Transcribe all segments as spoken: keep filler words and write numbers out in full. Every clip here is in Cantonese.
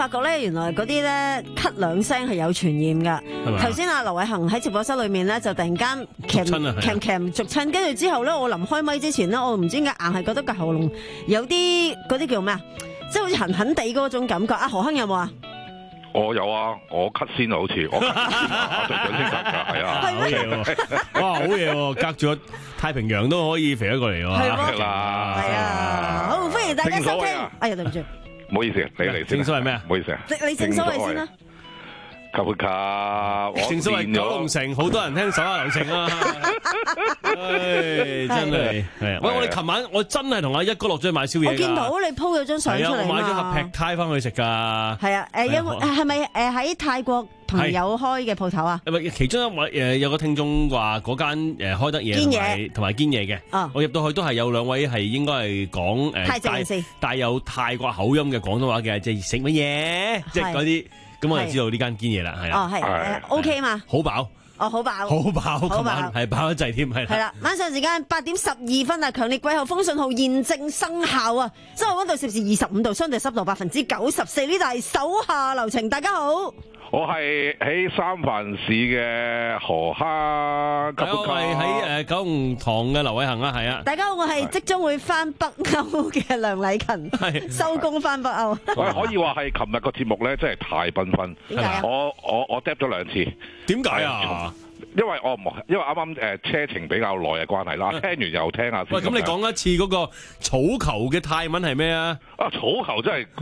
發覺咧，原來嗰啲咧咳兩聲係有傳染㗎。頭先阿劉偉恒喺直播室裏面咧，就突然間鉗鉗鉗逐親，跟住之後咧，我臨開咪之前咧，我唔知點解硬係覺得個喉嚨有啲嗰啲叫咩啊，即係好似痕痕地嗰種感覺。阿何亨有冇啊？ 我有啊，我咳先啊，好似我咳先先咳㗎，係啊， 好嘢喎！哇，好嘢喎！隔咗太平洋都可以飛咗過嚟喎， 係啦， 係啊，好歡迎大家收聽。哎呀，對唔住， 唔好意思，你嚟先。 正所謂咩啊？ 唔好意思啊， 你正所謂先啦。 及及， 正所謂九龍城，好多人聽手下留情啊！唉，真係係啊！喂，我哋琴晚我真係同阿一哥落咗去買宵夜。 我見到你 po 咗張相出嚟啊！ 我買咗盒劈胎翻去食㗎。係啊，誒有冇係咪誒喺泰國朋友開嘅鋪頭啊？ 唔係，其中一位誒有個聽眾話嗰間誒開得嘢，同埋同埋堅嘢嘅。我入到去都係有兩位係應該係講誒帶帶有泰國口音嘅廣東話嘅，即係食乜嘢，即係嗰啲。咁我就知道呢間堅嘢啦，係啊， 哦係，O K 嘛， 好飽， 哦好飽， 好飽，好飽，係飽得滯添，係。 係啦，晚上時間八點十二分啊，強烈季候風信號現正生效啊，室外溫度攝氏二十五度，相對濕度百分之九十四，呢度係手下留情，大家好。 我係喺三藩市嘅何蝦， 我係喺誒九龍塘嘅劉偉恒啊，係啊。 大家好，我係即將會翻北歐嘅梁禮勤，係收工翻北歐。 可以話係琴日個節目咧，真係太繽紛。 點解啊？ 我我我 drop 咗兩次。 點解啊？ 因為我唔因為啱啱誒車程比較耐嘅關係啦，聽完又聽下。 喂，咁你講一次嗰個草球嘅泰文係咩啊？ 啊，草球真係。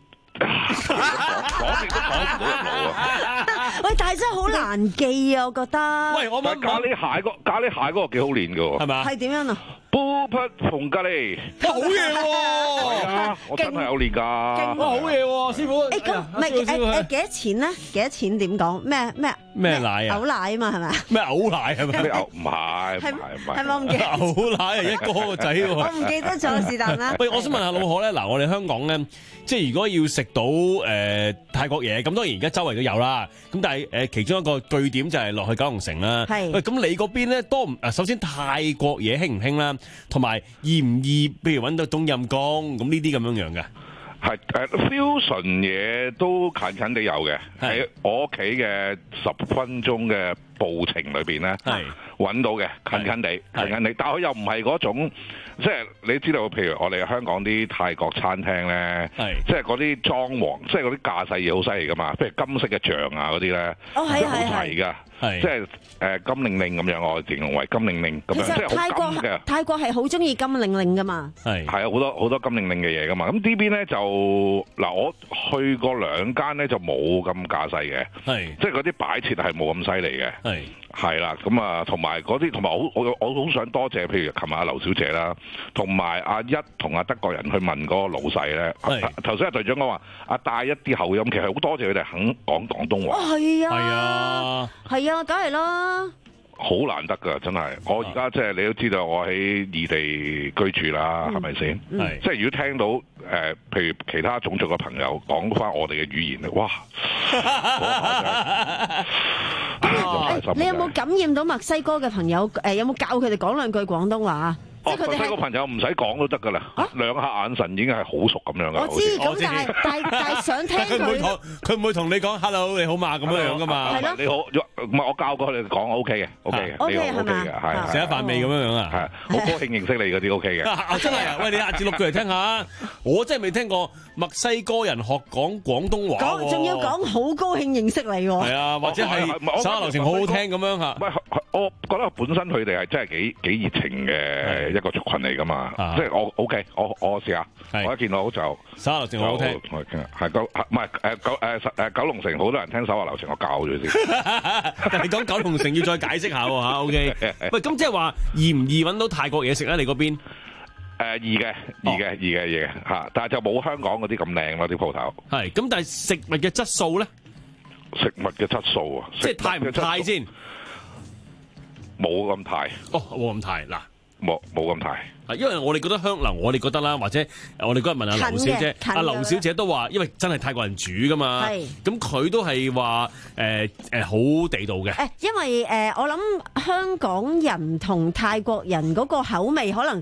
講極都講唔到入腦啊！ 喂，但係真係好難記啊，我覺得。 喂，我問咖喱蟹嗰咖喱蟹嗰個幾好練㗎喎， 係嘛？ 係點樣啊？ 煲匹紅咖喱， 好嘢喎！ 係啊，我真係有練㗎。 勁哇，好嘢喎，師傅。 誒咁唔係誒誒幾多錢咧？幾多錢點講？咩咩咩奶啊？ 牛奶啊嘛係咪？ 咩牛奶係咪？ 咩牛唔係唔係唔係？ 係咪我唔記得？ 牛奶係一哥個仔喎。 我唔記得咗是但啦。 喂，我想問下老何咧，嗱，我哋香港咧，即係如果要食到誒泰國嘢，咁當然而家周圍都有啦。咁但係誒其中一個據點就係落去九龍城啦。 係。 喂，咁你嗰邊咧多唔？誒，首先泰國嘢興唔興啦？同埋易唔易？譬如揾到冬陰功咁呢啲咁樣樣嘅。 係誒 fusion 嘢都近近地有嘅，喺我屋企嘅十分鐘嘅步程裏邊咧，揾到嘅近近地近近地，但係佢又唔係嗰種，即係你知道，譬如我哋香港啲泰國餐廳咧，即係嗰啲裝潢，即係嗰啲架勢嘢好犀利噶嘛，譬如金色嘅像啊嗰啲咧， 哦係好齊㗎。即係誒金令令咁樣，我形容為金令令咁樣，即係好金嘅。 泰國係好中意金令令噶嘛， 係係啊，好多好多金令令嘅嘢噶嘛。咁呢邊咧就嗱，我去過兩間咧就冇咁架勢嘅，係即係嗰啲擺設係冇咁犀利嘅，係係啦。咁啊，同埋嗰啲同埋我我我好想多謝，譬如琴日阿劉小姐啦，同埋阿一同阿德國人去問嗰個老細咧。頭先阿隊長講話啊，帶一啲口音，其實好多謝佢哋肯講廣東話。 係啊， 係啊， 係啊。梗係啦， 好難得噶，真係。我而家即係你都知道，我喺異地居住啦，係咪先？係即係如果聽到誒、呃，譬如其他種族嘅朋友講翻我哋嘅語言咧，哇！ 你有冇感染到墨西哥嘅朋友？誒、呃，有冇教佢哋講兩句廣東話啊？ 哦，墨西哥朋友唔使講都得噶啦，兩下眼神已經係好熟咁樣噶。 我知，咁但係但係但係想聽佢， 佢唔會同你講 hello 你好嘛咁樣樣噶嘛。 係咯，你好，唔係我教過佢哋講 O K 嘅 ，O K 嘅 ，O K 係嘛， 食一飯味咁樣樣啊， 係好高興認識你嗰啲 O K 嘅。 真係啊，喂，你下次錄句嚟聽下，我真係未聽過墨西哥人學講廣東話， 講仲要講好高興認識你喎。 係啊，或者係手下留情好好聽咁樣嚇。 唔係，我覺得本身佢哋係真係幾幾熱情嘅一個族群嚟噶嘛，即係我 OK，我我試下，我一見到就手下留情好好聽， 係九唔係誒九誒誒九龍城好多人聽手下留情，我教咗先。 但係講九龍城要再解釋下喎嚇 OK。喂，咁即係話易唔易揾到泰國嘢食咧？你嗰邊？ 誒易嘅，易嘅，易嘅，易嘅嚇，但係就冇香港嗰啲咁靚咯啲鋪頭。 係，咁但係食物嘅質素咧？ 食物嘅質素啊， 即係泰唔泰先？ 冇咁泰。 哦，冇咁泰嗱。 冇冇咁大， 因為我哋覺得香嗱，我哋覺得啦，或者我哋嗰日問阿劉小姐，阿劉小姐都話，因為真係泰國人煮噶嘛，咁佢都係話誒誒好地道嘅。誒， 因為誒、呃、我諗香港人同泰國人嗰個口味可能都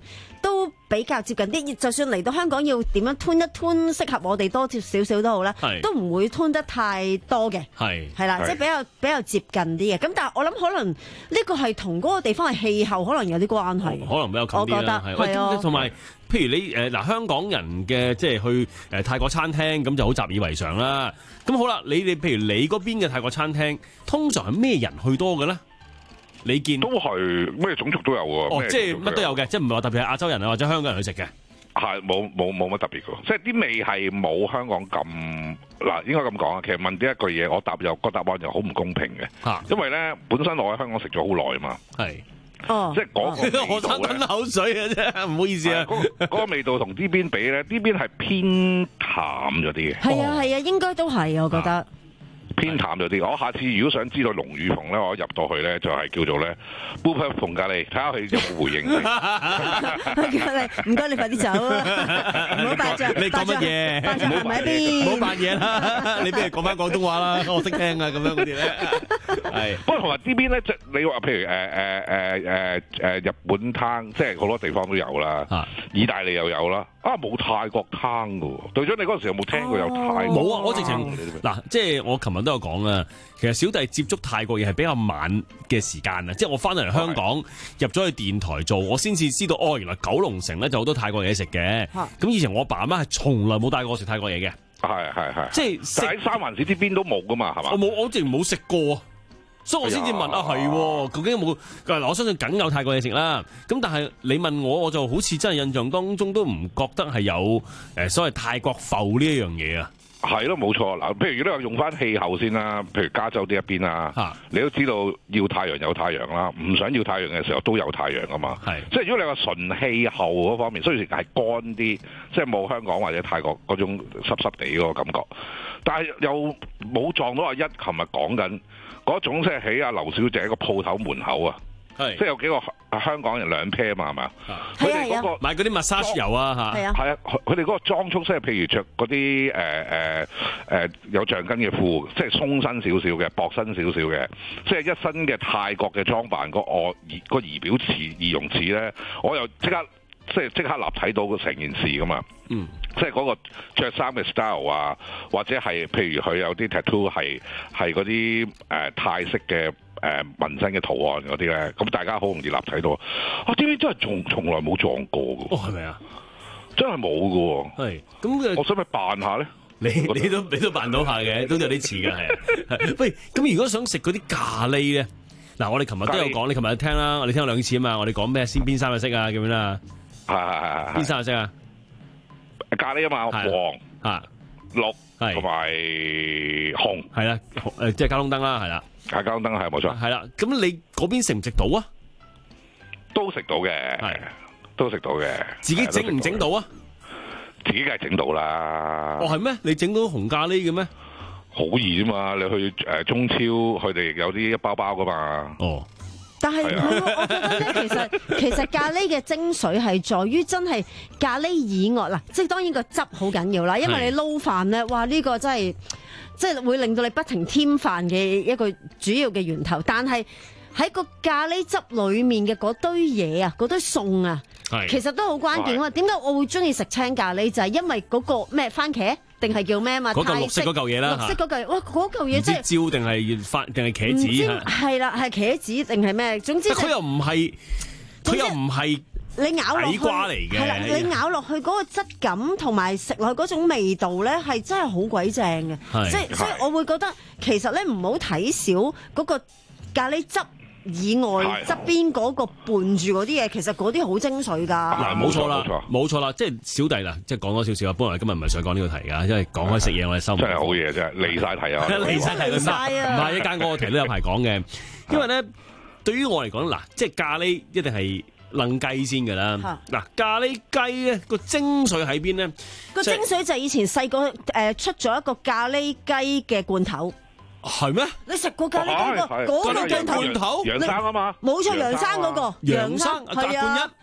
都比較接近啲。就算嚟到香港要點樣吞一吞適合我哋多少少都好啦，都唔會吞得太多嘅。係係啦，即係比較比較接近啲嘅。咁但係我諗可能呢個係同嗰個地方嘅氣候可能有啲關係。可能比較近啲啦。我覺得係啊，同埋。譬如你誒嗱、呃、香港人嘅即係去誒、呃、泰國餐廳咁就好習以為常啦。咁好啦，你哋譬如你嗰邊嘅泰國餐廳，通常係咩人去多嘅咧？你見都係咩種族都有喎。哦，即係乜都有嘅，即係唔係話特別係亞洲人啊或者香港人去食嘅。係冇冇冇乜特別嘅，即係啲味係冇香港咁嗱，應該咁講啊。其實問啲一句嘢，我答又個答案又好唔公平嘅。嚇，因為咧本身我喺香港食咗好耐嘛。係。哦，即係嗰個味道我想吞口水嘅啫，唔好意思啊。嗰、那個那個味道同呢邊比咧，呢邊係偏淡咗啲嘅。係啊係啊，應該都係，我覺得。偏淡咗啲，我下次如果想知道龍與鳳咧，我入到去咧就係叫做咧 Buper 鳳咖喱，睇下佢有冇回應你。唔該，你快啲走啊！唔好扮著。你講乜嘢？扮著行喺邊？唔好扮嘢啦！你不如講翻廣東話啦，我識聽啊，咁樣嗰啲咧。係。不過同埋呢邊咧，即係你話譬如誒誒誒誒誒日本湯，即係好多地方都有啦。啊。意大利又有啦。啊，冇泰國湯㗎喎。隊長，你嗰陣時有冇聽過有泰國？冇啊！我直情嗱，即係我琴日都有講啊。其實小弟接觸泰國嘢係比較晚嘅時間啊，即係我翻到嚟香港入咗去電台做，我先至知道哦，原來九龍城咧就好多泰國嘢食嘅。咁以前我爸阿媽係從來冇帶過我食泰國嘢嘅。係係係。即係喺三藩市呢邊都冇㗎嘛，係嘛？我冇，我直情冇食過。所以我先至問啊，係究竟有冇？嗱，我相信梗有泰國嘢食啦。咁但係你問我，我就好似真係印象當中都唔覺得係有誒所謂泰國埠呢一樣嘢啊。係咯，冇錯嗱。譬如如果你話用翻氣候先啦，譬如加州呢一邊啊，你都知道要太陽有太陽啦，唔想要太陽嘅時候都有太陽啊嘛。係，即係如果你話純氣候嗰方面，雖然係乾啲，即係冇香港或者泰國嗰種濕濕地嗰個感覺，但係又冇撞到阿一琴日講緊。嗰種即係喺阿劉小姐個鋪頭門口啊，即係有幾個香港人兩 pair 嘛，係咪啊？佢哋嗰個買嗰啲 massage 油啊嚇，係啊，係啊，佢哋嗰個裝束即係譬如着嗰啲誒誒誒有橡筋嘅褲，即係鬆身少少嘅、薄身少少嘅，即係一身嘅泰國嘅裝扮，個我個儀表詞、儀容詞咧，我又即刻即係即刻立體到成件事噶嘛。嗯，即係嗰個著衫嘅 style 啊，或者係譬如佢有啲 tattoo 係係嗰啲誒泰式嘅誒、呃、紋身嘅圖案嗰啲咧，咁大家好容易立體到。啊，點解真係從從來冇撞過嘅？哦，係咪啊？真係冇嘅。係，咁我想咪扮下咧？你你都你都扮到下嘅，都有啲似嘅係。喂，咁如果想食嗰啲咖喱咧，嗱，我哋琴日都有講，你琴日聽啦，我哋聽咗兩次啊嘛，我哋講咩先邊三個色啊，咁樣啦。係係係係。邊三個色啊？咖喱啊嘛，黃啊綠同埋紅係啦，誒即係交通燈啦，係啦，係交通燈係冇錯，係啦。咁你嗰邊食唔食到啊？都食到嘅，係都食到嘅。自己整唔整到啊？自己梗係整到啦。哦，係咩？你整到紅咖喱嘅咩？好易啫嘛！你去誒中超，佢哋有啲一包包噶嘛。哦。但係唔係喎，我覺得咧，其實其實咖喱嘅精髓係在於真係咖喱以外嗱，即係當然個汁好緊要啦，因為你撈飯咧，哇呢、呢個真係即係會令到你不停添飯嘅一個主要嘅源頭。但係喺個咖喱汁裡面嘅嗰堆嘢啊，嗰堆餸啊，其實都好關鍵啊！點解我會中意食青咖喱？就係、係、因為嗰個咩番茄？定係叫咩啊嘛？嗰嚿綠色嗰嚿嘢啦，綠色嗰嚿，哇！嗰嚿嘢真係椒定係番定係茄子？唔知係啦，係茄子定係咩？總之佢又唔係，佢又唔係你咬落去瓜嚟嘅。係啦，你咬落去嗰個質感同埋食落去嗰種味道咧，係真係好鬼正嘅。即係即係，我會覺得其實咧唔好睇少嗰個咖喱汁以外側邊嗰個伴住嗰啲嘢，其實嗰啲好精髓㗎。嗱，冇錯啦，冇錯啦，即係小弟啦，即係講多少少啊。本來今日唔係想講呢個題㗎，因為講開食嘢我哋收唔到。真係好嘢啫，離晒題啊！離晒題，唔係一間嗰個題都有排講嘅。因為咧，對於我嚟講，嗱，即係咖喱一定係愣雞先㗎啦。嗱，咖喱雞咧個精髓喺邊咧？個精髓就係以前細個誒出咗一個咖喱雞嘅罐頭。係咩？你食過咖喱雞個嗰個鏡頭？羊生啊嘛，冇錯，羊生嗰個羊生係啊。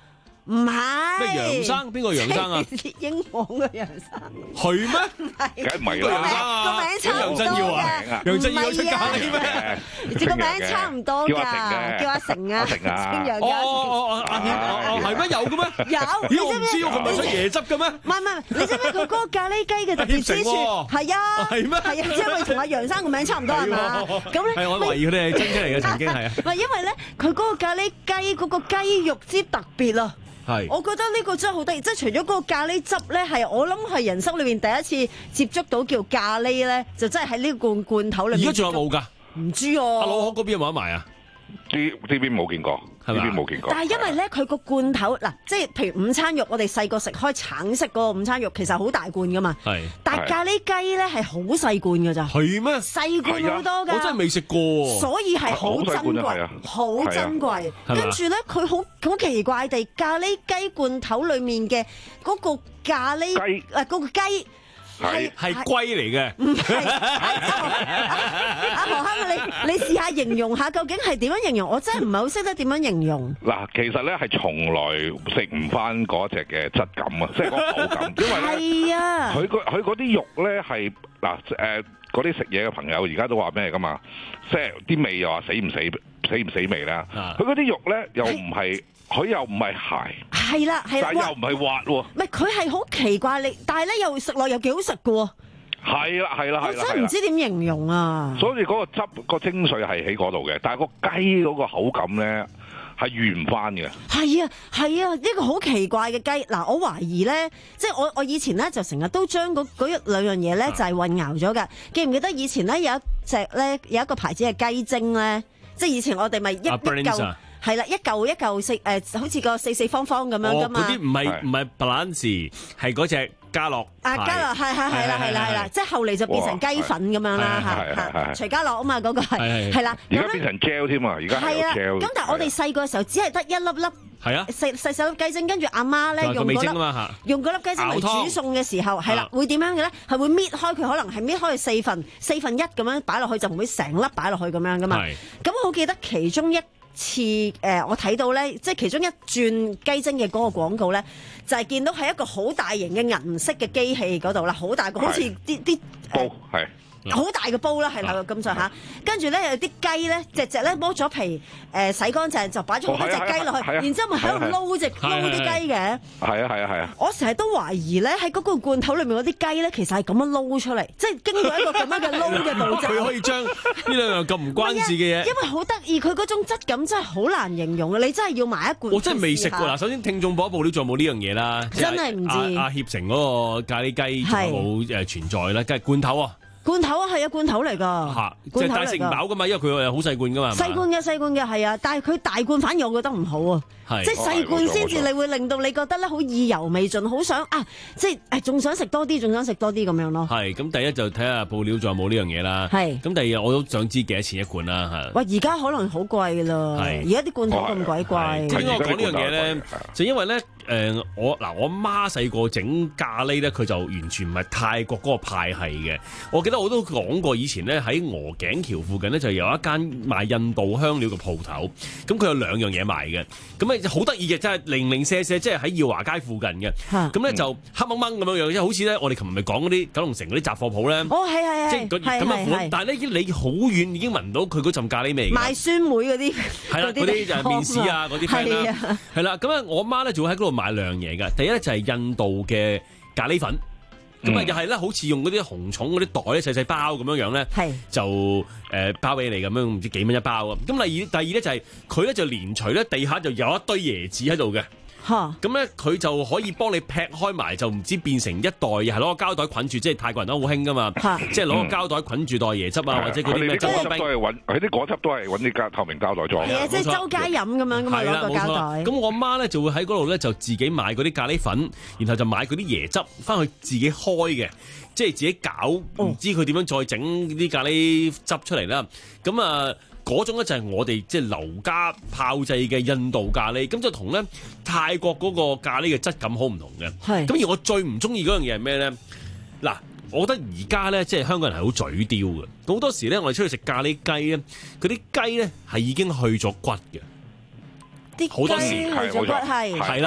唔係咩楊生？邊個楊生啊？ 英皇嘅楊生係咩？ 梗係唔係啦， 個名差唔多嘅， 楊振耀出咖喱咩？ 你個名差唔多㗎，叫阿成啊，姓楊嘅。 哦哦哦，阿哦係咩？有嘅咩？ 有， 你知唔知佢唔係出椰汁嘅咩？ 唔係唔係，你知唔知佢嗰個咖喱雞嘅特別之處？係啊， 係咩？ 係啊，因為同阿楊生個名差唔多係嘛？咁咧， 係我懷疑佢哋係真出嚟嘅，曾經係啊。 唔係因為咧，佢嗰個咖喱雞嗰個雞肉之特別啊！ 係， 我覺得呢個真係好得意，即係除咗嗰個咖喱汁咧，係我諗係人生裏邊第一次接觸到叫咖喱咧，就真係喺呢個罐罐頭裏面。 而家仲有冇㗎？ 唔知喎。 阿老可嗰邊有冇得賣啊？ 呢呢邊冇見過，呢邊冇見過。 但係因為咧，佢個罐頭嗱，即係譬如午餐肉，我哋細個食開橙色嗰個午餐肉，其實好大罐噶嘛。係。但係咖喱雞咧係好細罐㗎咋。係咩？細罐好多㗎。 我真係未食過。 所以係好珍貴，好珍貴。跟住咧，佢好好奇怪地，咖喱雞罐頭裡面嘅嗰個咖喱誒嗰個雞。 係係龜嚟嘅， 唔係阿何生，你你試下形容下，究竟係點樣形容？我真係唔係好識得點樣形容。嗱， 其實咧係從來食唔翻嗰隻嘅質感啊，即係個口感，因為咧，佢個佢嗰啲肉咧係嗱誒嗰啲食嘢嘅朋友而家都話咩噶嘛，即係啲味又話死唔死死唔死味啦。佢嗰啲肉咧又唔係。佢又唔係鞋， 係啦係啦， 但又唔係滑喎。 唔係佢係好奇怪，你但係咧又食落又幾好食嘅喎。 係啦係啦係啦， 我真係唔知點形容啊。 所以嗰個汁個精髓係喺嗰度嘅，但係個雞嗰個口感咧係遇唔翻嘅。係啊係啊，一個好奇怪嘅雞。嗱，我懷疑咧，即係我我以前咧就成日都將嗰嗰一兩樣嘢咧就係混淆咗嘅。記唔記得以前咧有一隻咧有一個牌子係雞精咧？即係以前我哋咪一一嚿。係啦，一嚿一嚿四誒，好似個四四方方咁樣噶嘛。嗰啲唔係唔係 balance，係嗰隻家樂。啊，家樂係係係啦係啦係啦，即係後嚟就變成雞粉咁樣啦嚇嚇。徐家樂啊嘛，嗰個係係啦。而家變成 gel 添啊！而家係 gel。 咁但係我哋細個嘅時候只係得一粒粒。係啊。細細細粒雞精，跟住阿媽咧用嗰粒用嗰粒雞精嚟煮餸嘅時候，係啦，會點樣嘅咧？係會搣開佢，可能係搣開佢四分四分一咁樣擺落去，就唔會成粒擺落去咁樣噶嘛。咁我記得其中一次誒、呃，我睇到咧，即係其中一轉雞精嘅嗰個廣告咧，就係、是、見到係一個好大型嘅銀色嘅機器嗰度啦，好大個，好似啲啲煲係。好大嘅煲啦，係啦咁上下，跟住咧有啲雞咧，隻隻咧剝咗皮，誒洗乾淨就擺咗好多隻雞落去，然之後咪喺度撈隻撈啲雞嘅。係啊係啊係啊！我成日都懷疑咧喺嗰個罐頭裏面嗰啲雞咧，其實係咁樣撈出嚟，即係經過一個咁樣嘅撈嘅步驟。佢可以將呢兩樣咁唔關事嘅嘢。因為好得意，佢嗰種質感真係好難形容啊！你真係要買一罐。我真係未食過嗱，首先聽眾播一部你仲有冇呢樣嘢啦？真係唔知。阿協成嗰個咖喱雞仲有冇誒存在咧？梗係罐頭啊！罐頭啊，係啊，罐頭嚟噶，嚇，即係但係食唔飽噶嘛，因為佢係好細罐噶嘛，細罐嘅細罐嘅係啊，但係佢大罐反而我覺得唔好啊，即係細罐先至你會令到你覺得咧好意猶未盡，好想啊，即係誒仲想食多啲，仲想食多啲咁樣咯。係，咁第一就睇下布料仲有冇呢樣嘢啦。係，咁第二我都想知幾多錢一罐啦嚇。喂，而家可能好貴啦，而家啲罐頭咁鬼貴。點解我講呢樣嘢咧？就因為咧。誒、呃、我嗱我媽細個整咖喱咧，佢就完全唔係泰國嗰個派系嘅。我記得我都講過，以前咧喺鵝頸橋附近咧就有一間賣印度香料嘅鋪頭，咁佢有兩樣嘢賣嘅，咁咧好得意嘅，真係零零舍舍，即係喺耀華街附近嘅。咁咧就黑掹掹咁樣樣，即係好似咧我哋琴日咪講嗰啲九龍城嗰啲雜貨鋪咧。哦，係係係，即係咁嘅款。但係咧，你好遠已經聞到佢嗰陣咖喱味。賣酸梅嗰啲，係啦，嗰啲就係麵豉啊嗰啲 friend 啦，係啦。咁啊，我媽咧就會喺嗰度買兩樣嘢㗎。第一咧就係印度嘅咖喱粉，咁啊、嗯、又係咧，好似用嗰啲紅蟲嗰啲袋咧細細包咁樣樣咧，是就誒、呃、包俾你咁樣，唔知幾蚊一包啊。咁第二第二咧就係佢咧就連隨咧地下就有一堆椰子喺度嘅。咁咧佢就可以幫你劈開埋，就唔知變成一袋，係攞個膠袋捆住，即係泰國人都好興噶嘛，即係攞個膠袋捆住袋椰汁啊，或者嗰啲咩。佢啲果汁都係揾，佢啲果汁都係揾啲膠透明膠袋裝。係啊，即係周街飲咁樣噶嘛，攞個膠袋。咁我媽咧就會喺嗰度咧就自己買嗰啲咖喱粉，然後就買嗰啲椰汁翻去自己開嘅，即係自己搞，唔知佢點樣再整啲咖喱汁出嚟啦。咁啊〜嗰種咧就係我哋即係劉家炮製嘅印度咖喱，咁就同咧泰國嗰個咖喱嘅質感好唔同嘅。係。咁而我最唔中意嗰樣嘢係咩咧？嗱，我覺得而家咧即係香港人係好嘴刁嘅，好多時咧我哋出去食咖喱雞咧，嗰啲雞咧係已經去咗骨嘅。啲好多時去咗骨係係啦。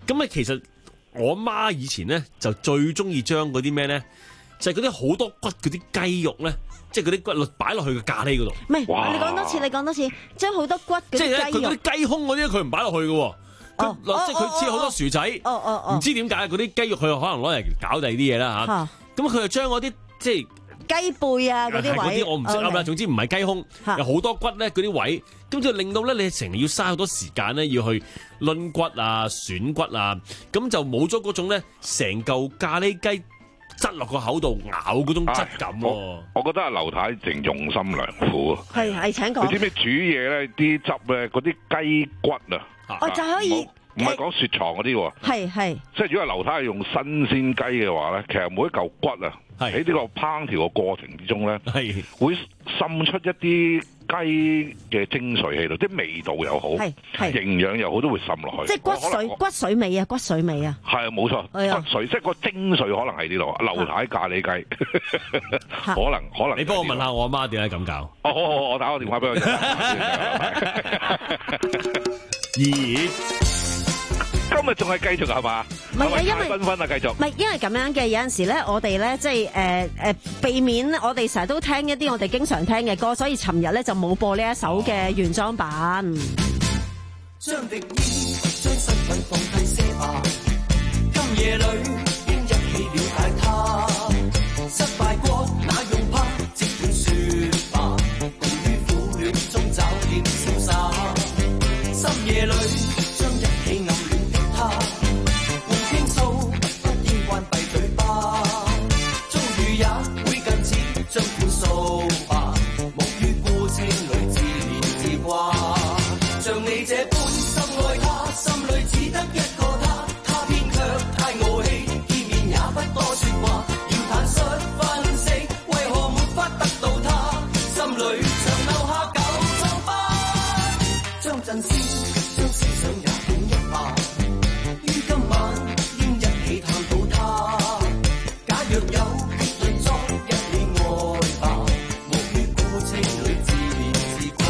咁啊，其實我媽以前咧就最中意將嗰啲咩咧，就係嗰啲好多骨嗰啲雞肉咧，即係嗰啲骨擺落去個咖喱嗰度。 唔係，你講多次，你講多次，將好多骨嗰啲雞肉。即係咧，佢嗰啲雞胸嗰啲，佢唔擺落去嘅。佢、哦、即係佢切好多薯仔。唔、 哦哦哦、 知點解嗰啲雞肉佢可能攞嚟搞第二啲嘢啦嚇。咁佢就將嗰啲即係雞背啊嗰啲位。嗰啲我唔識啦，總之唔係雞胸，有好多骨咧嗰啲位，咁就令到咧你成日要嘥好多時間咧，要去攆骨啊、選骨啊，咁就冇咗嗰種咧成嚿咖喱雞擠落個口度咬嗰種質感、啊。 我我覺得阿劉太淨用心良苦。 係係請講。 你知唔知煮嘢咧啲汁咧嗰啲雞骨啊？ 哦，就可以唔係講雪藏嗰啲喎。 係係。 即係如果係劉太係用新鮮雞嘅話咧，其實每一嚿骨啊，喺呢個烹調嘅過程之中咧，係會滲出一啲雞嘅精髓喺度，即係味道又好，營養又好，都會滲落去。 即係骨髓骨髓味啊，骨髓味啊。 係啊，冇錯，骨髓即係個精髓可能喺呢度。劉太咖喱雞，可能可能。 你幫我問下我阿媽點解咁搞？ 哦，好好，我打個電話俾佢。 咦？ 今日仲係繼續係嘛？ 唔係啊，因為繽紛啊，繼續。 唔係因為咁樣嘅，有陣時咧，我哋咧即係誒誒避免我哋成日都聽一啲我哋經常聽嘅歌，所以尋日咧就冇播呢一首嘅原裝版。將敵意，將身份放低些吧。今夜裏應一起了解他，失敗過那用怕，即管説吧，共於苦戀中找點瀟灑。深夜裏將一起暗戀的他，互傾訴，不應關閉嘴巴。終於也會近似將苦訴吧，莫於孤清裏自憐自掛。像你這般深愛他，心裏只得一個他，他偏卻太傲氣，見面也不多說話，要坦率分析，為何沒法得到他，心裏常留下舊瘡疤。將陣先，將思想也統一吧，於今晚應一起探討他。假若有結論作一起愛吧，莫於孤清裏自憐自掛。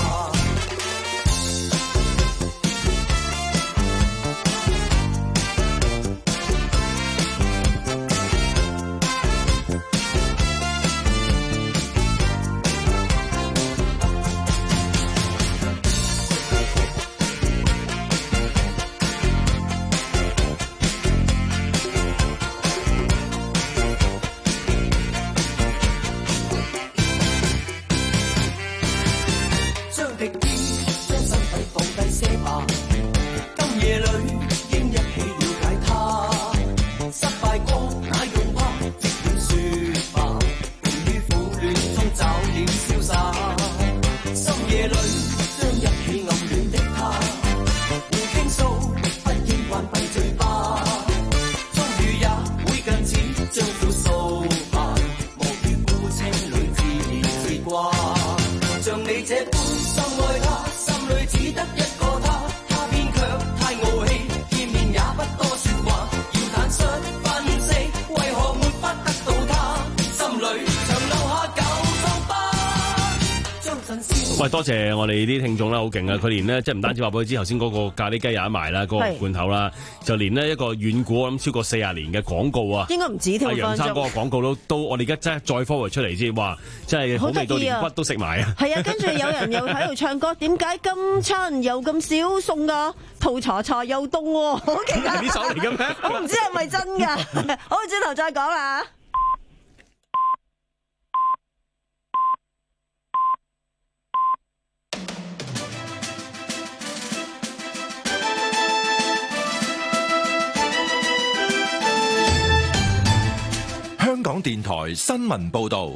將敵意，將身份放低些吧。今夜裏應一起了解他，失敗過那用怕，即管説吧，共於苦戀中找點瀟灑。深夜裏將一起暗戀的他，互傾訴，不應關閉嘴巴。終於也會近似將苦訴吧，莫於孤清裏自憐自掛。像你這般深愛他，心裏只得一個他，他偏卻太傲氣，見面也不多說話，要坦率分析，為何沒法得到他，心裏常留下舊瘡疤。將陣先。 喂，多謝我哋啲聽眾啦，好勁啊！佢連呢，即係唔單止話俾佢知頭先嗰個咖喱雞有得賣啦，嗰、那個罐頭啦，就連呢一個遠古我諗超過四十年嘅廣告啊， 應該唔止添。阿楊生嗰個廣告都都，我哋而家真係再 forward 出嚟先，哇！真係好味到連骨都食埋啊！ 係啊，跟住有人又喺度唱歌，點解今餐又咁少餸㗎？吐茶茶又凍喎，好勁啊！ 呢首嚟嘅咩？ 我唔知係咪真㗎。好，轉頭再講啦。 香港電台新聞報道，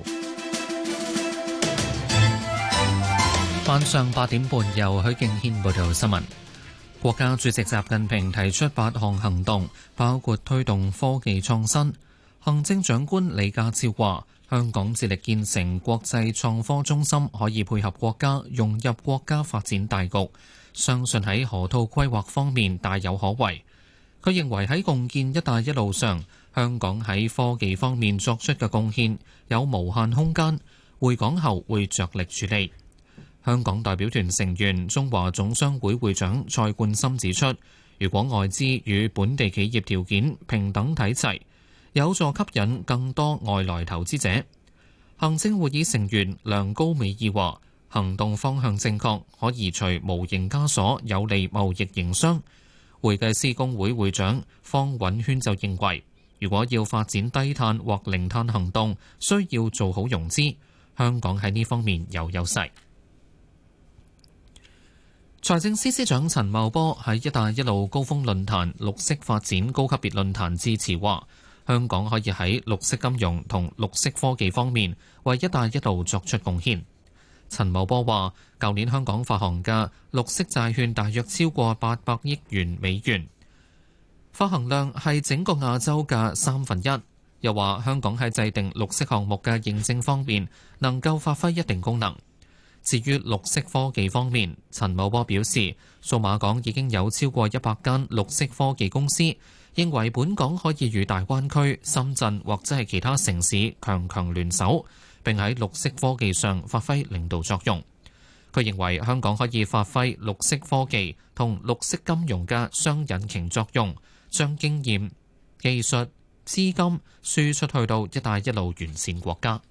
晚上八點半由許敬軒報道新聞。國家主席習近平提出八項行動，包括推動科技創新。行政長官李家超話，香港致力建成國際創科中心，可以配合國家融入國家發展大局，相信喺河套規劃方面大有可為。佢認為喺共建一帶一路上，香港喺科技方面作出嘅貢獻有無限空間，回港後會着力處理。香港代表團成員中華總商會會長蔡冠深指出， 如果外資與本地企業條件平等睇齊，有助吸引更多外來投資者。行政會議成員梁高美懿話：行動方向正確，可移除無形枷鎖，有利貿易營商。會計師公會會長方允軒就認為，如果要發展低碳或零碳行動，需要做好融資。香港喺呢方面有優勢。財政司司長陳茂波喺「一帶一路」高峰論壇綠色發展高級別論壇致辭話，香港可以喺綠色金融同綠色科技方面為「一帶一路」作出貢獻。陳茂波話，舊年香港發行嘅綠色債券大約超過八百億元美元，發行量係整個亞洲嘅三分一。又話香港喺制定綠色項目嘅認證方面能夠發揮一定功能。至於綠色科技方面，陳茂波表示，數碼港已經有超過一百間綠色科技公司，認為本港可以與大灣區、深圳或者係其他城市強強聯手，並喺綠色科技上發揮領導作用。佢認為香港可以發揮綠色科技同綠色金融嘅雙引擎作用，將經驗、技術、資金輸出去到一帶一路沿線國家。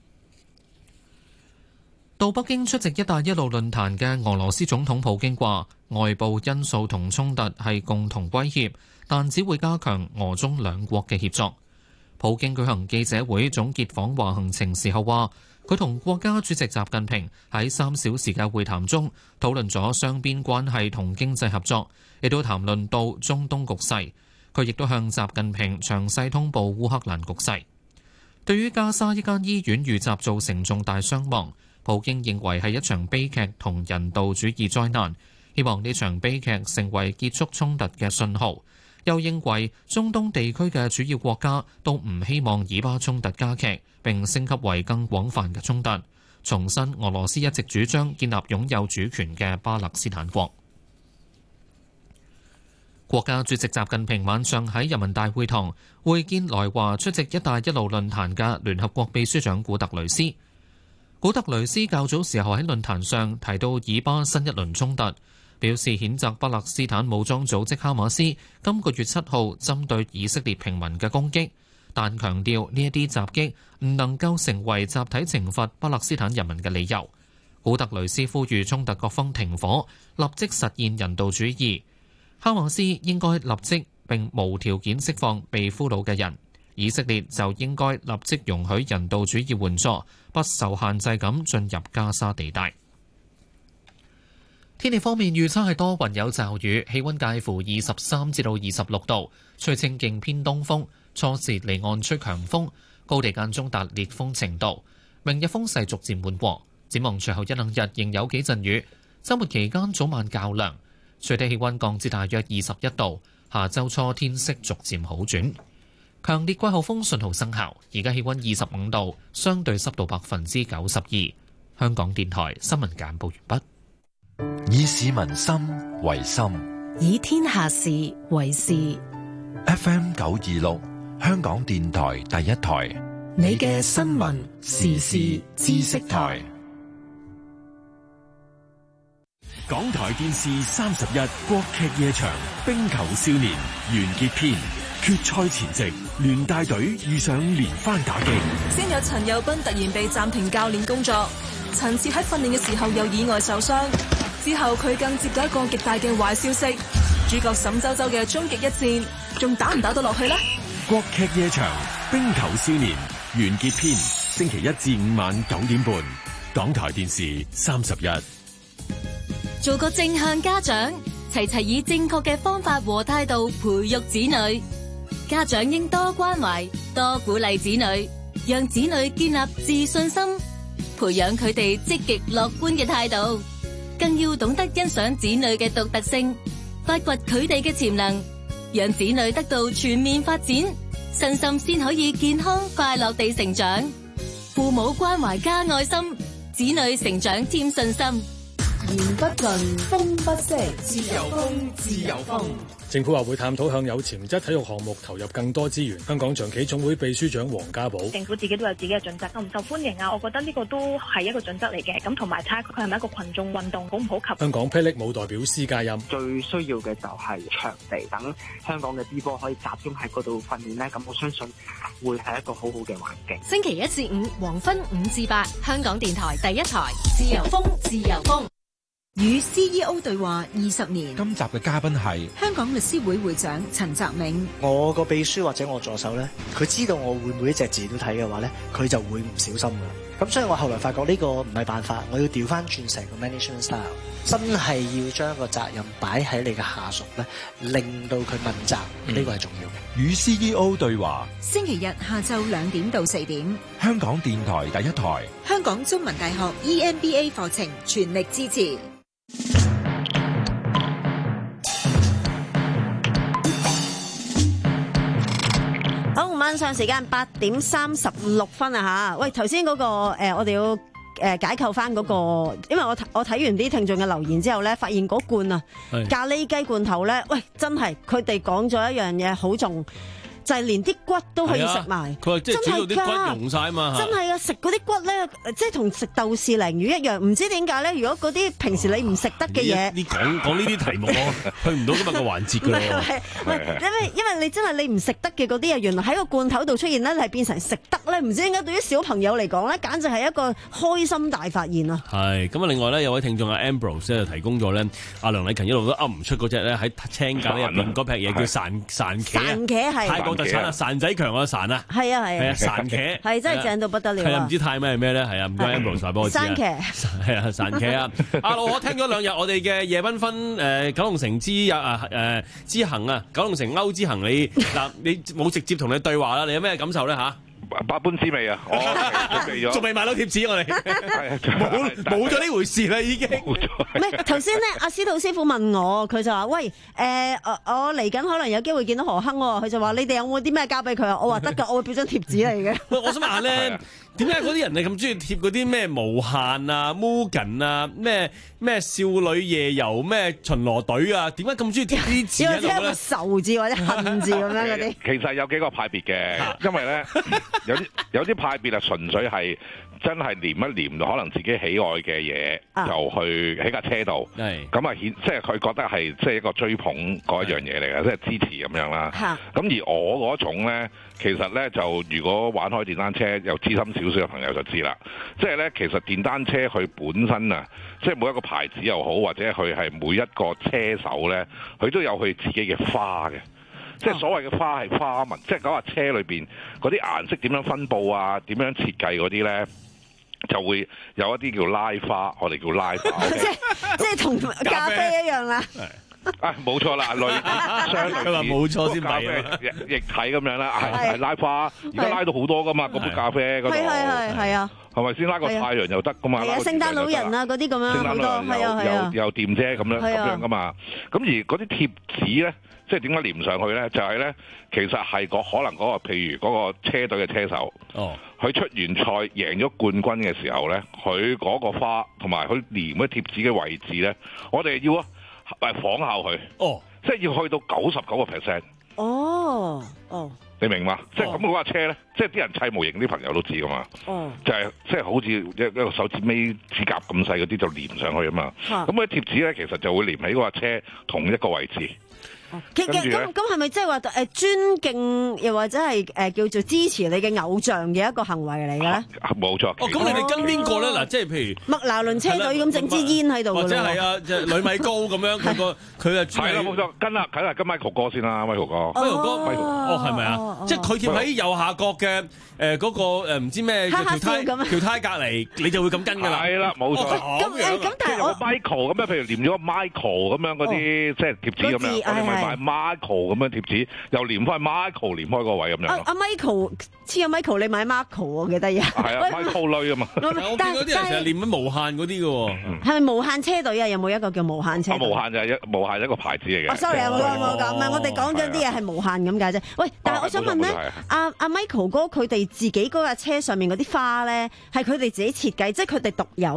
到北京出席一帶一路論壇嘅俄羅斯總統普京話，外部因素同衝突係共同威脅，但只會加強俄中兩國嘅協作。普京舉行記者會總結訪華行程時候話，佢同國家主席習近平喺三小時嘅會談中討論咗雙邊關係同經濟合作，亦都談論到中東局勢。佢亦都向習近平詳細通報烏克蘭局勢。對於加沙一間醫院遇襲造成重大傷亡，普京認為係一場悲劇同人道主義災難，希望呢場悲劇成為結束衝突嘅信號。又認為中東地區嘅主要國家都唔希望以巴衝突加劇並升級為更廣泛嘅衝突，重申俄羅斯一直主張建立擁有主權嘅巴勒斯坦國。國家主席習近平晚上喺人民大會堂會見來華出席一帶一路論壇嘅聯合國秘書長古特雷斯。古特雷斯較早時候喺論壇上提到以巴新一輪衝突，表示譴責巴勒斯坦武裝組織哈馬斯今個月七號針對以色列平民嘅攻擊，但強調呢一啲襲擊唔能夠成為集體懲罰巴勒斯坦人民嘅理由。古特雷斯呼籲衝突各方停火，立即實現人道主義。哈馬斯應該立即並無條件釋放被俘虜嘅人，以色列就應該立即容許人道主義援助不受限制咁進入加沙地帶。天氣方面預測係多雲有驟雨，氣溫介乎二十三至到二十六度，吹清勁偏東風，初時離岸吹強風，高地間中達烈風程度。明日風勢逐漸緩和，展望隨後一兩日仍有幾陣雨。週末期間早晚較涼，最低氣溫降至大約二十一度。下週初天色逐漸好轉。強烈季候風信號生效，而家氣溫二十五度，相對濕度百分之九十二。香港電台新聞簡報完畢。 以市民心為心， 以天下事為事。 F M 九二六，香港電台第一台， 你嘅新聞時事知識台。 港台電視三十一國劇夜場《冰球少年》完結篇，決賽前夕，聯大隊遇上連番打擊。 先有陳友斌突然被暫停教練工作，陳志喺訓練嘅時候又意外受傷，之後佢更接到一個極大嘅壞消息，主角沈周周嘅終極一戰，仲打唔打到落去呢？ 國劇夜場《冰球少年》完結篇，星期一至五晚九點半，港台電視三十一。 做個正向家長，齊齊以正確嘅方法和態度培育子女。家長應多關懷、多鼓勵子女，讓子女建立自信心，培養佢哋積極樂觀嘅態度。更要懂得欣賞子女嘅獨特性，發掘佢哋嘅潛能，讓子女得到全面發展，身心先可以健康快樂地成長。父母關懷加愛心，子女成長添信心。 言不盡，風不息，自由風，自由風。 政府話會探討向有潛質體育項目投入更多資源。香港象棋總會秘書長黃家寶： 政府自己都有自己嘅準則，受唔受歡迎啊？我覺得呢個都係一個準則嚟嘅。咁同埋睇下佢係咪一個群眾運動，好唔普及？ 香港霹靂舞代表施嘉欣： 最需要嘅就係場地，等香港嘅 B 波可以集中喺嗰度訓練呢。咁我相信會係一個好好嘅環境。 星期一至五黃昏五至八，香港電台第一台，自由風，自由風。 與 C E O 對話二十年。 今集嘅嘉賓係香港律師會會長陳澤銘。 我個秘書或者我助手咧，佢知道我會每一隻字都睇嘅話咧，佢就會唔小心噶。咁所以我後來發覺呢個唔係辦法，我要調翻轉成個 management style， 真係要將個責任擺喺你嘅下屬咧，令到佢問責，呢、嗯、個係重要嘅。 與 C E O 對話， 星期日下晝兩點到四點， 香港電台第一台， 香港中文大學 E M B A 課程全力支持。 好，晚上時間八點三十六分啊吓！喂，頭先嗰個誒、呃，我哋要誒解構翻嗰個，因為我我睇完啲聽眾嘅留言之後咧，發現嗰罐啊咖喱雞罐頭咧，喂，真係佢哋講咗一樣嘢好重。就係連啲骨都可以食埋， 佢話即係煮到啲骨溶晒啊嘛！ 真係啊，食嗰啲骨咧，即係同食豆豉鯪魚一樣。唔知點解咧？如果嗰啲平時你唔食得嘅嘢， 你講講呢啲題目，去唔到今日嘅環節㗎咯。 唔係，因為因為你真係你唔食得嘅嗰啲嘢，原來喺個罐頭度出現咧，係變成食得咧。唔知點解對於小朋友嚟講咧，簡直係一個開心大發現啊！ 係咁啊！另外咧，有位聽眾阿 Ambrose 咧就提供咗咧，阿梁禮勤一路都噏唔出嗰隻咧喺青咖喱入邊嗰劈嘢叫散散茄， 散茄係泰國特產啊，散仔強啊散啊， 係啊係啊， 散茄係真係正到不得了。 係啊，唔知泰咩係咩咧？係啊，唔該 Ambrose 話俾我知啊。 散茄係啊，散茄啊！阿老我聽咗兩日我哋嘅夜繽紛誒九龍城之啊誒之行啊，九龍城歐之行，你嗱你冇直接同你對話啦，你有咩感受咧嚇？ 百般滋味啊！我準備咗， 仲未買到貼紙，我哋冇冇咗呢回事啦，已經。 唔係頭先咧，阿司徒師傅問我，佢就話：喂，誒、呃，我我嚟緊可能有機會見到何鏗喎。佢就話：你哋有冇啲咩交俾佢啊？我話得㗎，我會俾張貼紙嚟嘅。 喂，我想問下咧，點解嗰啲人係咁中意貼嗰啲咩無限啊、Mugen 啊、咩咩少女夜遊、咩巡邏隊啊？點解咁中意貼啲字喺度咧？ 有個仇字或者恨字咁樣嗰啲。 其實有幾個派別嘅，因為咧。有啲有啲派別啊，純粹係真係黏一黏，可能自己喜愛嘅嘢，就去喺架車度。咁啊，顯即係佢覺得係即係一個追捧嗰一樣嘢嚟嘅，即係支持咁樣啦。咁而我嗰種咧，其實咧就如果玩開電單車有資深少少嘅朋友就知啦。即係咧，其實電單車佢本身啊，即係每一個牌子又好，或者佢係每一個車手咧，佢都有佢自己嘅花嘅。即係所謂嘅花係花紋，即係嗰架車裏邊嗰啲顏色點樣分佈啊，點樣設計嗰啲咧，就會有一啲叫拉花，我哋叫拉花。 即係即係同咖啡一樣啦。 啊，冇錯啦，類相類似。佢話冇錯先咖啡液體咁樣啦，係係拉花，而家拉到好多噶嘛，嗰杯咖啡嗰度。係係係係啊。係咪先拉個太陽又得噶嘛？ 係啊，聖誕老人啊嗰啲咁樣好多，係啊係啊。 又又掂啫咁樣咁樣噶嘛。咁而嗰啲貼紙咧。即係點解黏上去咧？就係、是、咧，其實係個可能嗰、那個，譬如嗰個車隊嘅車手，哦，佢出完賽贏咗冠軍嘅時候咧，佢嗰個花同埋佢黏嘅貼紙嘅位置咧，我哋要啊，誒仿效佢，哦，即係要去到九十九個 percent， 哦，哦， 你明嘛？哦、即係咁嗰架車咧，即係啲人砌模型啲朋友都知噶嘛，哦，就係、是、即係好似一一個手指尾指甲咁細嗰啲就黏上去啊嘛，咁嗰啲貼紙咧其實就會黏喺嗰架車同一個位置。 其實咁咁係咪即係話誒尊敬又或者係誒、呃、叫做支持你嘅偶像嘅一個行為嚟嘅咧？ 冇錯。 哦，咁你哋跟邊個咧？嗱，即係譬如麥拿倫車隊咁整支煙喺度， 或者係啊，即係女米高咁樣，佢個佢啊， 係啦，冇錯，跟啦，梗係跟 Michael 哥先啦，Michael 哥 ，Michael 哥，哦，係咪啊？即係佢貼喺右下角嘅誒嗰個誒唔知咩條胎條胎隔離，你就會咁跟㗎啦。 係啦，冇錯。 咁誒咁，但係我 Michael 咁樣，譬如黏咗個 Michael 咁樣嗰啲，即係貼紙咁樣，我哋咪買 Michael 咁樣貼紙，又黏翻 Michael 黏開個位咁樣。 阿阿 Michael 黐阿 Michael，你買 Michael 我記得呀。 係啊 ，Michael 女啊嘛。 我見嗰啲人成日黏緊無限嗰啲嘅喎。係咪無限車隊啊？有冇一個叫無限車隊？ 無限就係一無限一個牌子嚟嘅。 sorry 啊，冇冇咁啊，我哋講緊啲嘢係無限咁解啫。喂，但係我想問咧，阿阿 Michael 哥佢哋自己嗰架車上面嗰啲花咧，係佢哋自己設計，即係佢哋獨有嘅。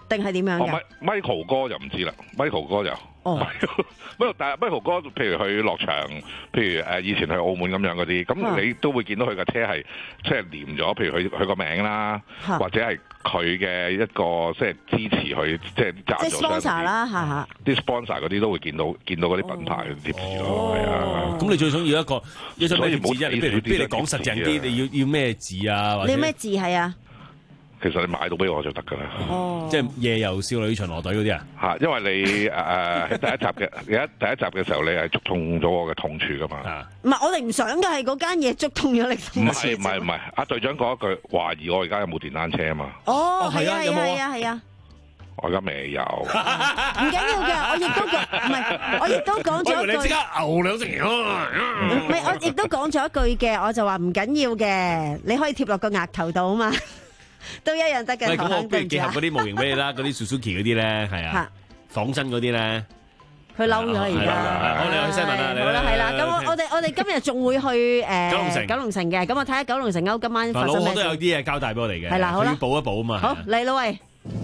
定係點樣嘅？ 哦、Michael 哥就唔知啦 ，Michael 哥就。哦，不過但係 Michael 哥，譬如佢落場，譬如誒以前去澳門咁樣嗰啲，咁你都會見到佢架車係即係黏咗，譬如佢佢個名啦，或者係佢嘅一個即係支持佢，即係揸咗。即係 sponsor 啦，嚇嚇。啲 sponsor 嗰啲都會見到見到嗰啲品牌嘅貼紙咯，係啊。 咁你最想要一個一張咩字啫？你不如不如你講實淨啲，你要要咩字啊？ 你要咩字係啊？ 其實你買到俾我就得㗎啦， 哦， 即係夜遊少女巡邏隊嗰啲啊嚇，因為你誒喺第一集嘅而家第一集嘅時候，你係觸痛咗我嘅痛處㗎嘛。 唔係我哋唔想嘅係嗰間嘢觸痛咗你。 唔係唔係唔係，阿隊長講一句，懷疑我而家有冇電單車啊嘛。 哦，係啊係啊係啊係啊。 我而家未有。 唔緊要嘅，我亦都講唔係，我亦都講咗一句。 你即刻牛兩成唔係，我亦都講咗一句嘅，我就話唔緊要嘅，你可以貼落個額頭度啊嘛。都一樣得嘅。 咁我不如結合嗰啲模型俾你啦，嗰啲 Suzuki 嗰啲咧，係啊，仿真嗰啲咧。 佢嬲咗而家。 好，你去西文啦。 好啦，係啦，咁我我哋我哋今日仲會去誒九龍城，九龍城嘅，咁我睇下九龍城歐今晚發生咩事。 我都有啲嘢交代俾我哋嘅。 係啦，好啦， 要補一補啊嘛。 好，嚟啦喂。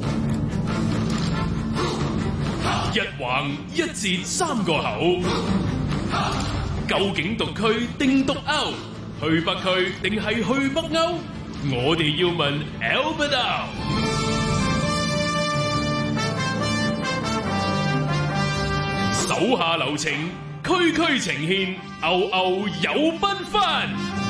一橫一截三個口，究竟獨區定獨歐？去北區定係去北歐？我哋要問 Albert。手下留情，區區呈現，歐歐有繽紛。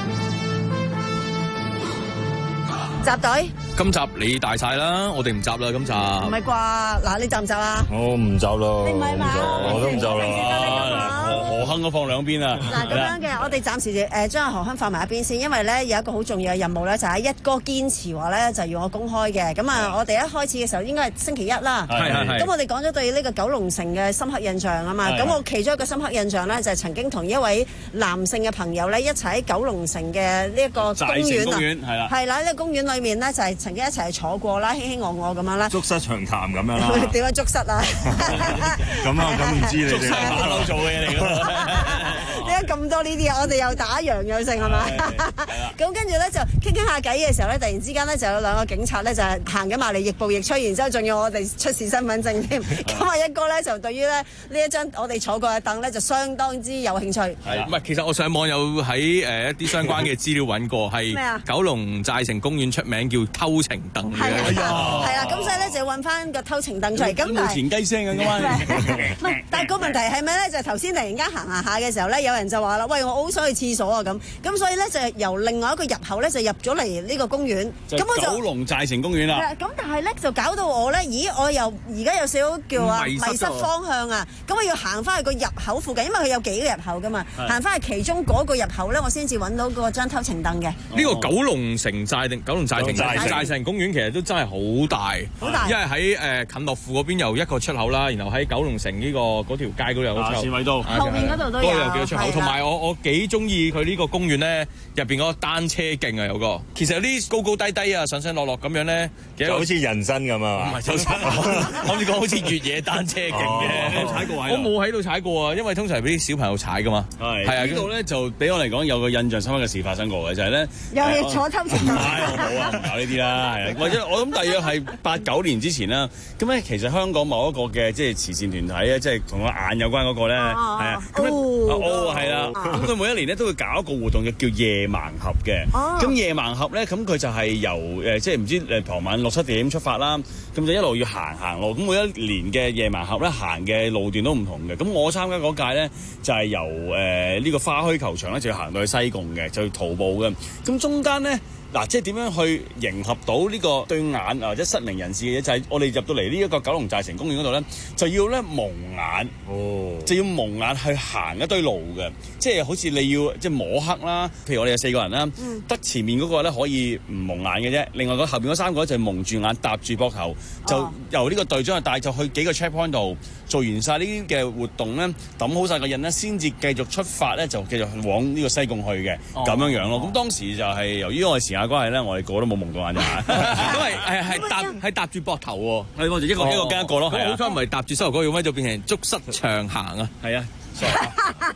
集隊， 今集你大晒啦，我哋唔集啦，今集。 唔係啩？嗱，你集唔集啊？ 我唔集咯。 你唔係嘛？ 我都唔集啦。 何亨都放兩邊啊！ 嗱，咁樣嘅，我哋暫時誒將阿何亨放埋一邊先，因為咧有一個好重要嘅任務咧，就係一哥堅持話咧就要我公開嘅。咁啊，我哋一開始嘅時候應該係星期一啦。 係係係。 咁我哋講咗對呢個九龍城嘅深刻印象啊嘛。咁我其中一個深刻印象咧，就係曾經同一位男性嘅朋友咧一齊喺九龍城嘅呢一個公園啊。 公園係啦。 係啦，呢個公園裏面咧就係曾經一齊坐過啦，卿卿我我咁樣啦。 促膝長談咁樣啦。 點樣促膝啊？ 咁啊，咁唔知你哋馬騮做嘅嘢嚟㗎。 點解咁多呢啲啊？我哋又打洋又剩係嘛？咁跟住咧就傾傾下偈嘅時候咧，突然之間咧就有兩個警察咧就係行緊埋嚟，亦步亦趨，然之後仲要我哋出示身份證添。咁啊一哥咧就對於咧呢一張我哋坐過嘅凳咧就相當之有興趣。 係唔係？其實我上網有喺誒一啲相關嘅資料揾過，係咩啊？ 九龍寨城公園出名叫偷情凳嘅。 係啊，係啦，咁所以咧就要揾翻個偷情凳出嚟。咁冇前雞聲嘅咁啊！ 唔係，但係個問題係咩咧？就係頭先突然間行行下嘅時候咧，有人就話啦：喂，我好想去廁所啊！咁咁所以咧就由另外一個入口咧就入咗嚟呢個公園。咁我就九龍寨城公園啦。 咁但係咧就搞到我咧，咦？我又而家有少少叫啊迷失方向啊！咁我要行翻去個入口附近，因為佢有幾個入口噶嘛。行翻去其中嗰個入口咧，我先至揾到嗰張偷情凳嘅。呢個九龍城寨定九龍寨城寨城公園其實都真係好大， 好大。 因為喺誒近樂富嗰邊有一個出口啦，然後喺九龍城呢個嗰條街嗰度有個出口。 善偉道後面嗰度都有。 嗰度有幾個出口，同埋我我幾中意佢呢個公園咧，入邊嗰個單車徑啊，有個其實有啲高高低低啊，上上落落咁樣咧， 就好似人生咁啊！ 唔係，就我哋講好似越野單車徑嘅。 踩過位？ 我冇喺度踩過啊，因為通常係俾啲小朋友踩噶嘛。 係係啊， 呢度咧就俾我嚟講有個印象深刻嘅事發生過嘅，就係咧又係坐偷情凳。 唉，我冇啊，唔搞呢啲啦，係啊，或者我諗大約係八九年之前啦。咁咧其實香港某一個嘅即係慈善團體咧，即係同個眼有關嗰個咧，係啊，哦係啦，咁佢每一年咧都會搞一個活動，叫夜盲盒嘅。咁夜盲盒咧，咁佢就係由誒即係唔知誒傍晚六七點出發啦，咁就一路要行行路。咁每一年嘅夜盲盒咧行嘅路段都唔同嘅。咁我參加嗰屆咧就係由誒呢個花墟球場咧就要行到去西貢嘅，就要徒步嘅。咁中間咧。嗱，即係點樣去迎合到呢個對眼或者失明人士嘅嘢？就係、是、我哋入到嚟呢一個九龍寨城公園嗰度咧，就要咧蒙眼，哦，就要蒙眼去行一堆路嘅，即係好似你要即係摸黑啦。譬如我哋有四個人啦，嗯、得前面嗰個咧可以唔蒙眼嘅啫，另外嗰後邊嗰三個就蒙住眼搭住膊頭，就由呢個隊長去帶就去幾個 checkpoint 度做完晒呢啲嘅活動咧，抌好晒個印咧，先至繼續出發咧，就繼續往呢個西貢去嘅，咁、哦、樣樣咯。咁、哦、當時就係由於我哋時間關係咧，我哋個個都冇蒙到眼啫，因為係係搭係搭住膊頭喎，係我哋一個、哦、一個跟一個咯。咁好彩唔係搭住膝頭哥，要咩就變成足膝長行啊？係啊。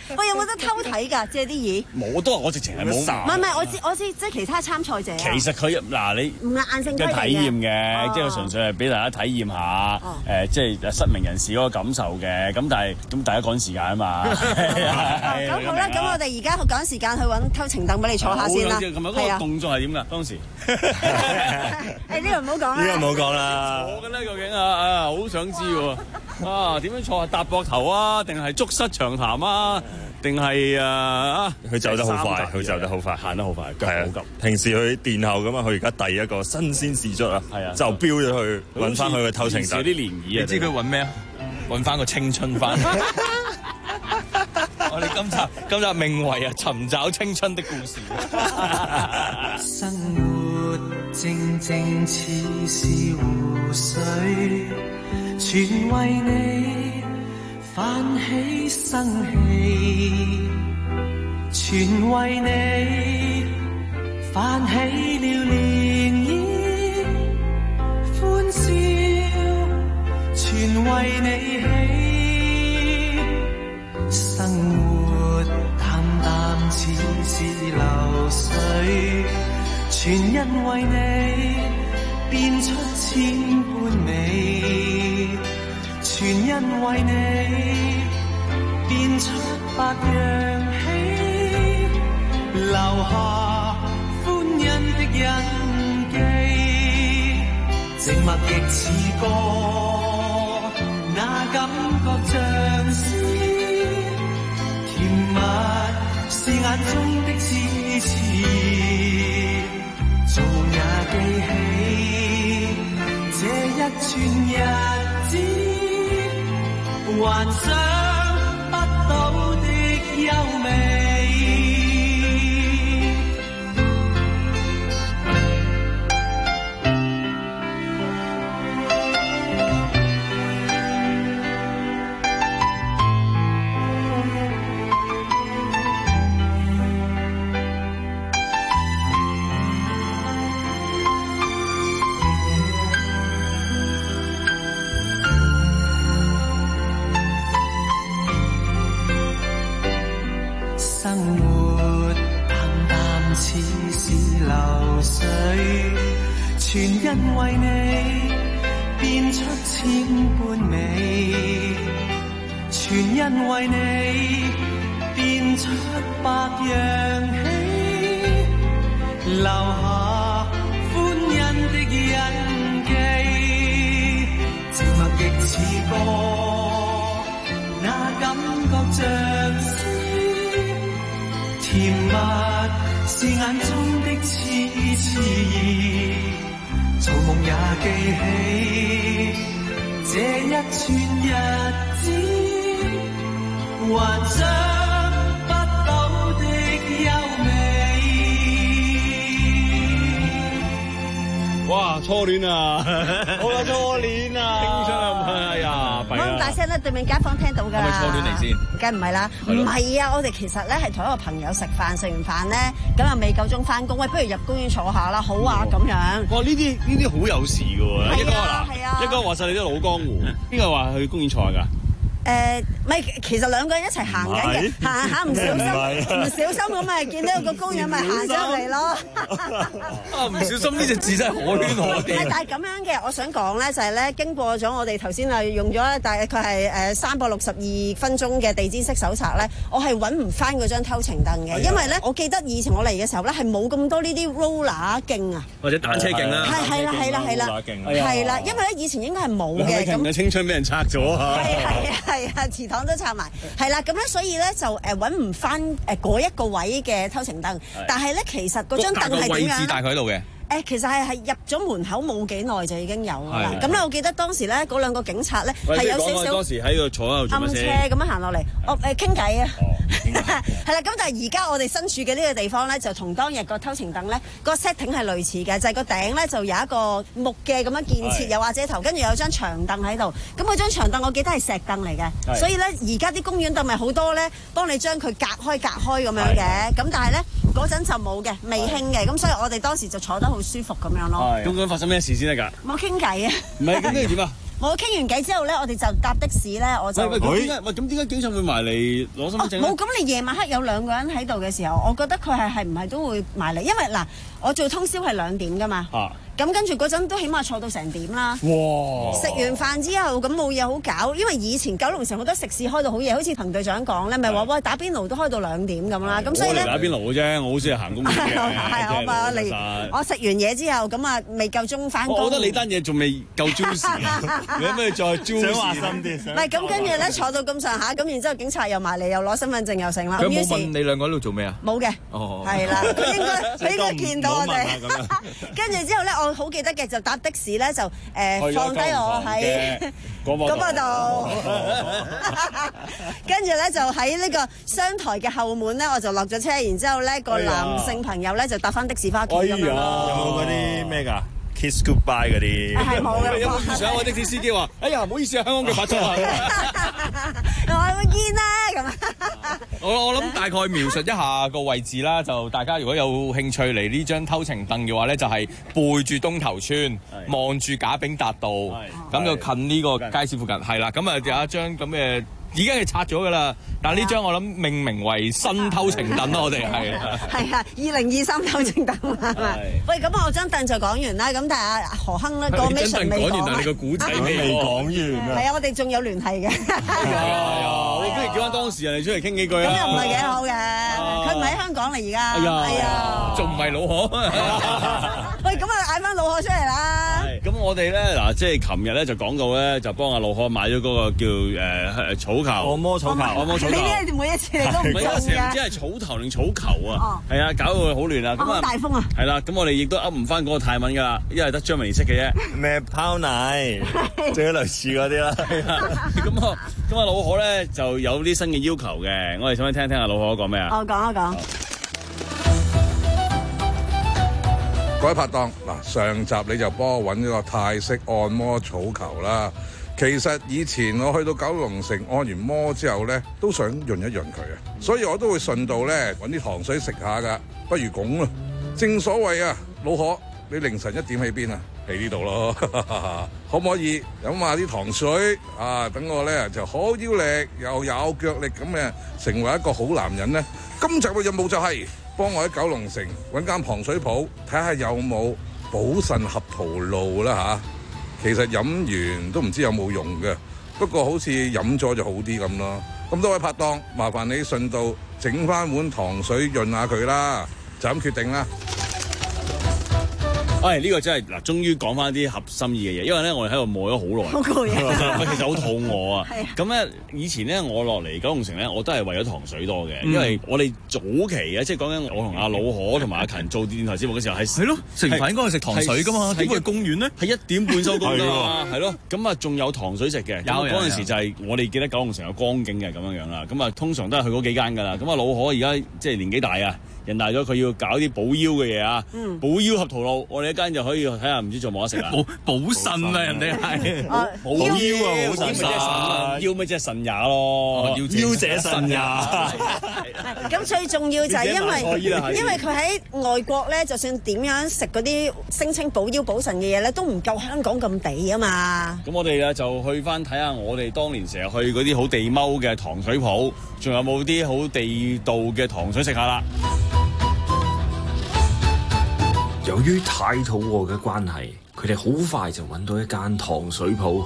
喂，有冇得偷睇㗎？借啲嘢？ 冇，都話我直情係冇。 唔係唔係，我知我知，即係其他參賽者。 其實佢嗱你唔係硬性規定嘅體驗嘅，即係純粹係俾大家體驗下誒，即係失明人士嗰個感受嘅。咁但係咁大家趕時間啊嘛。 咁好啦，咁我哋而家趕時間去揾偷情凳俾你坐下先啦。 咁啊，嗰個動作係點㗎？當時誒呢個唔好講啦。 呢個唔好講啦。 坐嘅咧究竟啊啊，好想知喎。啊，點樣坐？搭膊頭啊，定係促膝長談啊？定係啊？ 佢走得好快，佢走得好快， 行得好快，腳好急。 平時佢殿後咁啊，佢而家第一個新鮮事蹟啊， 係啊， 就飆咗去揾翻佢嘅偷情凳。 有啲漣漪啊！你知佢揾咩啊？揾翻個青春翻。我哋今集今集名為啊，尋找青春的故事。 生活靜靜似是湖水，全為你泛起生氣，全為你泛起了漣漪，歡笑全為你起。生活淡淡似是流水，全因為你變出千般美，全因為你變出百樣喜，留下歡欣的印記，靜默亦似歌，那感覺像詩，甜蜜是眼中的痴痴，做也記起這一串日子，幻想不到的優美。生活淡淡似是流水，全因為你變出千般美，全因為你變出百樣喜，留下歡欣的印記，靜默亦似歌，那感覺像詩，甜蜜是眼中的痴痴，做夢也記起這一串日子，幻想不到的優美。 哇！初戀啊，好啦，初戀啊，青春啊，哎呀， 唔好咁大聲啦，對面街坊聽到㗎啦。係咪初戀嚟先？ 梗唔係啦，唔係啊！我哋其實咧係同一個朋友食飯，食完飯咧咁啊未夠鐘翻工，喂，不如入公園坐下啦，好啊咁樣。 哇！呢啲呢啲好有事㗎喎，一哥嗱，一哥話晒你啲老江湖，邊個話去公園坐下㗎？ 誒，唔係，其實兩個人一齊行緊嘅，行下唔小心，唔小心咁咪見到個公園咪行咗入嚟咯。 啊！唔小心呢隻字真係可圈可點。 但係咁樣嘅，我想講咧就係咧，經過咗我哋頭先啊用咗大概係誒三百六十二分鐘嘅地氈式搜查咧，我係揾唔翻嗰張偷情凳嘅，因為咧我記得以前我嚟嘅時候咧係冇咁多呢啲 roller 徑啊， 或者單車徑啦， 係係啦係啦係啦，係啦，因為咧以前應該係冇嘅。 咁嘅青春俾人拆咗啊！ 係係係啊，祠堂都拆埋，係啦，咁咧所以咧就誒揾唔翻誒嗰一個位嘅偷情凳，但係咧其實嗰張凳係點樣？ 位置大概喺度嘅。 誒，其實係係入咗門口冇幾耐就已經有啦。咁咧，我記得當時咧嗰兩個警察咧係有少少當時喺度坐喺度暗車咁樣行落嚟，我誒傾偈啊，係啦。咁但係而家我哋身處嘅呢個地方咧，就同當日個偷情凳咧個 setting 係類似嘅，就係個頂咧就有一個木嘅咁樣建設，有瓦遮頭，跟住有張長凳喺度。咁嗰張長凳我記得係石凳嚟嘅，所以咧而家啲公園凳咪好多咧，幫你將佢隔開隔開咁樣嘅。咁但係咧嗰陣就冇嘅，未興嘅。咁所以我哋當時就坐得好舒服咁樣咯。 咁咁發生咩事先得㗎？ 冇傾偈啊！ 唔係咁跟住點啊？ 我傾完偈之後咧，我哋就搭的士咧，我就喂喂，點解？喂，咁點解警察會埋嚟攞身份證？ 冇，咁你夜晚黑有兩個人喺度嘅時候，我覺得佢係係唔係都會埋嚟？因為嗱，我做通宵係兩點噶嘛。啊咁跟住嗰陣都起碼坐到成點啦。哇！食完飯之後咁冇嘢好搞，因為以前九龍城好多食肆開到好夜，好似彭隊長講咧，咪話喂打邊爐都開到兩點咁啦。咁所以咧， 我嚟打邊爐嘅啫，我好似係行公園嘅。 係我話你，我食完嘢之後咁啊，未夠鐘翻工。 我覺得你單嘢仲未夠 juicy，你可唔可以再 juicy？ 想話深啲。 唔係咁，跟住咧坐到咁上下，咁然之後警察又埋嚟，又攞身份證又成啦。 佢冇問你兩個喺度做咩啊？ 冇嘅。哦。係啦，佢應該佢應該見到我哋。跟住之後咧，我好記得嘅就。搭的士咧就誒、呃、放低我喺嗰度，跟住咧就喺呢個商台嘅後門咧，我就落咗車，然之後咧個男性朋友咧就搭翻的士翻屋企咁樣咯。 有冇嗰啲咩㗎？Kiss goodbye 嗰啲係冇嘅。 有冇遇上我的士司機話：哎呀，唔好意思啊，香港嘅拍拖啊！ 我會見啦咁。 我我諗大概描述一下個位置啦，就大家如果有興趣嚟呢張偷情凳嘅話咧，就係、是、背住東頭村，望住賈炳達道，咁就近呢個街市附近，係啦。咁啊有一張咁嘅。已經係拆咗㗎啦，但係呢張我諗命名為新偷情凳咯，我哋係係啊，二零二三偷情凳係咪？喂，咁我張凳就講完啦，咁但係阿何亨咧個 mission 未講， 但係你個古仔未講完啊！ 係啊，我哋仲有聯繫嘅。 係啊，我不如叫翻當事人嚟出嚟傾幾句啊！ 咁又唔係幾好嘅，佢唔喺香港嚟而家。係啊， 仲唔係老何？ 喂，咁啊嗌翻老何出嚟啦！ 咁我哋咧嗱，即係琴日咧就講到咧，就幫阿老何買咗嗰個叫誒草球， 按摩草球，按摩草球。 你呢每一次你都唔中嘅， 唔知係草頭定草球啊？係啊，搞到佢好亂啊！咁啊， 大風啊！ 係啦，咁我哋亦都噏唔翻嗰個泰文㗎啦，因為得張明識嘅啫。 咩拋奶，仲有類似嗰啲啦。 咁啊，咁啊，老何咧就有啲新嘅要求嘅，我哋想唔想聽聽阿老何講咩啊？ 我講一講。 各位拍檔，嗱，上集你就幫我揾咗個泰式按摩草球啦。其實以前我去到九龍城按完摩之後呢，都想潤一潤佢啊，所以我都會順道呢揾啲糖水食下噶。不如咁咯，正所謂啊，老何，你凌晨一點喺邊啊？喺呢度咯，可唔可以飲下啲糖水啊？等我呢就好腰力又有腳力咁嘅，成為一個好男人呢。今集嘅任務就係、是。幫我喺九龍城揾間糖水鋪，睇下有冇補腎合桃露啦嚇。其實飲完都唔知有冇用嘅，不過好似飲咗就好啲咁咯。咁多位拍檔，麻煩你順道整翻碗糖水潤下佢啦，就咁決定啦。 哎，呢、這個真係嗱，終於講翻啲合心意嘅嘢，因為咧我哋喺度磨咗好耐， 好攰啊！ 其實好肚餓啊。咁咧以前咧我落嚟九龍城咧，我都係為咗糖水多嘅，嗯、因為我哋早期啊，即係講緊我同阿老何同埋阿勤做電台節目嘅時候係係咯，食完飯應該去食糖水噶嘛，點會去公園咧？係一點半收工㗎嘛，係咯。咁啊仲有糖水食嘅，嗰陣時就係我哋記得九龍城有光景嘅咁樣樣啦。咁啊通常都係去嗰幾間㗎啦。咁啊老何而家即係年紀大啊。人大咗，佢要搞啲補腰嘅嘢啊！嗯、補腰合桃露，我哋一間就可以睇下，唔知做冇得食啦。補補腎啊，人哋係補腰啊，補腎啊，腰咪即係腎也咯，腰者腎也。 咁最重要就係因為因為佢喺外國咧，就算點樣食嗰啲聲稱補腰補腎嘅嘢咧，都唔夠香港咁地啊嘛。 咁我哋咧就去翻睇下，我哋當年成日去嗰啲好地踎嘅糖水鋪，仲有冇啲好地道嘅糖水食下啦。 由於太肚餓嘅關係，佢哋好快就揾到一間糖水鋪。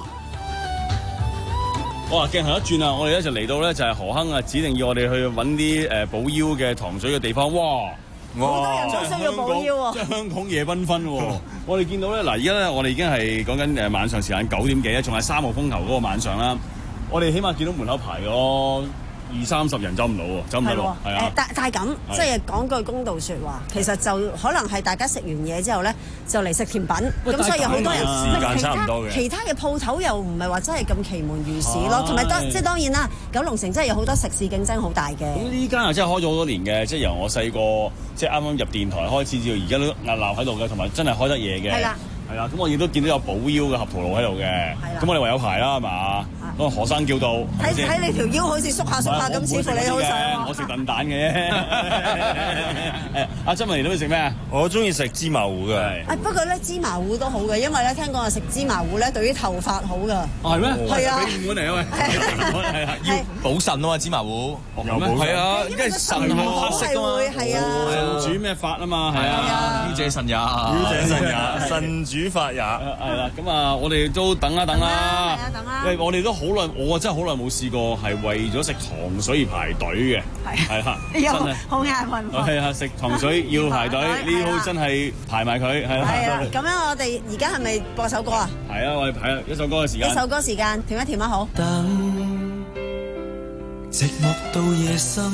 哇！鏡頭一轉啊，我哋咧就嚟到咧就係何亨啊，指定要我哋去揾啲誒補腰嘅糖水嘅地方。哇！ 好多人都需要補腰喎， 即係香港夜繽紛喎。我哋見到咧嗱，而家咧我哋已經係講緊誒晚上時間九點幾咧，仲係三號風球嗰個晚上啦。我哋起碼見到門口排咗二三十人走唔到喎，走唔到喎，係啊！ 但但係咁，即係講句公道説話，其實就可能係大家食完嘢之後咧，就嚟食甜品，咁所以有好多人時間差唔多嘅。 其他嘅鋪頭又唔係話真係咁其門如市咯，同埋當即係當然啦，九龍城真係有好多食肆競爭好大嘅。 咁呢間啊真係開咗好多年嘅，即係由我細個即係啱啱入電台開始至到而家都屹立喺度嘅，同埋真係開得嘢嘅。係啦。係啦，咁我亦都見到有補腰嘅合桃露喺度嘅，咁我哋唯有排啦，係嘛？ 個河山叫道。 睇睇你條腰好似縮下縮下咁，似乎你好想。 我食燉蛋嘅啫。阿周文賢都會食咩啊？ 我中意食芝麻糊嘅。 誒不過咧芝麻糊都好嘅，因為咧聽講話食芝麻糊咧對於頭髮好㗎。 係咩？ 係啊。 俾碗嚟啊喂！係啊，要補腎啊嘛芝麻糊。有咩？係啊，因為腎黑色㗎嘛。 係啊。 腎主咩發啊嘛？係啊。要謝腎也。 要謝腎也。腎主發也。 係啦，咁啊，我哋都等一等啦。 係啊，等啦。 喂，我哋都好耐，我真係好耐冇試過係為咗食糖水而排隊嘅。係係啦，真係好眼瞓。 係啊，食糖水要排隊，呢鋪真係排埋佢，係啦。 係啊，咁樣我哋而家係咪播首歌啊？ 係啊，我哋排一首歌嘅時間。 一首歌時間，甜一甜啊好。 等寂寞到夜深，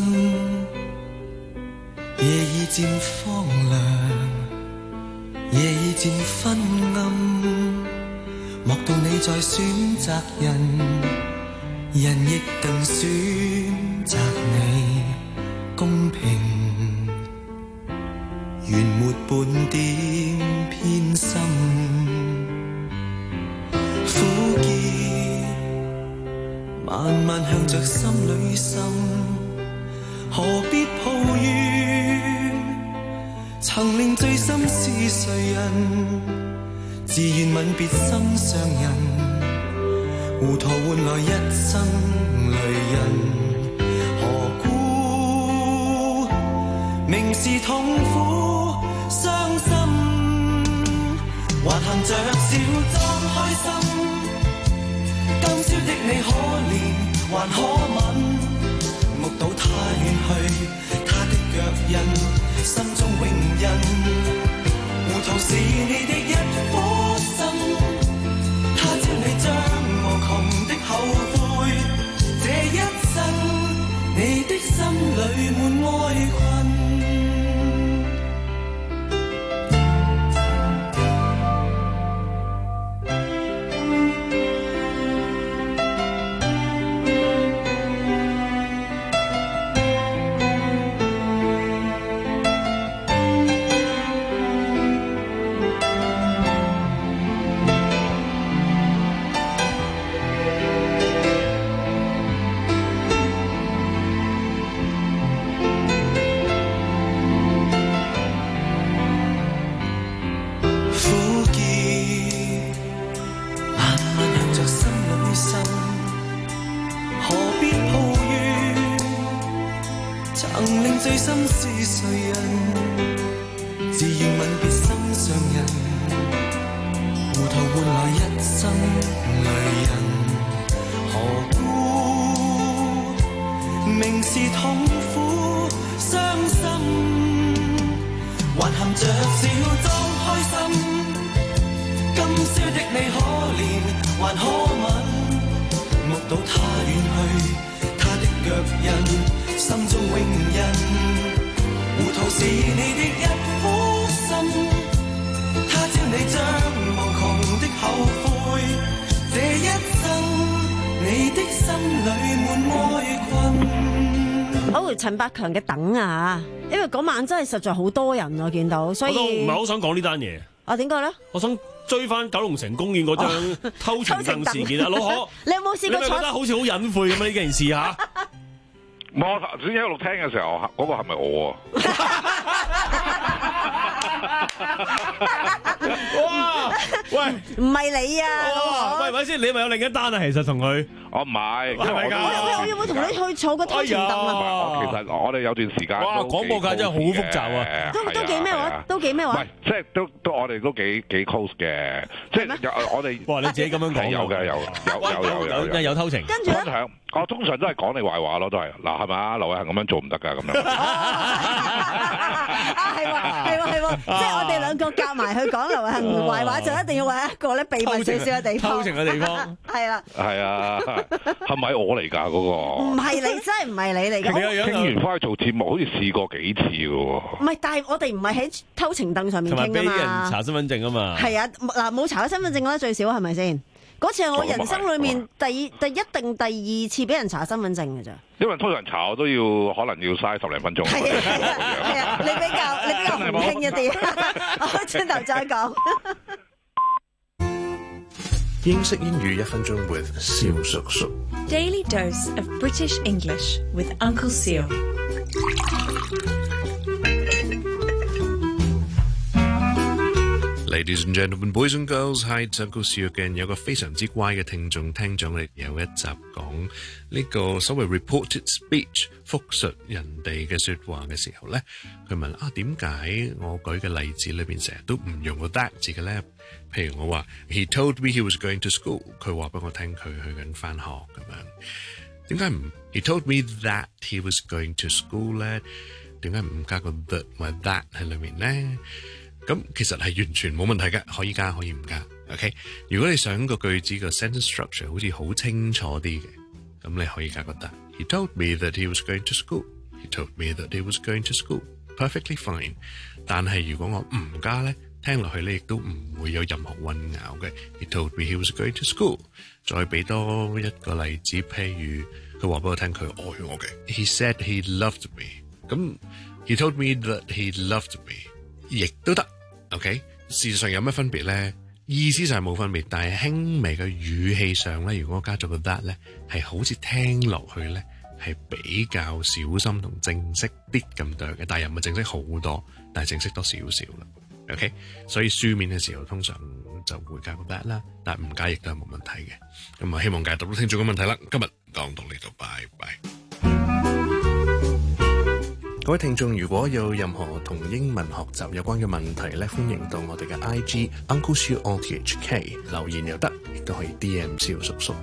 夜已漸荒涼，夜已漸昏暗，莫道你在選擇人，人亦更選擇你公平，原沒半點偏心，苦澀慢慢向着心裏滲，何必抱怨？曾令醉心是誰人？自願吻別心上人，糊塗換來一生淚印。何故明是痛苦傷心，還含着笑裝開心？今宵的你可憐還可吻？目睹他遠去，他的腳印，心中永印。糊塗是你的一顆心，他朝你將無窮的後悔。這一生，你的心裏滿哀困。醉心是誰人？自願吻別心上人，糊塗換來一生淚印。何故明是痛苦傷心，還含着笑裝開心？今宵的你可憐還可吻？目睹他遠去，他的腳印，心中永印。糊塗是你的一顆心，他朝你將無窮的後悔。這一生，你的心裏滿哀困。 好，陳百強嘅等啊，因為嗰晚真係實在好多人我見到，所以我都唔係好想講呢單嘢。 啊，點解咧？ 我想追翻九龍城公園嗰張偷情凳事件啊，老可， 你有冇試過坐？ 你咪覺得好似好隱晦咁啊？呢件事嚇。 我頭先一路聽嘅時候，嗰、那個係咪我啊？ 哇！喂， 唔係你啊！ 喂，咪先，你咪有另一單啊？其實同佢， 我唔係， 係咪㗎？ 我有冇同你去坐個偷情凳啊？ 其實我哋有段時間， 哇！廣播界真係好複雜啊！ 都都幾咩話？都幾咩話？ 唔係，即係都都我哋都幾幾 close 嘅，即係有我哋。 哇！你自己咁樣講， 有嘅有有有有有有偷情， 跟住咧。 我通常都係講你壞話咯，都係嗱係嘛？劉偉恒咁樣做唔得㗎，咁樣。 啊係喎係喎係喎，即係我哋兩個夾埋去講劉偉恒壞話，就一定要揾一個咧秘密少少嘅地方。 偷情嘅地方係啦。 係啊，係咪我嚟㗎嗰個？ 唔係你，真係唔係你嚟㗎。 傾完翻去做節目，好似試過幾次㗎喎。 唔係，但係我哋唔係喺偷情凳上面傾啊嘛。 同埋俾人查身份證啊嘛。 係啊，嗱冇查咗身份證啦，最少係咪先？嗰次係我人生裏面第第一定第二次俾人查身份證嘅咋。 因為通常查我都要可能要嘥十零分鐘。 係啊係啊，你比較你比較洪興一啲，我轉頭再講。 英式英語一分鐘 with 蕭叔叔。 Daily dose of British English with Uncle Seal。 Ladies and gentlemen, boys and girls, hi, it's Uncle Seal again。有個非常之乖嘅聽眾聽咗我哋有一集講呢個所謂 reported speech 複述人哋嘅説話嘅時候咧，佢問啊點解我舉嘅例子裏邊成日都唔用個 that 字嘅咧？譬如我話 He told me he was going to school， 佢話俾我聽佢去緊返學咁樣。點解唔 He told me that he was going to school 咧？點解唔加個 the 或 that 喺裏面咧？咁其實係完全冇問題嘅，可以加可以唔加。OK， 如果你想個句子個 sentence structure 好似好清楚啲嘅，咁你可以加個 that。He told me that he was going to school. He told me that he was going to school. Perfectly fine。但係如果我唔加咧，聽落去咧亦都唔會有任何混淆嘅。He told me he was going to school。再俾多一個例子，譬如佢話俾我聽佢愛我嘅。He said he loved me。咁 He told me that he loved me。亦都得 ，OK。事實上有咩分別咧？意思上係冇分別，但係輕微嘅語氣上咧，如果我加咗個 that 咧，係好似聽落去咧係比較小心同正式啲咁多嘅，但係又唔係正式好多，但係正式多少少啦。OK， 所以書面嘅時候通常就會加個 that 啦，但係唔加亦都係冇問題嘅。咁啊，希望解答到聽眾嘅問題啦。今日講到呢度，拜拜。各位聽眾，如果有任何同英文學習有關嘅問題咧，歡迎到我哋嘅 I G Uncle Siu O T H K 留言又得，亦都可以 D M 蕭叔叔。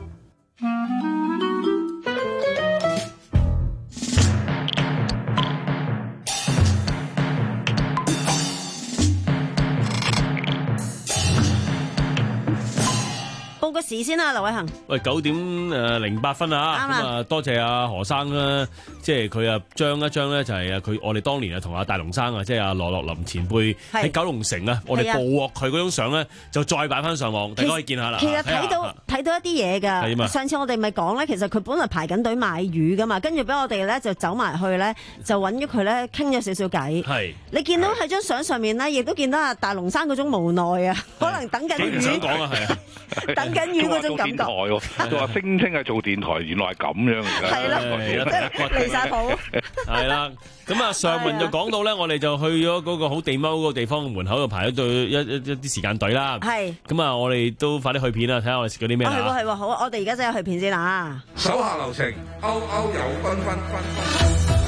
報個時先啦，劉偉恒。 喂，九點誒零八分啊！咁啊，多謝阿何生啦，即係佢啊將一張咧就係啊佢我哋當年啊同阿大龍生啊，即係阿羅樂林前輩喺九龍城啊，我哋捕獲佢嗰張相咧，就再擺翻上網，大家可以見下啦。 其實睇到睇到一啲嘢㗎。上次我哋咪講咧，其實佢本來排緊隊買魚㗎嘛，跟住俾我哋咧就走埋去咧，就揾咗佢咧傾咗少少偈。係。你見到喺張相上面咧，亦都見到阿大龍生嗰種無奈啊，可能等緊魚。唔想講啊，係啊。等緊魚嗰種感覺。 佢話聲稱係做電台，原來係咁樣嘅。係啦， 離曬譜。 係啦，咁啊上文就講到咧，我哋就去咗嗰個好地踎嗰個地方門口度排咗隊一一一啲時間隊啦。係。咁啊，我哋都快啲去片啦，睇下我哋食咗啲咩啦。係喎係喎，好啊！我哋而家真係去片先啦。 手下留情，歐歐有分分分分。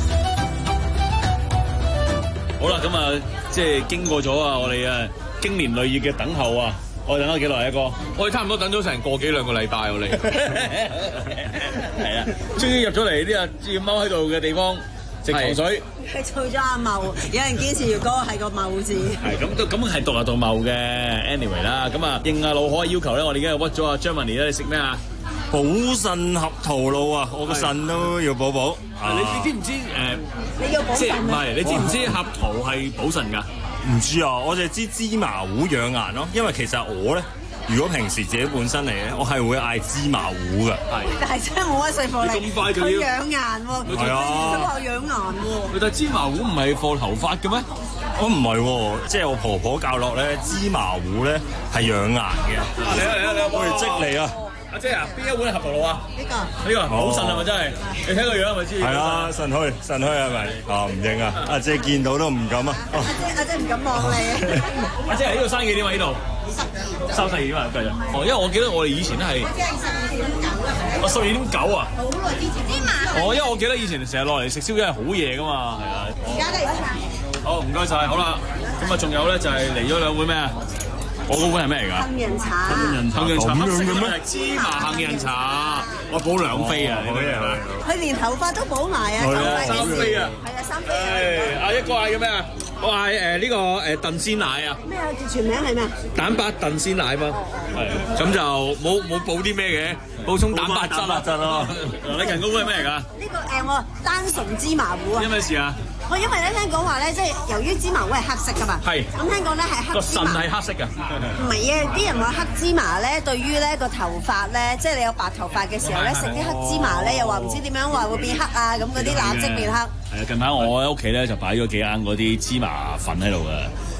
好啦，咁啊，即係經過咗啊，我哋啊經年累月嘅等候啊。我哋等咗幾耐一個？ 我哋差唔多等咗成個幾兩個禮拜，我哋係啊，終於入咗嚟呢個要踎喺度嘅地方食糖水。 係做咗阿茂，有人堅持要嗰個係個茂字。係咁都咁係讀下讀茂嘅 anyway 啦。咁啊應阿老可嘅要求咧，我哋已經係屈咗阿 Germany 咧，你食咩啊？ 補腎合桃露啊！我個腎都要補補。 你你知唔知誒？ 你要補腎唔係，你知唔知合桃係補腎㗎？ 唔知啊，我就知芝麻糊養顏咯。因為其實我咧，如果平時自己本身嚟咧，我係會嗌芝麻糊㗎。係， 但係真係冇乜說服力。咁快就要佢養顏喎，係啊，都話養顏喎。 但係芝麻糊唔係放頭髮嘅咩？ 我唔係喎，即係我婆婆教落咧，芝麻糊咧係養顏嘅。 你啊你啊你啊， 我哋積嚟啊！ 阿姐啊，邊一碗係合桃露啊？ 呢個呢個好腎係咪真係？你睇個樣係咪知？ 係啊，腎虛腎虛係咪？啊唔認啊！阿姐見到都唔敢啊！ 阿姐阿姐唔敢望你。 阿姐呢度生幾點啊？呢度三四點啊，繼續。哦，因為我記得我哋以前都係。 即係十二點九啊！ 我十二點九啊！ 好耐之前芝麻。 哦，因為我記得以前成日落嚟食宵夜係好夜噶嘛，係啊。 而家都係。 好，唔該晒，好啦。咁啊，仲有咧就係嚟咗兩碗咩啊？我嗰碗係咩嚟㗎？ 杏仁茶。 杏仁茶。杏仁茶咁樣嘅咩？芝麻杏仁茶，我補兩杯啊！你咩啊？ 佢連頭髮都補埋啊！ 三杯啊！ 係啊，三杯。 啊，一個嗌嘅咩啊？我嗌誒呢個誒燉鮮奶啊！ 咩啊？全名係咩？ 蛋白燉鮮奶嘛。係。咁就冇冇補啲咩嘅？補充蛋白質啊！質咯。你近嗰個係咩嚟㗎？ 呢個誒我單純芝麻糊啊！ 因咩事啊？ 我因為咧聽講話咧，即係由於芝麻糊係黑色噶嘛，係咁聽講咧係黑芝麻。 個腎係黑色㗎。 唔係啊！啲人話黑芝麻咧，對於咧個頭髮咧，即係你有白頭髮嘅時候咧，食啲黑芝麻咧，又話唔知點樣話會變黑啊，咁嗰啲蠟質變黑。係啊！近排我喺屋企咧就擺咗幾罌嗰啲芝麻粉喺度嘅。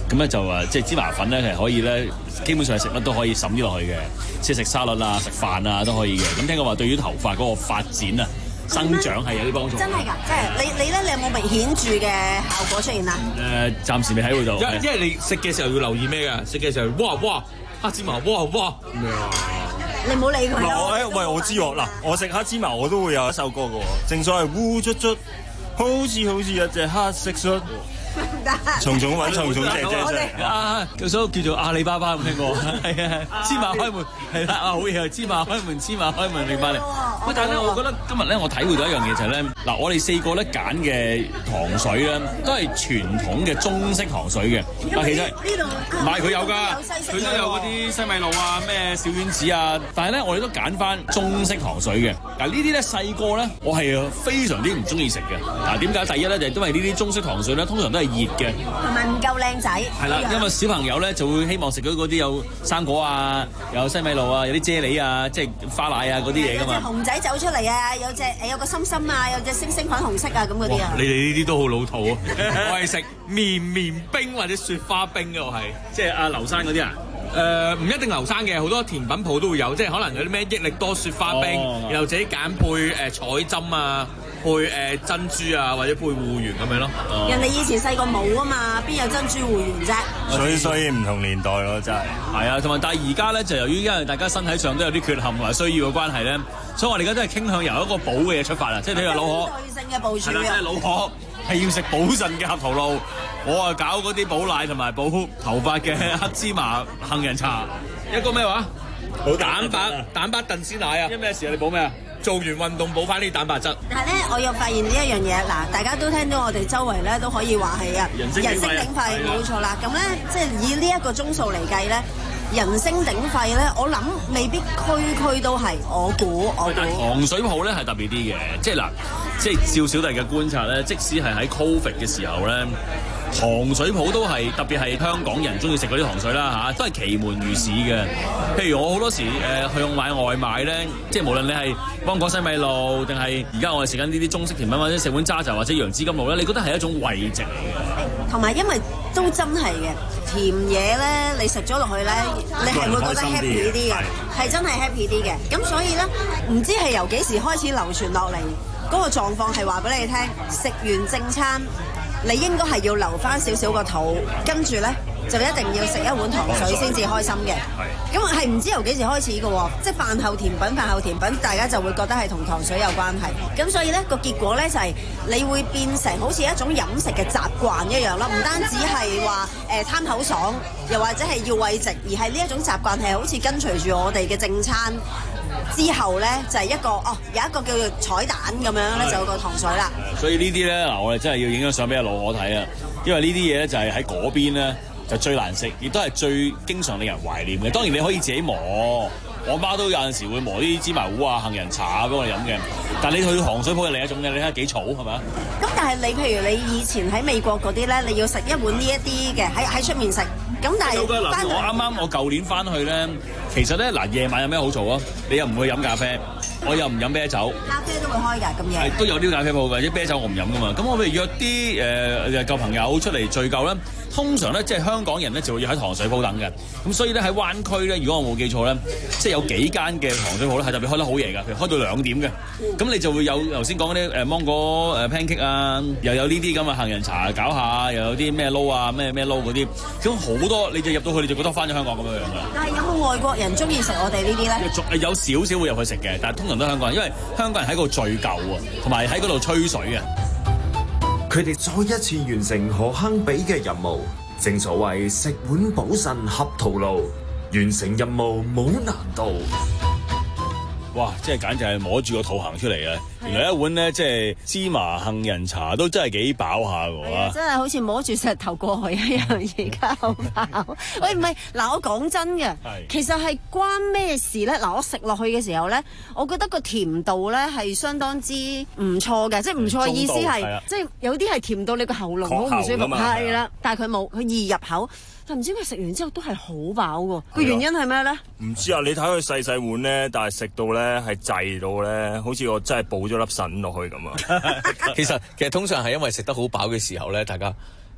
咁咧就誒即係芝麻粉咧係可以咧，基本上係食乜都可以滲啲落去嘅，即係食沙律啊、食飯啊都可以嘅。咁聽講話對於頭髮嗰個發展啊、生長係有啲幫助。 真係㗎，即係你你咧，你有冇明顯著嘅效果出現啊？誒、 呃，暫時未喺度。 因因為你食嘅時候要留意咩㗎？食嘅時候，哇哇黑芝麻，哇哇咩啊？ 你唔好理佢。 嗱，喂，我知喎。嗱，我食黑芝麻我都會有一首歌㗎喎，正所謂烏卒卒，好似好似一隻黑色恤。重重揾重重謝謝謝啊！所以叫做阿里巴巴咁聽過，係啊，芝麻開門係啦，啊好嘢啊！芝麻開門，芝麻開門，明白你。喂，但係咧，我覺得今日咧，我體會到一樣嘢就係咧，嗱，我哋四個咧揀嘅糖水咧，都係傳統嘅中式糖水嘅。但其實呢度唔係佢有㗎，佢都有嗰啲西米露啊、咩小丸子啊。但係咧，我哋都揀翻中式糖水嘅。嗱，呢啲咧細個咧，我係非常之唔中意食嘅。嗱，點解？第一咧就係因為呢啲中式糖水咧，通常都係熱嘅， 同埋唔夠靚仔。 係啦，因為小朋友咧就會希望食到嗰啲有生果啊、有西米露啊、有啲啫喱啊、即係花奶啊嗰啲嘢㗎嘛。 有隻熊仔走出嚟啊！有隻誒有個心心啊，有隻星星粉紅色啊咁嗰啲啊。 你哋呢啲都好老土啊！我係食綿綿冰或者雪花冰嘅，我係即係阿劉生嗰啲啊。 誒唔一定劉生嘅，好多甜品鋪都會有，即係可能有啲咩益力多雪花冰， 哦、 然後自己揀配誒、呃、彩針啊。配誒、呃、珍珠啊，或者配護圓咁樣咯。 哦、 人哋以前細個冇啊嘛，邊有珍珠護圓啫？ 所以所以唔同年代咯，真係。 係啊，同埋但係而家咧就由於因為大家身體上都有啲缺陷同埋需要嘅關係咧，所以我哋而家都係傾向由一個補嘅嘢出發啦，即係你話腦殼。 對性嘅部署啊！ 即係腦殼係要食補腎嘅合桃露，我啊搞嗰啲補奶同埋補頭髮嘅黑芝麻杏仁茶。一個咩話？ 補蛋白蛋白燉鮮奶啊！ 因咩事啊？你補咩啊？ 做完運動補翻啲蛋白質。 但係咧，我又發現呢一樣嘢，嗱，大家都聽到我哋周圍咧都可以話係啊， 人聲鼎沸，冇錯啦。咁咧，即係以呢一個鐘數嚟計咧，人聲鼎沸咧，我諗未必區區都係，我估我估。 糖水鋪咧係特別啲嘅，即係嗱，即係照小弟嘅觀察咧，即使係喺 Covid 嘅時候咧。糖水鋪都係特別係香港人中意食嗰啲糖水啦嚇，都係其門如市嘅。譬如我好多時誒、呃、去買外賣咧，即係無論你係芒果西米露，定係而家我哋食緊呢啲中式甜品，或者食碗渣渣或者楊枝甘露咧，你覺得係一種慰藉嚟嘅。 同埋因為都真係嘅甜嘢咧，你食咗落去咧，你係會覺得 happy 啲嘅，係真係 happy 啲嘅。咁所以咧，唔知係由幾時開始流傳落嚟嗰個狀況係話俾你聽，食完正餐。你應該係要留翻少少個肚，跟住咧就一定要食一碗糖水先至開心嘅。咁係唔知由幾時開始嘅喎，即係飯後甜品，飯後甜品大家就會覺得係同糖水有關係。咁所以咧個結果咧就係、是、你會變成好似一種飲食嘅習慣一樣咯，唔單止係話誒貪口爽，又或者係要慰藉，而係呢一種習慣係好似跟隨住我哋嘅正餐。之後咧就係、是、一個哦，有一個叫做彩蛋咁樣咧，就有個糖水啦。 所以呢啲咧嗱，我哋真係要影張相俾阿老我睇啊，因為呢啲嘢咧就係喺嗰邊咧就最難食，亦都係最經常令人懷念嘅。當然你可以自己磨，我媽都有陣時會磨啲芝麻糊啊、杏仁茶啊俾我哋飲嘅。但係你去糖水鋪係另一種嘅，你睇下幾嘈係咪啊？ 咁但係你譬如你以前喺美國嗰啲咧，你要食一碗呢一啲嘅喺喺出面食。咁但係有嘅嗱，我啱啱我舊年翻去咧，其實咧嗱夜晚有咩好做啊？你又唔會飲咖啡，我又唔飲啤酒。 咖啡都會開㗎，咁夜。 係都有啲咖啡鋪嘅，啲啤酒我唔飲噶嘛。咁我譬如約啲誒舊朋友出嚟聚舊咧，通常咧即係香港人咧就會要喺糖水鋪等嘅。咁所以咧喺灣區咧，如果我冇記錯咧，即係有幾間嘅糖水鋪咧係特別開得好夜㗎，譬如開到兩點嘅。咁、嗯、你就會有頭先講嗰啲誒芒果誒 pancake 啊，又有呢啲咁嘅杏仁茶搞下，又有啲咩撈啊咩咩撈嗰啲，咁好多你就入到去你就覺得翻咗香港咁樣樣㗎。 但係有冇外國人中意食我哋呢啲咧？ 有少少會入去食嘅，但係通常都係香港人，因為香港人喺嗰度聚舊啊，同埋喺嗰度吹水啊。 佢哋再一次完成何亨比嘅任務，正所謂食碗補腎合桃露，完成任務冇難度。 哇！即係簡直係摸住個肚行出嚟啊！原來一碗咧，即係芝麻杏仁茶都真係幾飽下㗎。 真係好似摸住石頭過去一樣，而家好飽。喂，唔係嗱，我講真嘅，其實係關咩事咧？嗱，我食落去嘅時候咧，我覺得個甜度咧係相當之唔錯嘅，即係唔錯嘅意思係，即係有啲係甜到你個喉嚨好唔舒服，係啦，但係佢冇，佢易入口。但唔知佢食完之後都係好飽喎，個原因係咩咧？ 唔知啊，你睇佢細細碗咧，但係食到咧係滯到咧，好似我真係補咗粒腎落去咁啊！ 其實其實通常係因為食得好飽嘅時候咧，大家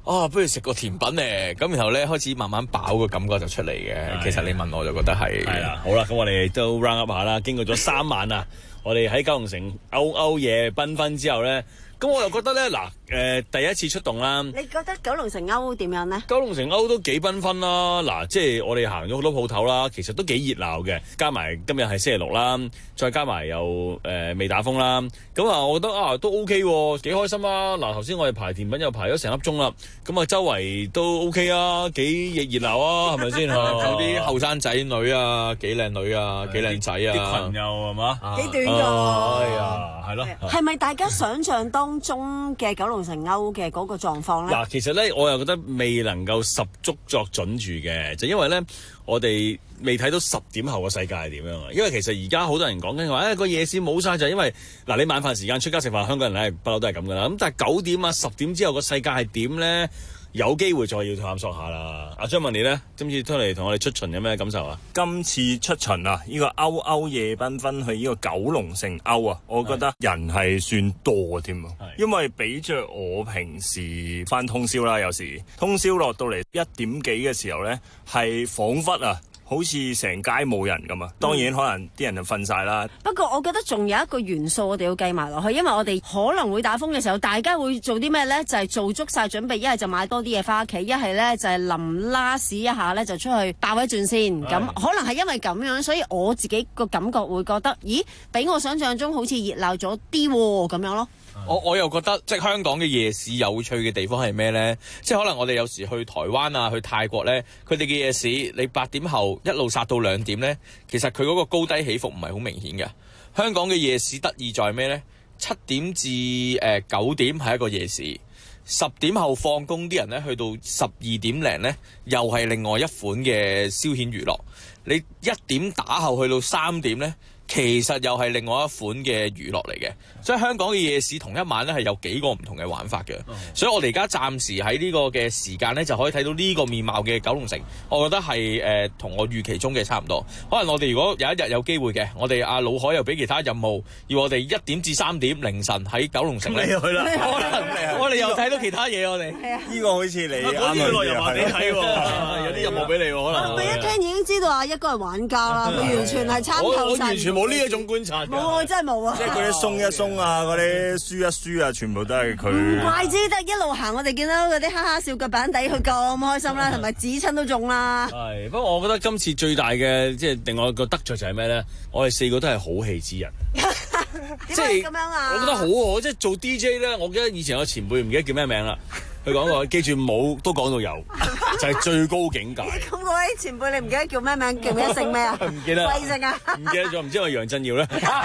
啊，不如食個甜品咧，咁然後咧開始慢慢飽個感覺就出嚟嘅。其實你問我就覺得係。 係啦，好啦，咁我哋都 round up 下啦。經過咗三晚啊，我哋喺九龍城歐歐夜繽紛之後咧，咁我又覺得咧嗱，誒、呃、第一次出動啦。 你覺得九龍城歐點樣呢？ 九龍城歐都幾繽紛啦，嗱，即係我哋行咗好多鋪頭啦，其實都幾熱鬧嘅。加埋今日係星期六啦，再加埋又誒未打風啦，咁啊，我覺得啊都 OK 喎，幾開心啊！嗱，頭先我哋排甜品又排咗成粒鐘啦，咁啊周圍都 OK 啊，幾熱熱鬧啊，係咪先？有啲後生仔女啊，幾靚女啊，幾靚仔啊， 啲裙又係嘛？ 幾短㗎？ 哎呀，係咯。 係咪大家想象當中嘅九龍城歐嘅嗰個狀況咧？ 嗱，其實咧我又覺得未能夠十足作準住嘅，就因為咧我哋未睇到十點後嘅世界係點樣啊！因為其實而家好多人講緊話，誒、哎、個夜市冇晒，就係因為嗱你晚飯時間出街食飯，香港人咧不嬲都係咁噶啦。咁但係九點啊十點之後個世界係點咧？有機會再要探索下啦。阿張文你咧，今次出嚟同我哋出巡有咩感受啊？ 今次出巡啊，呢、這個歐歐夜繽紛去呢個九龍城歐啊，我覺得人係算多添啊。因為比着我平時返通宵啦，有時通宵落到嚟一點幾嘅時候咧，係彷彿啊〜好似成街冇人咁啊！當然可能啲人就瞓晒啦。 不過我覺得仲有一個元素我哋要計埋落去，因為我哋可能會打風嘅時候，大家會做啲咩呢？就係、是、做足晒準備，一係就買多啲嘢翻屋企，一係呢就係臨拉屎一下呢，就出去爆一轉先。咁可能係因為咁樣，所以我自己個感覺會覺得，咦，比我想象中好似熱鬧咗啲喎，咁樣咯。 我我又覺得即係香港嘅夜市有趣嘅地方係咩呢？即係可能我哋有時去台灣啊、去泰國呢，佢哋嘅夜市你八點後一路殺到兩點呢，其實佢嗰個高低起伏唔係好明顯嘅。香港嘅夜市得意在咩呢？七點至誒九點係一個夜市，十點後放工啲人呢，去到十二點零呢，又係另外一款嘅消遣娛樂。你一點打後去到三點呢，其實又係另外一款嘅娛樂嚟嘅，所以香港嘅夜市同一晚咧係有幾個唔同嘅玩法嘅，嗯、所以我哋而家暫時喺呢個嘅時間咧就可以睇到呢個面貌嘅九龍城，我覺得係誒同我預期中嘅差唔多。可能我哋如果有一日有機會嘅，我哋阿老海又俾其他任務，要我哋一點至三點凌晨喺九龍城咧，去啦，可能我哋又睇到其他嘢，我哋呢個好似你啱啱落油麻地睇喎，有啲任務俾你喎，可能。 我一聽已經知道阿一個係玩家啦，佢完全係參透晒。 冇呢一種觀察， 冇啊，真係冇啊！ 即係嗰啲鬆一鬆啊，嗰啲輸一輸啊，全部都係佢。 唔怪之得一路行，我哋見到嗰啲哈哈笑腳板底，佢咁開心啦，同埋指親都中啦。 係，不過我覺得今次最大嘅即係另外一個得著就係咩咧？我哋四個都係好戲之人， 即係咁樣啊！ 我覺得好喎，即係做 D J 咧，我記得以前有個前輩唔記得叫咩名啦。佢講過，記住冇都講到有，就係最高境界。 咁嗰位前輩，你唔記得叫咩名？叫咩姓咩啊？ 唔記得。 貴姓啊？ 唔記得咗，唔知係楊振耀咧。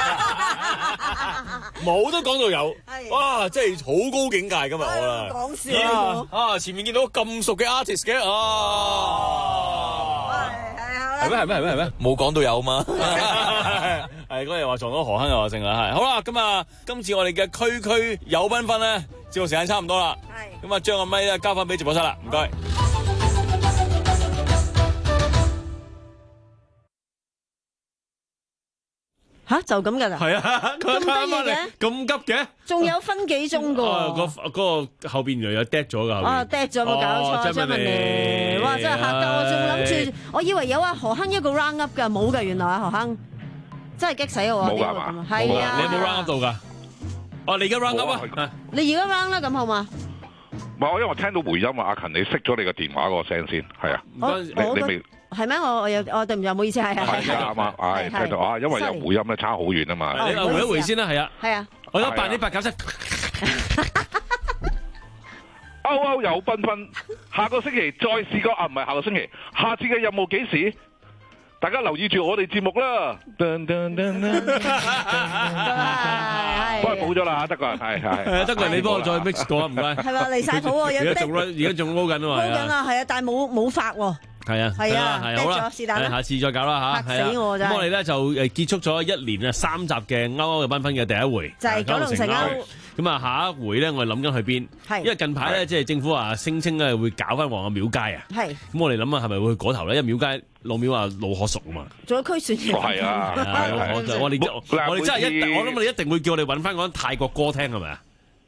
冇都講到有，哇！真係好高境界㗎嘛，我啦。 講笑啊！前面見到咁熟嘅 artist 嘅啊！係咩？係咩？係咩？係咩？ 冇講到有嘛？ 係嗰日話撞到何坑又話剩啦，係好啦。咁啊，今次我哋嘅區區有繽紛咧，節目時間差唔多啦。係咁啊，將個咪咧交翻俾直播室啦，唔該。 吓就咁噶啦？ 係啊，咁得意嘅，咁急嘅， 仲有分幾鐘噶？ 嗰嗰個後邊又有 dead 咗噶。 哦 dead 咗冇搞錯，張文妮，哇真係嚇得我，仲諗住，我以為有啊何坑一個 round up 噶，冇噶，原來啊何坑真係激死我。 冇噶嘛？ 係啊， 你有冇 round up 到噶？哦，你而家 round up 啊？ 你而家 round 啦，咁好嘛？ 唔係，我因為我聽到回音啊，阿勤你熄咗你個電話個聲先，係啊，你你未？ 係咩？我我有我對唔住，唔好意思，係係係啱啊！係聽到啊，因為有回音咧，差好遠啊嘛。 你回一回先啦，係啊， 係啊， 我而家扮啲白鴿聲。 歐歐有繽紛，下個星期再試過啊！唔係下個星期，下次嘅任務幾時？大家留意住我哋節目啦。幫佢補咗啦，得個人係係。 得個人你幫我再 mix 過啊，唔該。 係嘛，離曬譜喎，有啲。 而家仲而家仲撈緊啊嘛。 撈緊啊，係啊，但係冇冇發喎。 係啊， 係啊， 係好啦，下次再搞啦嚇， 嚇死我真係。 咁我哋咧就誒結束咗一年啊三集嘅歐歐嘅繽紛嘅第一回， 就係九龍城歐。 咁啊，下一回咧，我哋諗緊去邊？係，因為近排咧，即係政府話聲稱咧會搞翻旺角廟街啊。係。咁我哋諗下係咪會去嗰頭咧？因為廟街老廟話路可熟啊嘛。 仲有區選嘅。 係啊，係係。 我哋我哋真係一，我諗我哋一定會叫我哋揾翻嗰間泰國歌廳係咪啊？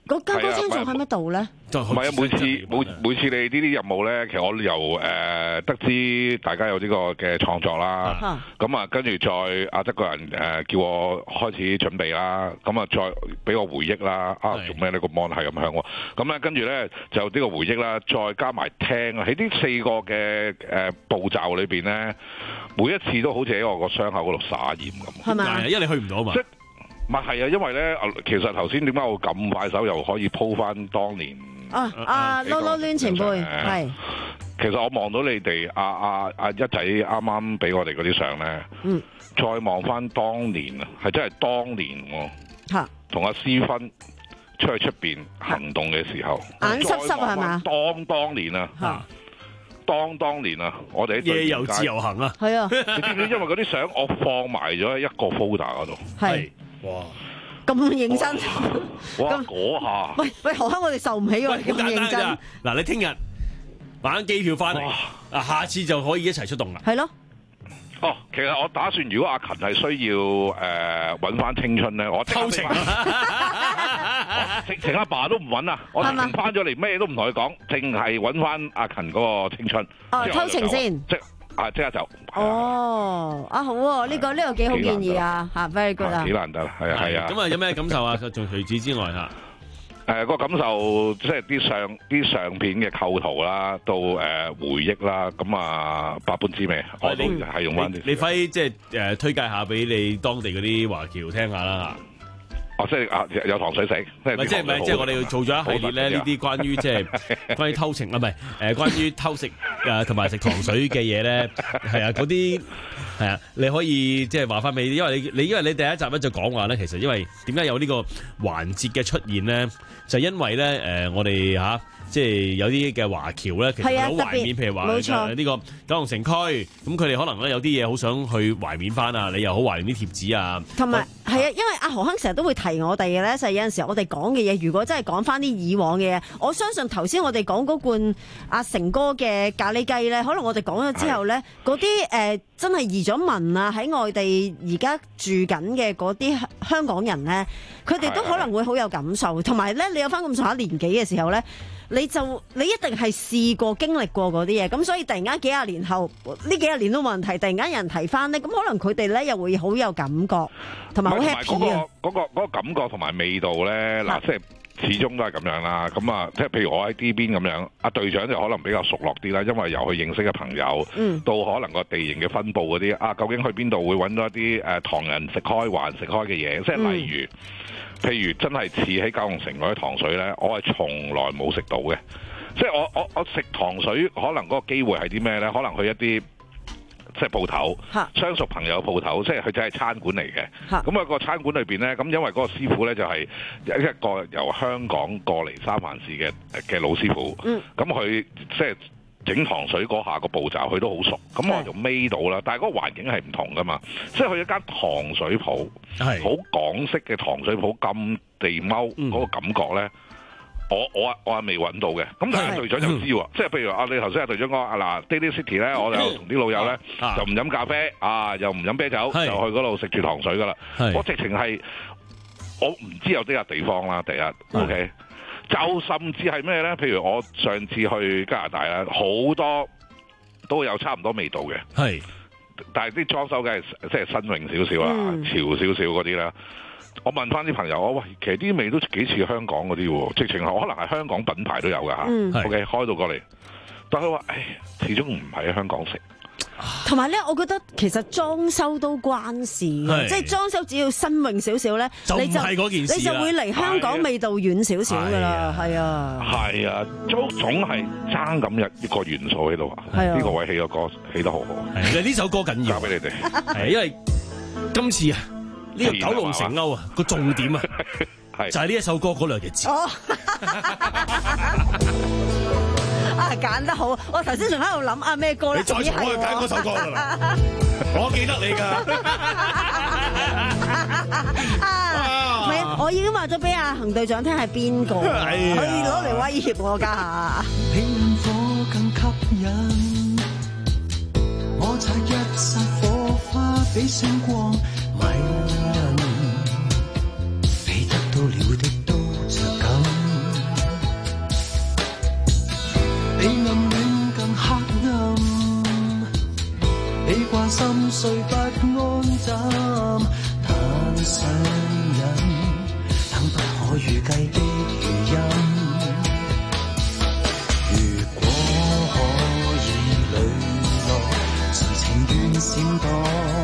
嗰間歌廳仲喺乜度咧？ 唔係啊！每次每每次你呢啲任務咧，其實我由誒、呃、得知大家有呢個嘅創作啦，咁啊跟住再阿德國人誒、呃、叫我開始準備啦，咁啊再俾我回憶啦，啊做咩呢個 mon 係咁響喎？咁咧跟住咧就呢個回憶啦，再加埋聽喺呢四個嘅誒、呃、步驟裏邊咧，每一次都好似喺我個傷口嗰度撒鹽咁。 係咪？ 因為你去唔到嘛。 唔係啊，因為咧，其實頭先點解我咁快手又可以鋪翻當年啊啊撈撈攣前輩係。 其實我望到你哋阿阿阿一仔啱啱俾我哋嗰啲相咧，嗯，再望翻當年啊，係真係當年喎，嚇，同阿思芬出去出邊行動嘅時候， 眼濕濕係嘛？ 當當年啊，嚇，當當年啊，我哋喺夜遊自由行啊， 係啊， 你知唔知？因為嗰啲相我放埋咗喺一個 folder 嗰度， 係。 哇！ 咁認真， 哇！嗰下， 喂喂，何生我哋受唔起喎，咁認真。 嗱，你聽日買機票翻嚟，啊，下次就可以一齊出動啦。 係咯。 哦，其實我打算，如果阿勤係需要誒揾翻青春咧，我偷情，直情阿爸都唔揾啊，我直情翻咗嚟，咩都唔同佢講，淨係揾翻阿勤嗰個青春。 哦，偷情先。 即啊！即刻就哦，啊好喎，呢個呢個幾好建議啊，嚇 very good 啊， 幾難得啦，係啊係啊。 咁啊有咩感受啊？仲除此之外嚇， 誒個感受即係啲相啲相片嘅構圖啦，到誒回憶啦，咁啊百般滋味，我都係用翻啲。 你快即係誒推介下俾你當地嗰啲華僑聽下啦嚇。 哦，即係啊，有糖水食，即係即係唔係即係我哋做咗一系列咧呢啲關於即係關於偷情啊，唔係誒關於偷食誒同埋食糖水嘅嘢咧，係啊嗰啲係啊，你可以即係話翻俾，因為你你因為你第一集咧就講話咧，其實因為點解有呢個環節嘅出現咧，就因為咧誒我哋嚇。即係有啲嘅華僑咧，其實好懷緬，譬如話呢個九龍城區，咁佢哋可能咧有啲嘢好想去懷緬翻啊！你又好懷念啲貼紙啊， 同埋係啊，因為阿何亨成日都會提我哋嘅咧，就係有陣時我哋講嘅嘢，如果真係講翻啲以往嘅嘢，我相信頭先我哋講嗰罐阿成哥嘅咖喱雞咧，可能我哋講咗之後咧，嗰啲誒真係移咗民啊，喺外地而家住緊嘅嗰啲香港人咧，佢哋都可能會好有感受，同埋咧你有翻咁上下年紀嘅時候咧。你就你一定係試過經歷過嗰啲嘢，咁所以突然間幾廿年後，呢幾廿年都冇人提，突然間有人提翻咧，咁可能佢哋咧又會好有感覺，同埋好 happy 啊！ 嗰個嗰個感覺同埋味道咧，嗱，即係始終都係咁樣啦。咁啊，即係譬如我喺呢邊咁樣，阿隊長就可能比較熟絡啲啦，因為由佢認識嘅朋友，嗯、到可能個地形嘅分佈嗰啲，啊，究竟去邊度會揾到一啲誒唐人食開還食開嘅嘢，即係例如。嗯譬如真係似喺九龍城嗰啲糖水咧，我係從來冇食到嘅。即係我我我食糖水，可能嗰個機會係啲咩咧？可能去一啲即係鋪頭，相熟朋友鋪頭，即係佢真係餐館嚟嘅。咁啊個餐館裏邊咧，咁因為嗰個師傅咧就係一個由香港過嚟三藩市嘅嘅老師傅。咁佢即係。整糖水嗰下個步驟佢都好熟，咁我就孭到啦。但係嗰個環境係唔同噶嘛，即係去一間糖水鋪，好港式嘅糖水鋪，咁地踎嗰個感覺咧、嗯，我我我係未揾到嘅。咁但係隊長就知喎，即係譬如啊，你頭先阿隊長講啊嗱 Daly City 咧，我就同啲老友咧、啊、就唔飲咖啡啊，又唔飲啤酒，就去嗰度食住糖水噶啦。我直情係我唔知有啲個地方啦，第一 OK。就甚至係咩咧？譬如我上次去加拿大啦，好多都有差唔多味道嘅。係，但係啲裝修梗係即係新穎少少啦，潮少少嗰啲啦。我問翻啲朋友，我喂，其實啲味都幾似香港嗰啲喎，直情可能係香港品牌都有㗎嚇。嗯、OK， 開到過嚟，但係佢話，唉，始終唔喺香港食。 同埋咧，我覺得其實裝修都關事嘅，即係裝修只要新穎少少咧， 就唔係嗰件事， 你就會離香港味道遠少少噶啦，係啊， 係啊，總總係爭咁一個元素喺度啊，呢個位起個歌起得好好， 係呢首歌緊要， 交俾你哋， 係因為今次啊呢個九龍城歐啊個重點啊，就係呢一首歌嗰兩隻字。 啊，揀得好！我頭先仲喺度諗啊，咩歌咧？ 你再重開揀嗰首歌㗎啦！我記得你㗎。 啊，唔係，我已經話咗俾阿恒隊長聽係邊個，可以攞嚟威脅我㗎。 比焰火更吸引，我擦一剎火花比星光迷人，被得到了的都着緊。 睡不安枕，嘆上癮，等不可預計的餘音。如果可以磊落，誰情願閃躲？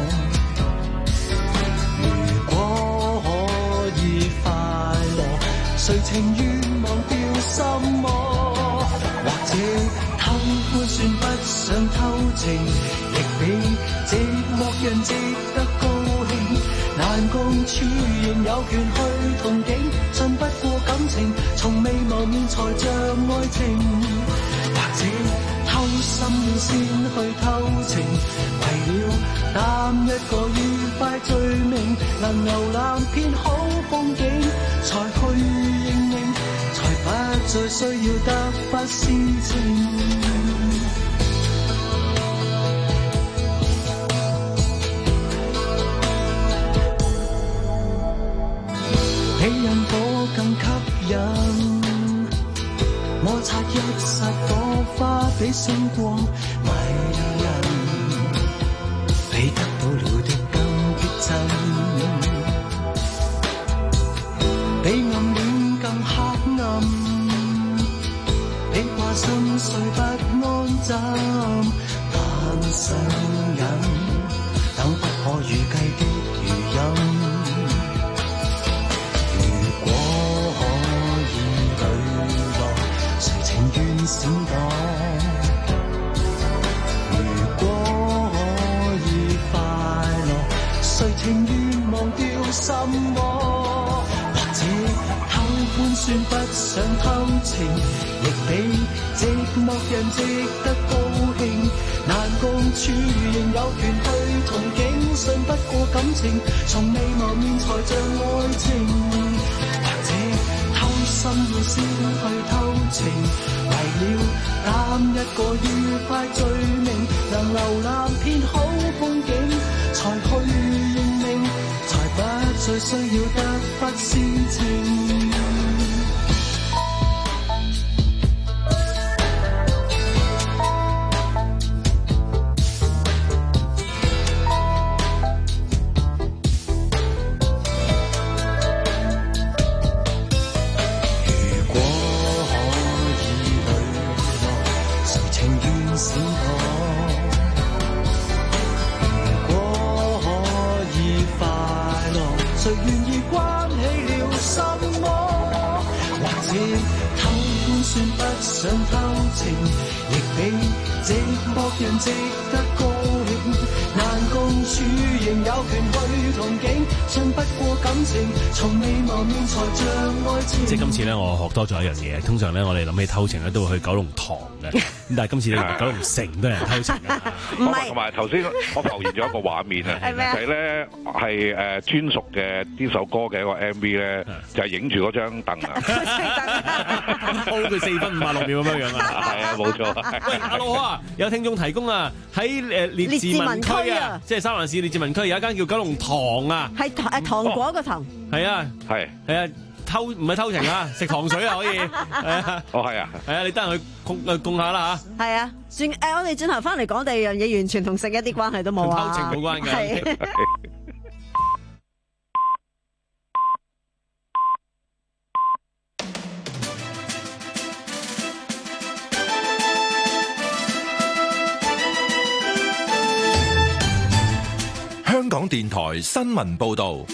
如果可以快樂，誰情願忘掉什麼？或者偷歡算不上偷情，亦比寂寞人值得高興。難共處仍有權去同境，信不過感情，從未謀面才像愛情。或者偷心了先去偷情，為了擔一個愉快罪名，能瀏覽片好風景，才去認命，才不再需要得不思情。比引火更吸引，摩擦一剎火花比星光迷人，比得到了的更逼真，比暗戀更黑暗，比掛心睡不安枕，但上癮，等不可預計的餘音。閃躲，如果可以快樂，誰情願忘掉什麼？或者偷歡算不上偷情，亦比寂寞人值得高興。難共處仍有權去同境，信不過感情，從未謀面才像愛情。或者偷心要先去偷情，為了擔一個愉快罪名，能瀏覽片好風景，才去認命，才不再需要得不思情。想偷情，亦比寂寞人值得高興。難共處仍有權去同境，信不過感情，從未謀面才像愛情。 即係今次咧，我學多咗一樣嘢。通常咧，我哋諗起偷情咧，都會去九龍塘嘅。咁但係今次咧，九龍城都有人偷情嘅。 唔係，同埋頭先我浮現咗一個畫面啊，就係咧係誒專屬嘅呢首歌嘅一個 M V 咧，就係影住嗰張凳啊， 鋪佢四分五十六秒咁樣樣啊。 係啊，冇錯。 喂，阿老啊，有聽眾提供啊，喺誒烈治文區啊，即係三藩市烈治文區有一間叫九龍塘啊， 係誒糖果個糖。 係啊， 係係啊。偷唔係偷情啊，食糖水啊可以，係啊， 哦係啊， 係啊，你得閒去供誒供下啦嚇。 係啊，轉誒、呃、我哋轉頭翻嚟講第二樣嘢，完全同食一啲關係都冇啊， 偷情冇關嘅。係。 香港電台新聞報導。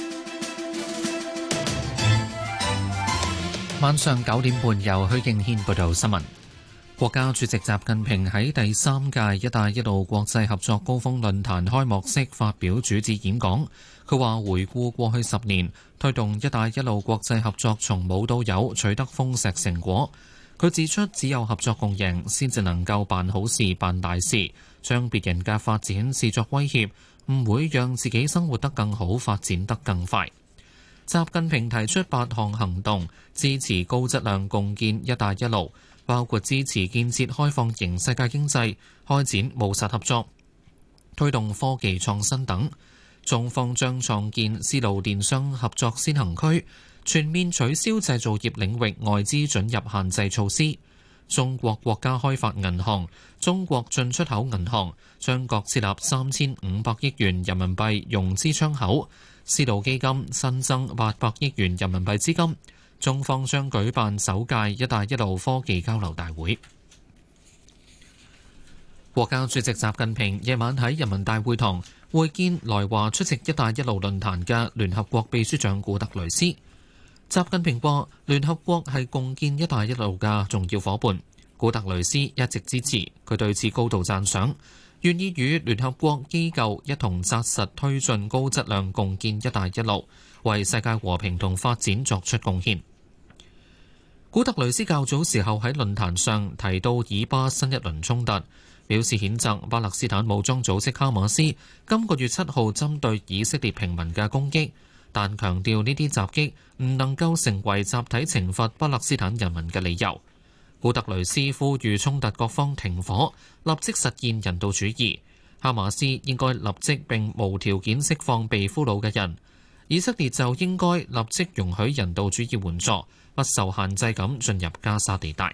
晚上九點半，由許敬軒報道新聞。國家主席習近平喺第三屆「一帶一路」國際合作高峰論壇開幕式發表主旨演講。佢話回顧過去十年，推動「一帶一路」國際合作從冇到有，取得豐碩成果。佢指出，只有合作共贏，先至能夠辦好事、辦大事。將別人嘅發展視作威脅，唔會讓自己生活得更好、發展得更快。習近平提出八項行動，支持高質量共建「一帶一路」，包括支持建設開放型世界經濟、開展務實合作、推動科技創新等。中方將創建絲路電商合作先行區，全面取消製造業領域外資准入限制措施。 中國國家開發銀行、中國進出口銀行將各設立三千五百億元人民幣融資窗口，絲路基金新增八百億元人民幣資金。中方將舉辦首屆一帶一路科技交流大會。國家主席習近平夜晚喺人民大會堂會見來華出席一帶一路論壇嘅聯合國秘書長古特雷斯。習近平話：聯合國係共建一帶一路嘅重要夥伴，古特雷斯一直支持，佢對此高度讚賞，願意與聯合國機構一同紮實推進高質量共建一帶一路，為世界和平同發展作出貢獻。古特雷斯較早時候喺論壇上提到以巴新一輪衝突，表示譴責巴勒斯坦武裝組織哈馬斯今個月七號針對以色列平民嘅攻擊，但強調呢啲襲擊唔能夠成為集體懲罰巴勒斯坦人民嘅理由。古特雷斯呼籲衝突各方停火，立即實現人道主義。哈馬斯應該立即並無條件釋放被俘虜嘅人，以色列就應該立即容許人道主義援助不受限制咁進入加沙地帶。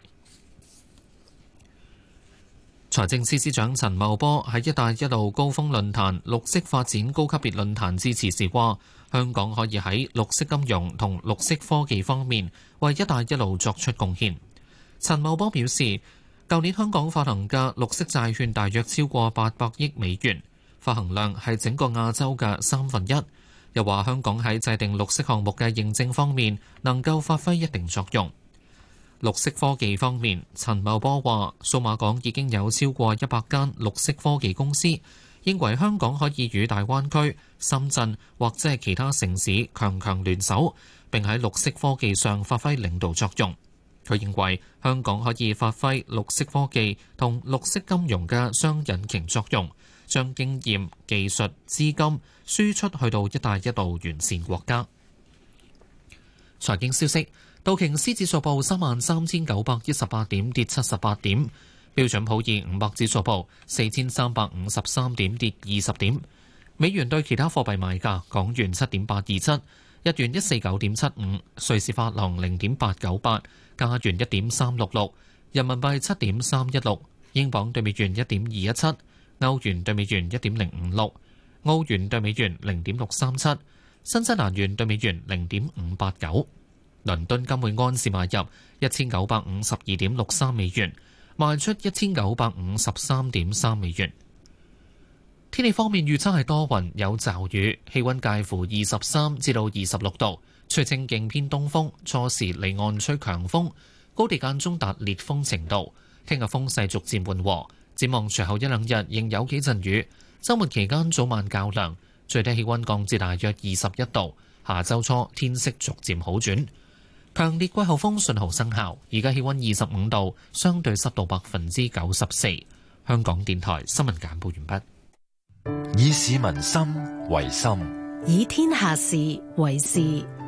財政司司長陳茂波喺一帶一路高峰論壇綠色發展高級別論壇致辭時話，香港可以喺綠色金融同綠色科技方面為一帶一路作出貢獻。陳茂波表示，舊年香港發行嘅綠色債券大約超過八百億美元，發行量係整個亞洲嘅三分一。又話香港喺制定綠色項目嘅認證方面能夠發揮一定作用。綠色科技方面，陳茂波話數碼港已經有超過一百間綠色科技公司，認為香港可以與大灣區、深圳或者係其他城市強強聯手，並喺綠色科技上發揮領導作用。佢認為香港可以發揮綠色科技同綠色金融嘅雙引擎作用，將經驗、技術、資金輸出去到一帶一路完善國家。財經消息，道瓊斯指數報三萬三千九百一十八點，跌七十八點；標準普爾五百指數報四千三百五十三點，跌二十點。美元對其他貨幣賣價：港元七點八二七，日元一四九點七五，瑞士法郎零點八九八，加元一點三六六，人民幣七點三一六，英鎊對美元一點二一七，歐元對美元一點零五六，澳元對美元零點六三七，新西蘭元對美元零點五八九。倫敦金每安士買入一千九百五十二點六三美元，賣出一千九百五十三點三美元。天氣方面預測係多雲有驟雨，氣溫介乎二十三至到二十六度，吹清勁偏東風，初時離岸吹強風，高地間中達烈風程度。聽日風勢逐漸緩和，展望隨後一兩日仍有幾陣雨。週末期間早晚較涼，最低氣溫降至大約二十一度。下週初天色逐漸好轉。強烈季候風信號生效，而家氣溫二十五度，相對濕度百分之九十四。香港電台新聞簡報完畢。 以市民心為心， 以天下事為事。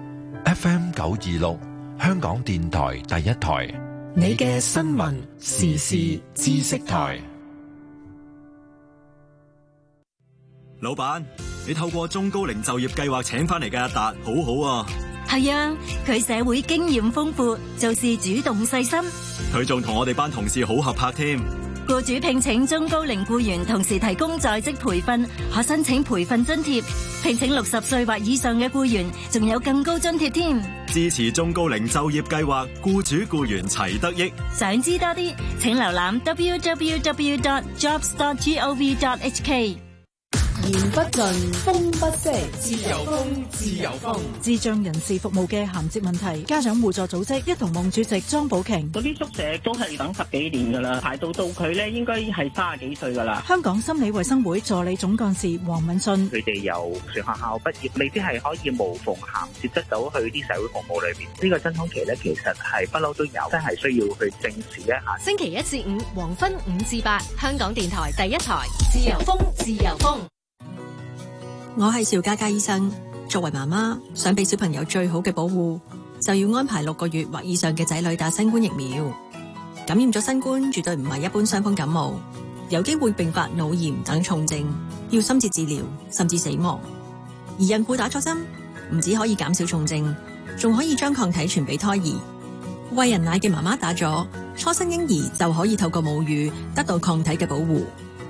F M 九二六，香港電台第一台， 你嘅新聞時事知識台。 老闆，你透過中高齡就業計劃請翻嚟嘅阿達，好好啊。 係啊，佢社會經驗豐富，做事主動細心。 佢仲同我哋班同事好合拍添。 僱主聘請中高齡僱員，同時提供在職培訓，可申請培訓津貼。聘請六十歲或以上嘅僱員，仲有更高津貼添。 支持中高齡就業計劃，僱主僱員齊得益。 想知多啲，請瀏覽 w w w dot jobs dot gov dot h k。 言不盡，風不息，自由風，自由風。 智障人士服務嘅銜接問題，家長互助組織一同夢主席莊寶瓊。 嗰啲宿舍都係等十幾年噶啦，排到到佢咧，應該係三十幾歲噶啦。 香港心理衛生會助理總幹事黃敏信， 佢哋由船學校畢業，未必係可以無縫銜接得到去啲社會服務裏邊。呢個真空期咧，其實係不嬲都有，真係需要去正視一下。 星期一至五黃昏五至八，香港電台第一台，自由風，自由風。 我係邵嘉嘉醫生，作為媽媽，想俾小朋友最好嘅保護，就要安排六個月或以上嘅仔女打新冠疫苗。感染咗新冠絕對唔係一般傷風感冒，有機會併發腦炎等重症，要深切治療甚至死亡。而孕婦打咗針，唔止可以減少重症，仲可以將抗體傳俾胎兒。 餵人奶嘅媽媽打咗，初生嬰兒就可以透過母乳得到抗體嘅保護。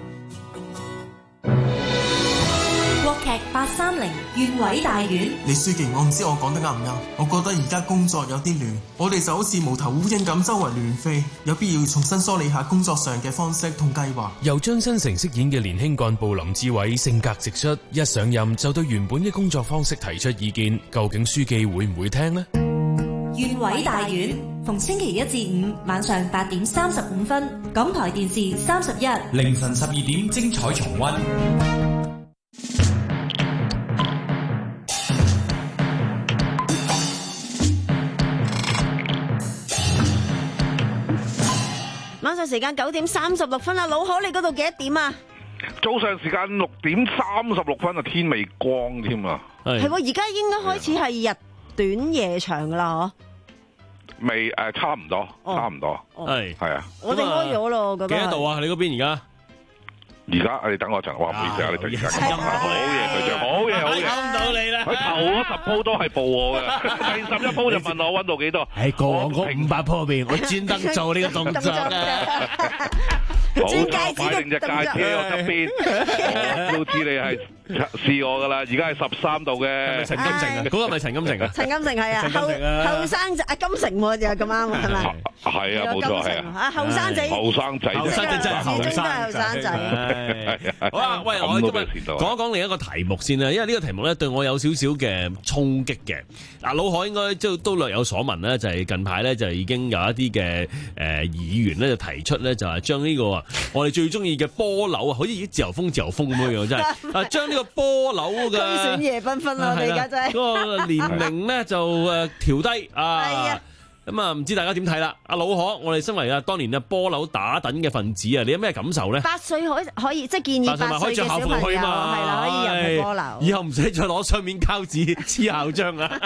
國劇八三零縣委大院， 李書記，我唔知我講得啱唔啱，我覺得而家工作有啲亂，我哋就好似無頭烏蠅咁周圍亂飛，有必要重新梳理下工作上嘅方式同計劃。 由張新成飾演嘅年輕幹部林志偉性格直率，一上任就對原本嘅工作方式提出意見，究竟書記會唔會聽呢？ 縣委大院，逢星期一至五晚上八點三十五分，港台電視三十一， 凌晨十二點精彩重溫。 晚上時間九點三十六分啦，老可你嗰度幾多點啊？ 早上時間六點三十六分啊，天未光添啊！ 係喎，而家應該開始係日短夜長噶啦，嗬？ 未誒，差唔多，差唔多， 係係啊！ 我哋開咗咯，覺得幾多度啊？你嗰邊而家？ 而家你等我一陣，我話唔好意思啊，你等陣，好嘢，隊長，好嘢，好嘢， 諗唔到你啦！ 佢頭嗰十鋪都係報我嘅，第十一鋪就問我溫度幾多？ 喺過往嗰五百鋪入邊，我專登做呢個動作嘅。 好彩擺定隻戒指喺我側邊，我都知你係試我噶啦。而家係十三度嘅。 陳金城啊，嗰個係咪陳金城啊？ 陳金城係啊，後後生仔啊，金城喎又咁啱係咪？ 係啊，冇錯係啊。 啊，後生仔， 後生仔， 後生仔真係後生後生仔。 好啦，喂，我今日講一講另一個題目先啦，因為呢個題目咧對我有少少嘅衝擊嘅。嗱，老海應該都都略有所聞咧，就係近排咧就已經有一啲嘅誒議員咧就提出咧就係將呢個我哋最中意嘅波樓啊，好似啲自由風自由風咁樣樣，真係啊，將呢個波樓嘅區選夜繽紛啦，我哋而家真係嗰個年齡咧就誒調低啊。咁啊，唔知大家點睇啦？阿老可，我哋身為啊當年啊波樓打躉嘅分子啊，你有咩感受咧？ 八歲可以可以，即係建議八歲嘅小朋友係啦，可以入去波樓。 以後唔使再攞雙面膠紙黐校章啊！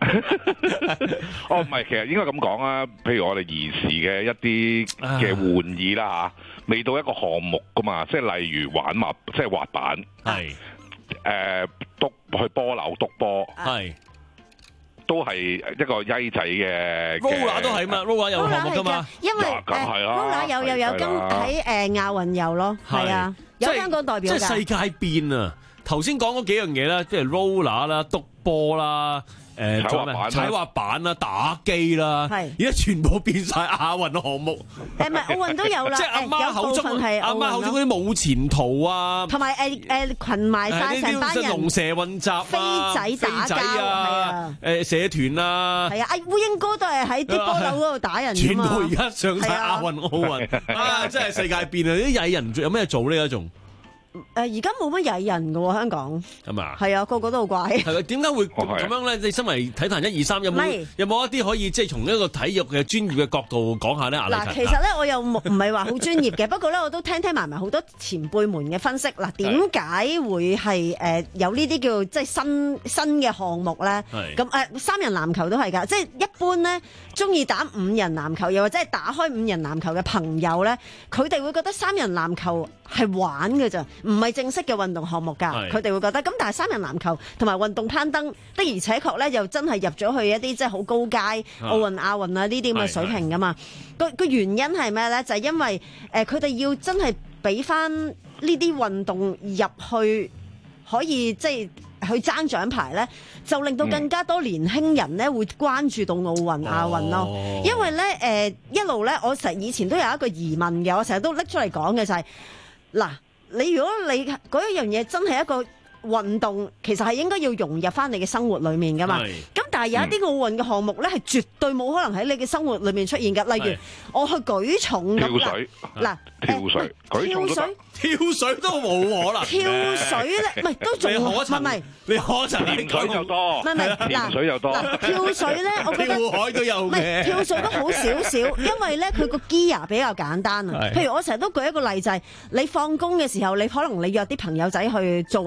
哦，唔係，其實應該咁講啊。譬如我哋兒時嘅一啲嘅玩意啦嚇，未到一個項目噶嘛，即係例如玩滑，即係滑板，係誒篤去波樓篤波，係。都係一個曳仔嘅 roller 都係嘛 roller 有項目噶嘛， 因為誒 roller 有有有今喺誒亞運有咯，係啊，有香港代表㗎。 即係世界變啊！頭先講嗰幾樣嘢咧，即係 roller 啦、篤波啦。誒，仲有咩？踩滑板啦，打機啦，係而家全部變晒亞運項目。 誒，唔係奧運都有啦， 即係阿媽口中係阿媽口中嗰啲冇前途啊， 同埋誒誒群埋晒成班人， 龍蛇混雜啊， 飛仔打交啊， 誒社團啊， 係啊，阿烏蠅哥都係喺啲波樓嗰度打人。 全部而家上晒亞運奧運啊！真係世界變啊！啲曳人有咩做呢？仲？ 誒，而家冇乜曳人嘅喎，香港係嘛？ 係啊，個個都好怪。 係咪？點解會咁樣咧？你身為體壇一二三，有冇有冇一啲可以即係從一個體育嘅專業嘅角度講下咧？ 嗱，其實咧我又唔係話好專業嘅，不過咧我都聽聽埋埋好多前輩們嘅分析。嗱，點解會係誒有呢啲叫即係新新嘅項目咧？咁誒三人籃球都係㗎，即係一般咧中意打五人籃球，又或者係打開五人籃球嘅朋友咧，佢哋會覺得三人籃球係玩嘅咋。唔係正式嘅運動項目㗎，佢哋會覺得咁，但係三人籃球同埋運動攀登的而且確咧，又真係入咗去一啲即係好高階奧運、亞運啊呢啲咁嘅水平㗎嘛。個個原因係咩咧？就係因為誒佢哋要真係俾翻呢啲運動入去，可以即係去爭獎牌咧，就令到更加多年輕人咧會關注到奧運、亞運咯。因為咧誒一路咧，我成日以前都有一個疑問嘅，我成日都拎出嚟講嘅就係嗱。你如果你嗰一樣嘢真係一個運動，其實係應該要融入翻你嘅生活裏面噶嘛。咁但係有一啲奧運嘅項目咧，係絕對冇可能喺你嘅生活裏面出現㗎。例如我去舉重咁跳水， 嗱跳水， 跳水， 跳水都冇可能。 跳水咧，唔係都仲唔係？ 你可能潛水就多， 唔係唔係潛水又多。 跳水咧，我覺得跳海都有嘅。 跳水都好少少，因為咧佢個 gear 比較簡單啊。譬如我成日都舉一個例就係，你放工嘅時候，你可能你約啲朋友仔去做運動咁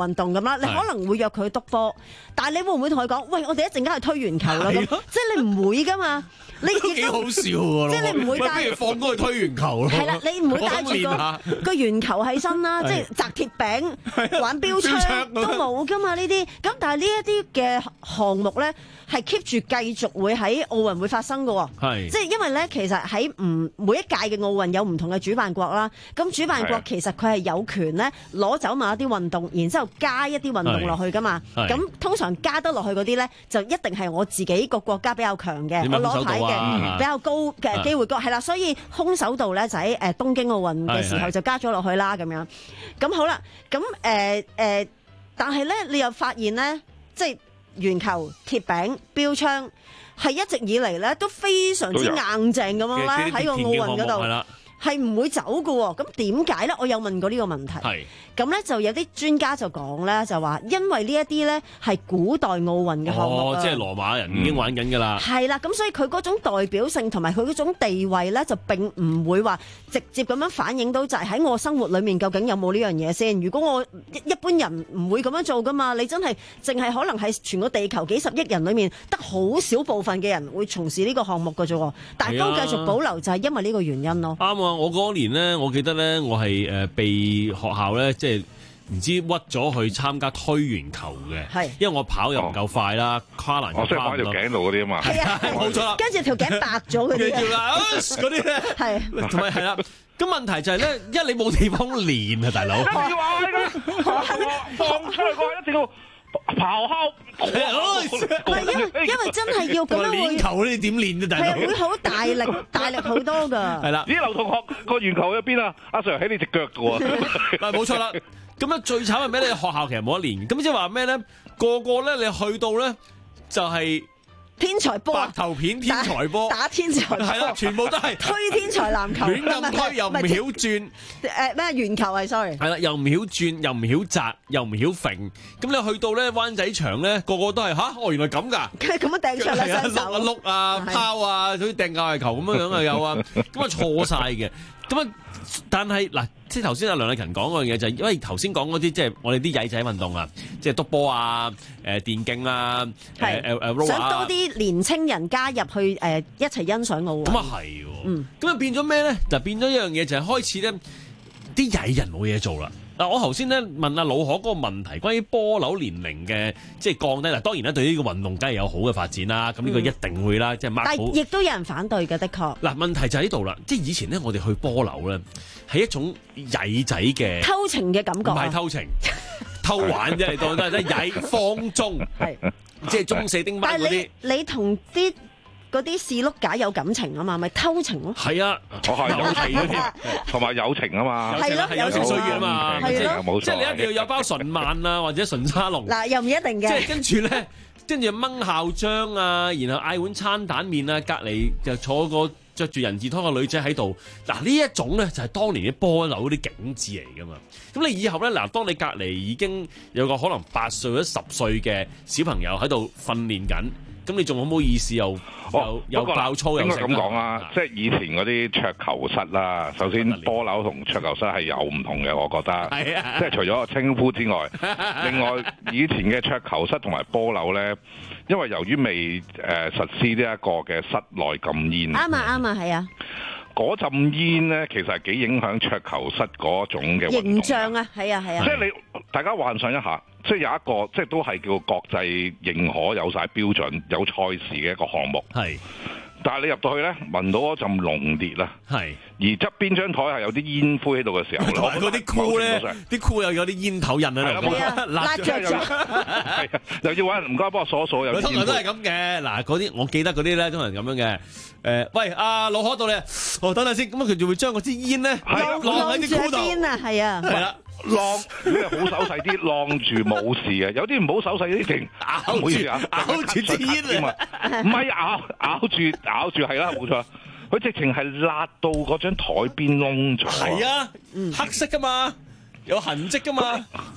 啦，你可能會約佢督波，但係你會唔會同佢講，喂，我哋一陣間去推圓球啦？即係你唔會噶嘛？你都幾好笑喎！ 即係你唔會帶， 不如放歌去推圓球咯。 係啦，你唔會帶住個個圓球喺身啦，即係擲鐵餅、玩標槍都冇噶嘛呢啲。咁但係呢一啲嘅項目咧，係 keep 住繼續會喺奧運會發生嘅。係，即係因為咧，其實喺唔每一屆嘅奧運有唔同嘅主辦國啦。咁主辦國其實佢係有權咧攞走某一啲運動，然之後加一啲運動落去噶嘛。咁通常加得落去嗰啲咧，就一定係我自己個國家比較強嘅，我攞牌嘅。嗯、比較高嘅機會高係啦，所以空手道咧就喺誒東京奧運嘅時候就加咗落去啦咁樣。咁好啦，咁誒誒，但係咧你又發現咧，即係圓球、鐵餅、標槍係一直以嚟咧都非常之硬淨咁樣啦，喺個奧運嗰度係唔會走㗎喎。咁點解咧？我有問過呢個問題。係。咁咧就有啲專家就講咧，就話因為呢一啲咧係古代奧運嘅項目、 哦、即係羅馬人已經玩緊㗎啦。係、 嗯、啦，咁所以佢嗰種代表性同埋佢嗰種地位咧，就並唔會話直接咁樣反映到就係喺我生活裡面究竟有冇呢樣嘢先。如果我一般人唔會咁樣做㗎嘛，你真係淨係可能係全個地球幾十億人裡面得好少部分嘅人會從事呢個項目㗎啫。但係都繼續保留就係因為呢個原因咯。啱啊！ 我嗰年咧，我記得咧，我係誒被學校咧即係。唔知屈咗去參加推圓球嘅，因為我跑又唔夠快啦，跨欄又跨唔到。我即係擺條頸度嗰啲啊嘛，係啊， 冇錯啦。跟住條頸白咗嗰啲嗰啲咧， 係同埋係啦。咁問題就係咧，因為你冇地方練啊，大佬。 跟住話呢個放出去嘅話，一定要咆哮。 唔係因為因為真係要咁樣練球，你點練啊，大佬？ 係會好大力，大力好多㗎。 係啦， 咦，劉同學個圓球喺邊啊？阿 Sir 喺你隻腳㗎喎。 係冇錯啦。咁啊，最慘係咩咧？學校其實冇得練，咁即係話咩咧？個個咧，你去到咧就係天才波， 白頭片天才波， 打天才波， 係啦，全部都係推天才籃球， 亂咁推又唔曉轉， 誒咩圓球係 sorry， 係啦，又唔曉轉，又唔曉擲，又唔曉揈，咁你去到咧灣仔場咧，個個都係吓，哦原來咁㗎， 咁樣掟出嚟伸手， 碌啊拋啊，好似掟界球咁樣樣啊有啊，咁啊錯晒嘅，咁啊。但係嗱，即係頭先阿梁麗勤講嗰樣嘢就係，因為頭先講嗰啲即係我哋啲曳仔運動啊，即係篤波啊、誒電競啊、誒誒誒， 想多啲年青人加入去誒一齊欣賞奧運。 咁啊係喎，嗯，咁啊變咗咩咧？就變咗一樣嘢，就係開始咧啲曳人冇嘢做啦。嗱，我頭先咧問阿老可嗰個問題，關於波樓年齡嘅即係降低嗱，當然啦，對呢個運動梗係有好嘅發展啦。咁呢個一定會啦，嗯、即係 mark 好。但係亦都有人反對嘅，的確。嗱， 問題就喺呢度啦，即係以前咧，我哋去波樓咧係一種曳仔嘅偷情嘅感覺，唔係偷情，偷玩啫，你當都係得曳放縱，係即係中四丁班嗰啲。 你你同啲嗰啲士碌架有感情啊嘛，咪偷情咯。 係啊， 我係有情嗰啲，同埋友情啊嘛。 係咯， 係友情歲月啊嘛。 係咯， 即係你一定要有包純萬啊，或者純沙龍。 嗱，又唔一定嘅。 即係跟住咧，跟住掹校章啊，然後嗌碗餐蛋麵啊，隔離就坐個着住人字拖嘅女仔喺度。嗱，呢一種咧就係當年啲波樓啲景緻嚟噶嘛。咁你以後咧，嗱，當你隔離已經有個可能八歲或者十歲嘅小朋友喺度訓練緊。咁你仲好唔好意思又又又爆粗又應該咁講啦，即係以前嗰啲桌球室啦，首先波樓同桌球室係有唔同嘅，我覺得。係啊。即係除咗個稱呼之外，另外以前嘅桌球室同埋波樓咧，因為由於未誒、呃、實施呢一個嘅室內禁煙。 啱啊啱啊，係啊。 嗰陣煙咧，其實係幾影響桌球室嗰種嘅形象啊，係啊係啊。 即係你大家幻想一下。即係有一個，即係都係叫國際認可、有晒標準、有賽事嘅一個項目。係，但係你入到去咧，聞到嗰陣濃烈啦。係，而側邊張台係有啲煙灰喺度嘅時候， 同埋嗰啲箍咧，啲箍又有啲煙頭印喺度， 拉著咗。 係啊，又要揾人唔該幫我鎖鎖。有通常都係咁嘅。嗱，嗰啲我記得嗰啲咧，通常咁樣嘅。誒，喂，阿老可到你，哦，等陣先。咁啊，佢就會將嗰支煙咧晾喺啲箍度。 邊啊？係啊。 係啦。晾，如果係好手勢啲，晾住冇事嘅。有啲唔好手勢啲，勁咬住， 咬住支煙啊！ 唔係咬咬住咬住係啦，冇錯。佢直情係辣到嗰張台邊窿咗。 係啊，黑色噶嘛，有痕跡噶嘛。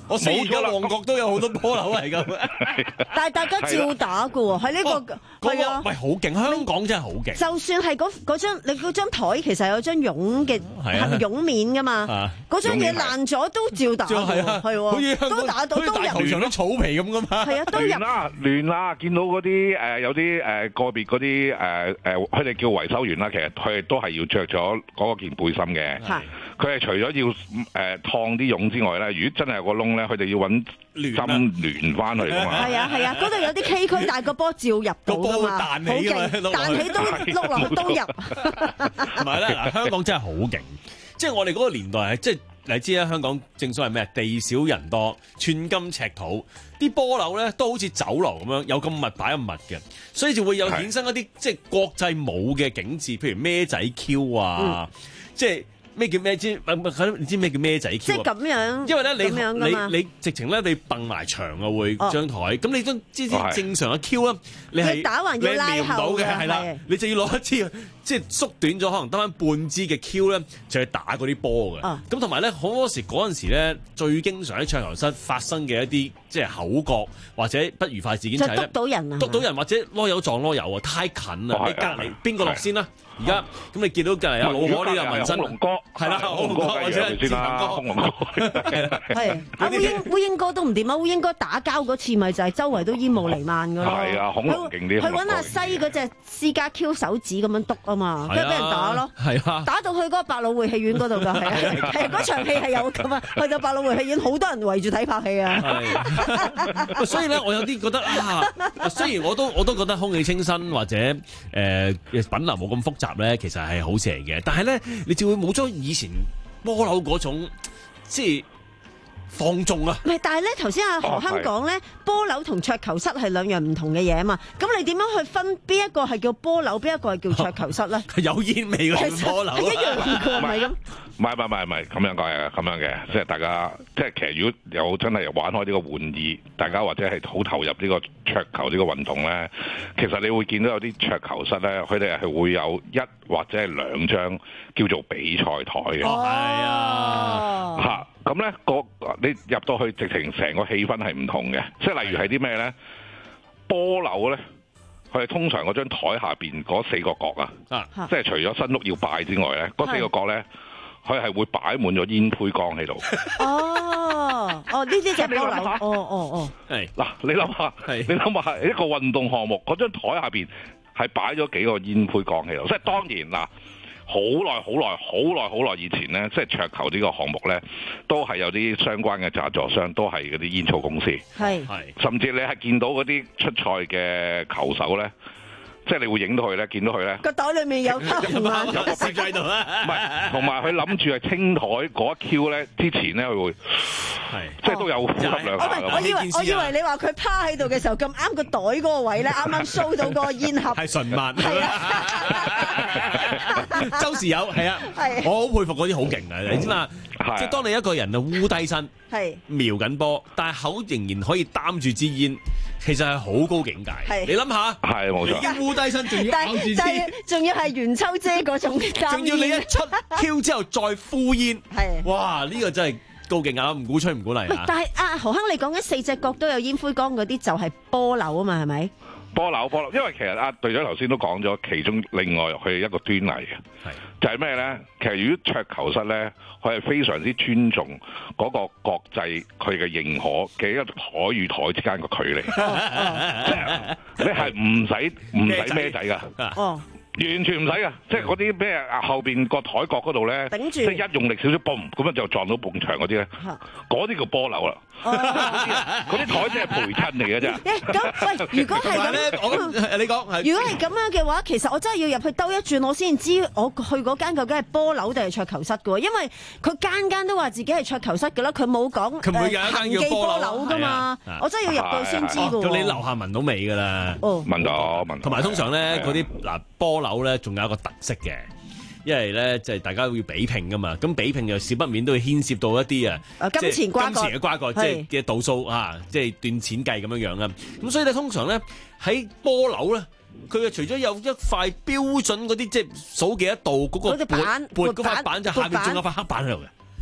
我雖然而家旺角都有好多波樓係咁， 但係大家照打㗎喎，喺呢個係啊， 喂好勁，香港真係好勁。 就算係嗰嗰張你嗰張台其實有張絨嘅係絨面㗎嘛，嗰張嘢爛咗都照打㗎喎，係喎，都打到都入。 球場啲草皮咁㗎嘛， 係啊，都入。 亂啦亂啦，見到嗰啲誒有啲誒個別嗰啲誒誒，佢哋叫維修員啦，其實佢哋都係要着咗嗰件背心嘅。佢係除咗要誒燙啲絨之外咧，如果真係有個窿咧，佢哋要揾針聯翻去㗎嘛。 係啊係啊，嗰度有啲崎嶇，但係個波照入到㗎嘛，好勁，彈起都碌落去都入。 同埋咧，嗱香港真係好勁，即係我哋嗰個年代係即係你知啦，香港正所謂咩？地少人多，寸金尺土，啲波樓咧都好似酒樓咁樣，有咁密擺咁密嘅，所以就會有衍生一啲即係國際冇嘅景緻，譬如孭仔 Q 啊，嗯、即係。咩叫咩？知唔知咩叫咩仔 Q？ 即係咁樣， 因為咧你你你直情咧你蹦埋牆啊會張台，咁、哦、你都知知正常嘅 Q 啦，你係打橫要拉後嘅， 係啦，你就要攞一支即係縮短咗，可能得翻半支嘅 Q 咧，就去打嗰啲波嘅。咁同埋咧好多時嗰陣時咧，最經常喺桌球室發生嘅一啲即係口角或者不愉快事件就係咧， 督到人啊， 督到人或者囉柚撞囉柚啊，太近啦！你隔離邊個落先啦？而家咁你見到隔離阿老婆呢個紋身， 龍哥係啦，龍哥或者先啦，龍哥係阿烏蠅烏蠅哥都唔掂啊！烏蠅哥打交嗰次咪就係周圍都煙霧瀰漫㗎咯。係啊，恐龍勁啲。佢揾阿西嗰隻私家 Q 手指咁樣篤啊嘛，跟住俾人打咯。係啊，打到去嗰個百老匯戲院嗰度㗎，係啊，係嗰場戲係有咁啊，去到百老匯戲院好多人圍住睇拍戲啊。 所以咧，我有啲覺得啊，雖然我都我都覺得空氣清新或者誒、呃、品流冇咁複雜。咧其實係好事嚟嘅，但係咧你就會冇咗以前波樓嗰種即係放縱啊！ 唔係，但係咧頭先阿何香講咧，波樓同桌球室係兩樣唔同嘅嘢啊嘛。咁你點樣去分邊一個係叫波樓，邊一個係叫桌球室咧？ 有煙味嘅波樓係一樣嘅，唔係咁。 唔係唔係唔係咁樣講嘅，咁樣嘅，即係大家即係其實如果有真係玩開呢個玩意，大家或者係好投入呢個桌球呢個運動咧，其實你會見到有啲桌球室咧，佢哋係會有一或者係兩張叫做比賽台嘅。 係啊， 嚇咁咧個你入到去，直情成個氣氛係唔同嘅。即係例如係啲咩咧？波樓咧，佢係通常嗰張台下邊嗰四個角啊，即係除咗新屋要拜之外咧，嗰四個角咧。佢係會擺滿咗煙灰缸喺度。 哦，哦，呢啲就係波樓。哦哦哦， 係嗱，你諗下，你諗下一個運動項目，嗰張台下邊係擺咗幾個煙灰缸喺度。即係當然嗱，好耐好耐好耐好耐以前咧，即係桌球呢個項目咧，都係有啲相關嘅贊助商，都係嗰啲煙草公司。係係，甚至你係見到嗰啲出賽嘅球手咧。即係你會影到佢咧，見到佢咧個袋裏面有偷啊， 有個攝喺度啦。唔係，同埋佢諗住係清台嗰一 Q 咧，之前咧佢會係即係都有呼吸兩下。 我以為我以為你話佢趴喺度嘅時候咁啱個袋嗰個位咧，啱啱 show 到個煙盒。係純慢。係啊。周時有係啊，我好佩服嗰啲好勁嘅，你知嘛？即係當你一個人啊烏低身，係瞄緊波，但係口仍然可以擔住支煙。其實係好高境界，你諗下， 係冇錯， 一烏低身仲要咬住支， 仲要係袁秋姐嗰種， 仲要你一出 Q 之後再呼煙，係哇呢、呢個真係高境啊！唔鼓吹唔鼓勵啊！ 但係阿何鏗，你講緊四隻角都有煙灰缸嗰啲，就係波樓啊嘛，係咪？ 波樓波樓，因為其實阿隊長頭先都講咗，其中另外佢一個端倪嘅，就係咩咧？其實如果桌球室咧，佢係非常之尊重嗰個國際佢嘅認可嘅一個台與台之間個距離，即係你係唔使唔使孭仔噶。哦。完全唔使噶，即係嗰啲咩後邊個台角嗰度咧，頂住，即係一用力少少，嘣咁樣就撞到埲牆嗰啲咧，嗰啲叫波樓啦。嗰啲台真係陪襯嚟嘅啫。 咁喂，如果係咁， 我你講係。 如果係咁樣嘅話，其實我真係要入去兜一轉，我先知我去嗰間究竟係波樓定係桌球室嘅喎，因為佢間間都話自己係桌球室嘅啦，佢冇講恆記波樓㗎嘛。我真係要入到先知嘅喎。 咁你樓下聞到味㗎啦。 哦，聞到聞到。 同埋通常咧嗰啲嗱波樓咧，仲有一個特色嘅。因為咧，即係大家要比拼噶嘛，咁比拼又少不免都會牽涉到一啲啊， 金錢瓜葛， 金錢嘅瓜葛，即係嘅度數啊，即係斷錢計咁樣樣啊。咁所以咧，通常咧喺波樓咧，佢啊除咗有一塊標準嗰啲，即係數幾多度嗰個板， 撥嗰塊板，就下面仲有塊黑板喺度嘅。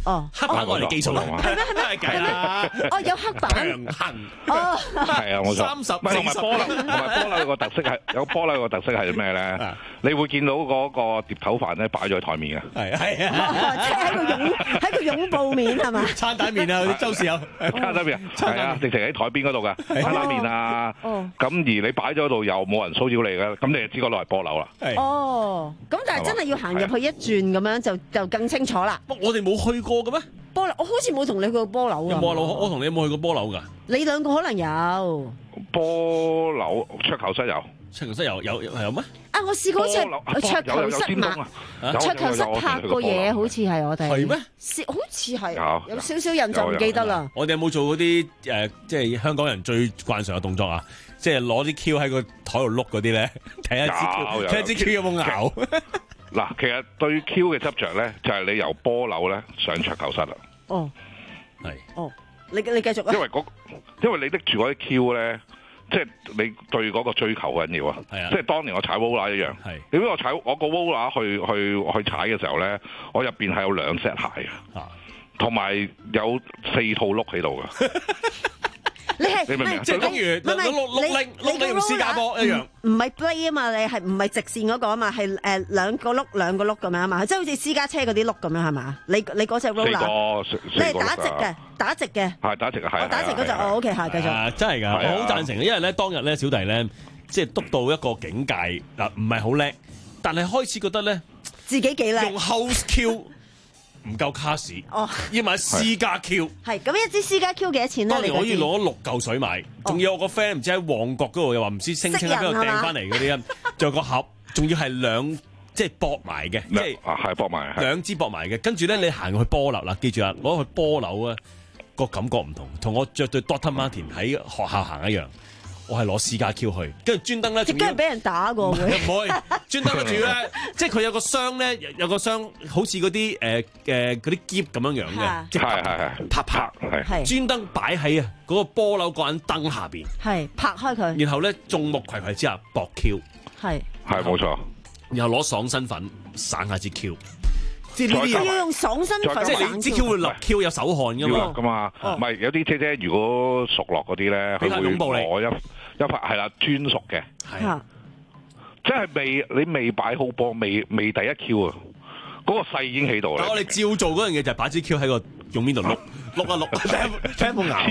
哦， 黑板我嚟記數，係咩係咩係啦， 哦有黑板， 長行， 哦係啊冇錯， 三十同埋波樓，同埋波樓個特色係有波樓個特色係咩咧？你會見到嗰個碟頭飯咧擺咗喺台面嘅， 係係啊， 即係喺個擁喺個擁抱面係嘛？ 餐蛋麵啊，周時有餐蛋麵，係啊，直情喺台邊嗰度嘅餐蛋麵啊，咁而你擺咗喺度又冇人騷擾你嘅，咁你就知嗰度係波樓啦。 哦，咁但係真係要行入去一轉咁樣就就更清楚啦。 我哋冇去過嘅咩？ 波樓，我好似冇同你去過波樓啊。 有冇啊？我同你有冇去過波樓㗎？ 你兩個可能有。 波樓桌球室有， 桌球室有有係有咩？ 啊，我試過好似桌球室嘛，桌球室拍過嘢，好似係我哋。係咩？好似係有少少印象，唔記得啦。 我哋有冇做嗰啲誒，即係香港人最慣常嘅動作啊？即係攞啲 Q 喺個台度碌嗰啲咧，睇下支 Q，睇下支 Q 有冇咬。 嗱，其實對 Q 嘅執着咧，就係你由波樓咧上桌球室啦。 哦， 係。 哦，你你繼續啊。 因為嗰，因為你拎住嗰啲 Q 咧，即係你對嗰個追求緊要啊。係啊。即係當年我踩 roller 一樣。係。你知我踩我個 roller 去去去踩嘅時候咧，我入邊係有兩 set 鞋啊，同埋有四套碌喺度噶。 你係你明唔明？ 即係等於碌碌碌拎碌拎用私家波一樣， 唔係 blade 啊嘛，你係唔係直線嗰個啊嘛，係誒兩個碌兩個碌咁樣啊嘛，即係好似私家車嗰啲碌咁樣係嘛？你你嗰隻 roller，你係打直嘅，打直嘅， 係打直嘅，係。 我打直嗰隻，我 OK 下繼續。 真係㗎，我好贊成嘅，因為咧當日咧小弟咧即係督到一個境界嗱，唔係好叻，但係開始覺得咧自己幾叻， 用 house Q。唔夠卡士，哦，要買私家 Q。 係咁一支私家 Q 幾多錢咧？ 當年我可以攞六嚿水買，仲要我個 friend 唔知喺旺角嗰度又話唔知聲稱喺邊度掟翻嚟嗰啲啊，仲有個盒，仲要係兩即係駁埋嘅，即係啊係駁埋， 兩支駁埋嘅。跟住咧，你行去波樓啦，記住啊，攞去波樓啊，個感覺唔同，同我着對 Doctor Martin 喺學校行一樣。我係攞私家 Q 去，跟住專登咧， 亦都係俾人打過嘅。 唔會，專登跟住咧，即係佢有個箱咧，有個箱好似嗰啲誒誒嗰啲篋咁樣樣嘅，即係係係拍拍係，專登擺喺啊嗰個波樓嗰盞燈下邊， 係拍開佢， 然後咧眾目睽睽之下搏 Q， 係係冇錯， 然後攞爽身粉散下支 Q。 即係呢啲要用爽身粉， 即係你支 Q 會立 Q 有手汗噶嘛？ 噶嘛，唔係有啲姐姐如果熟落嗰啲咧，佢會攞一一塊係啦專屬嘅，係，即係未你未擺好波，未未第一 Q 啊，嗰個勢已經喺度啦。 我哋照做嗰樣嘢就係擺支 Q 喺個用邊度碌碌一碌，睇有冇咬。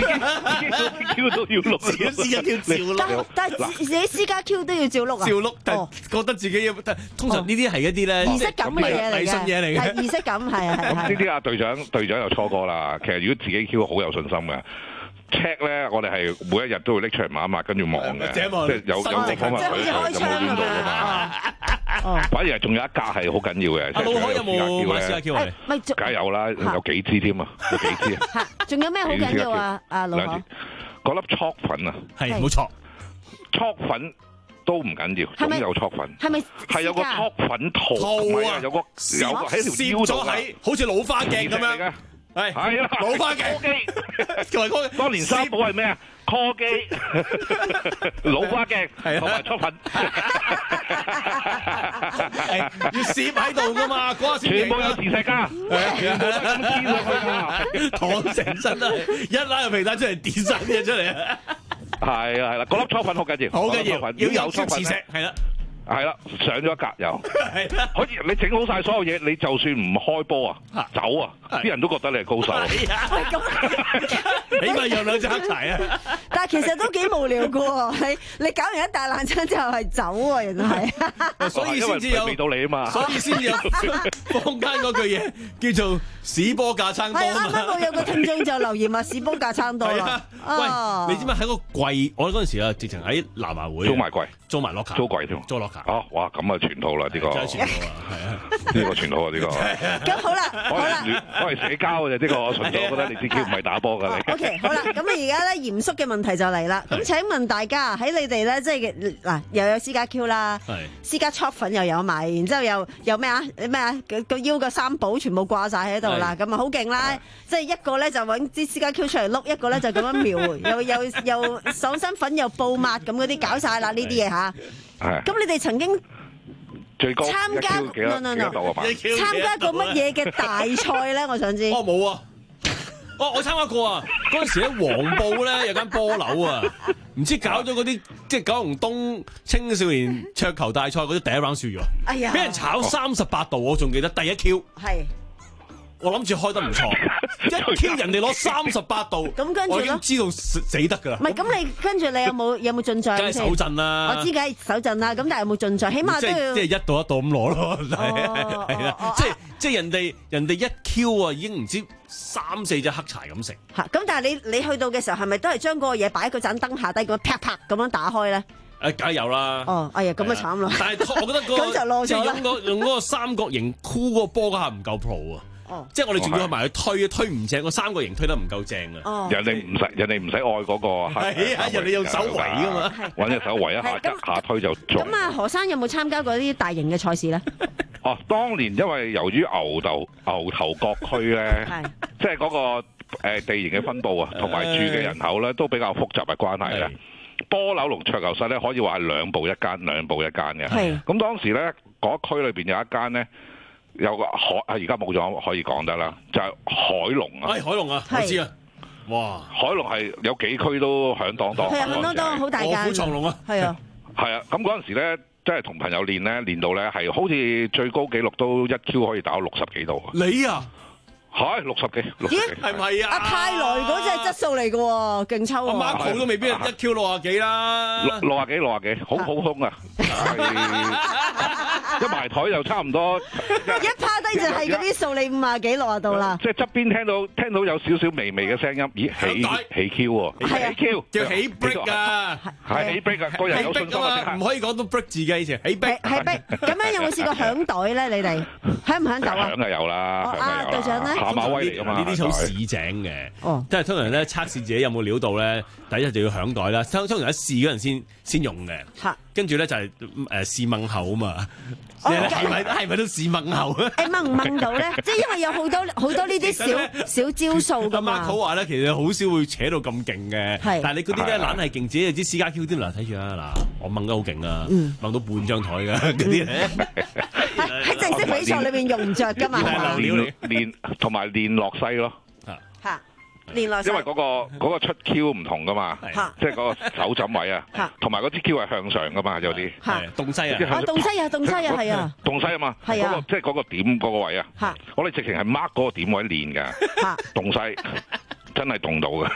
Q 都要碌， 自己私家 Q 照碌。 但係自己私家 Q 都要照碌啊？ 照碌，但係覺得自己要，通常呢啲係一啲咧儀式感嘅嘢嚟嘅， 迷信嘢嚟嘅， 係儀式感，係啊係。 咁呢啲阿隊長隊長又錯過啦。其實如果自己 Q 好有信心嘅。check 咧，我哋係每一日都會拎出嚟抹一抹，跟住望嘅，即係有有個方法佢有冇亂到㗎嘛。反而係仲有一格係好緊要嘅。 阿老海有冇買私家 Q 啊？ 梗係有啦，有幾支添啊，有幾支啊。 仲有咩好緊要啊？阿老海嗰粒搓粉啊， 係冇錯， 搓粉都唔緊要，總有搓粉。 係咪係有個搓粉套啊？有個有個喺條腰度嘅， 好似老花鏡咁樣。係係啦， 老花鏡機，同埋當年三寶係咩啊？call 機、老花鏡同埋出粉， 要攝喺度噶嘛？嗰下全部有磁石噶，全部都咁黐上去噶， 躺成身都係一拉個皮帶出嚟，跌晒啲嘢出嚟啊！ 係啊係啦，嗰粒搓粉好緊要， 好緊要，要有磁石係啦。 係啦，上咗一格又，好似你整好晒所有嘢，你就算唔開波啊，走啊，啲人都覺得你係高手。 係啊， 起碼有兩隻黑柴啊！ 但係其實都幾無聊噶喎，你你搞完一大爛餐之後係走喎，原來係。 所以先至有味到你啊嘛， 所以先至有坊間嗰句嘢叫做屎波架撐多啊嘛。 啱啱我有個聽眾就留言話屎波架撐多啦。 喂，你知唔知喺個櫃？我嗰陣時啊，直情喺南華會租埋櫃， 租埋 locker， 租櫃添， 租 locker。 哦，哇，咁啊全套啦呢個， 真係全套啊，係啊， 呢個全套啊呢個。 咁好啦，好啦， 我係社交嘅啫，呢個我純粹覺得你支 Q 唔係打波㗎你。 O K，好啦，咁啊而家咧嚴肅嘅問題就嚟啦。咁請問大家喺你哋咧，即係嗱又有私家 Q 啦，私家搓粉又有埋，然之後又又咩啊？咩啊？個腰個三寶全部掛晒喺度啦，咁啊好勁啦！即係一個咧就揾支私家 Q 出嚟碌，一個咧就咁樣瞄，又又又爽身粉又布抹咁嗰啲搞晒啦呢啲嘢嚇。咁你哋曾經最高參加幾多 no no 幾 no 多度啊？ 參加過乜嘢嘅大賽咧？我想知。 哦，冇啊！哦，我參加過啊！嗰陣時喺黃埔咧有間波樓啊，唔知搞咗嗰啲即係九龍東青少年桌球大賽嗰啲第一 round 輸咗， 哎呀， 俾人炒三十八度，我仲記得第一 Q 係。 我諗住開得唔錯，一 Q 人哋攞三十八度， 咁跟住我已經知道死得㗎啦。 唔係咁，你跟住你有冇有冇進帳？ 梗係手震啦， 我知梗係手震啦。咁但係有冇進帳？起碼都要即係一度一度咁攞咯，係啦，即係即係人哋人哋一 Q 啊，已經唔知三四隻黑柴咁食。 嚇！咁但係你你去到嘅時候，係咪都係將嗰個嘢擺喺個盞燈下低咁啪啪咁樣打開咧？ 誒，梗係有啦。 哦，哎呀，咁啊慘咯。 但係我覺得嗰個即係用嗰用嗰個三角形箍嗰個波嗰下唔夠 pro 啊。 哦， 即係我哋仲要去埋去推，推唔正，個三角形推得唔夠正啊！ 哦， 人哋唔使，人哋唔使愛嗰個係啊，人哋用手圍噶嘛， 揾隻手圍一下，一下推就中。 咁啊，何生有冇參加過啲大型嘅賽事咧？ 哦，當年因為由於牛頭牛頭角區咧，即係嗰個誒地形嘅分佈啊，同埋住嘅人口咧都比較複雜嘅關係咧。波樓同桌球室咧可以話係兩部一間，兩部一間嘅。係。咁當時咧嗰區裏邊有一間咧。有個海啊，而家冇咗，可以講得啦，就係、是、海龍啊！ 係海龍啊，我知啊！哇， 海龍係有幾區都響當當， 係啊，響當當好大間。 臥虎藏龍啊！ 係啊， 係啊，咁嗰陣時咧，即係同朋友練咧，練到咧係好似最高紀錄都一 Q 可以打到六十幾度啊！ 你啊？ 係六十幾，六十幾係咪啊？ 阿泰來嗰隻質素嚟嘅喎，勁抽啊！阿 Marco 都未必一 Q 六啊幾啦， 六六啊幾六啊幾，好好空啊！一埋台就差唔多， 一趴低就係嗰啲數，你五啊幾六啊度啦。 即係側邊聽到聽到有少少微微嘅聲音，咦起起 Q 喎，起 Q 叫起 break 啊， 係起 break 啊，個人有信心啊， 唔可以講到 break 自己先，起 break 係 break。咁樣有冇試過響袋咧？你哋響唔響袋啊？ 響係有啦， 啊隊長咧， 下馬威嚟㗎嘛， 呢啲好市井嘅，即係通常咧測試自己有冇料到咧，第一就要響袋啦，通通常喺試嗰陣先先用嘅，跟住咧就係誒試問口啊嘛。係咪係咪都試問候啊？ 誒問唔問到咧？即係因為有好多好多呢啲小小招數噶嘛。 Marco話咧，其實好少會扯到咁勁嘅。 係， 但係你嗰啲咧懶係勁，自己有啲私家 Q 啲嗱，睇住啊嗱，我問得好勁啊，問到半張台㗎嗰啲咧。 喺正式比賽裏邊用唔着㗎嘛。 練練同埋練落西咯。 嚇！因為嗰、嗰個嗰個出 Q 唔同噶嘛，即係嗰個手枕位啊，同埋嗰支 Q 係向上噶嘛，有啲洞西啊， 啊洞西啊洞西啊係啊， 洞西啊嘛，嗰、嗰個即係嗰個點嗰個位啊，我哋直情係 mark 嗰個點位練㗎，洞西真係動到㗎，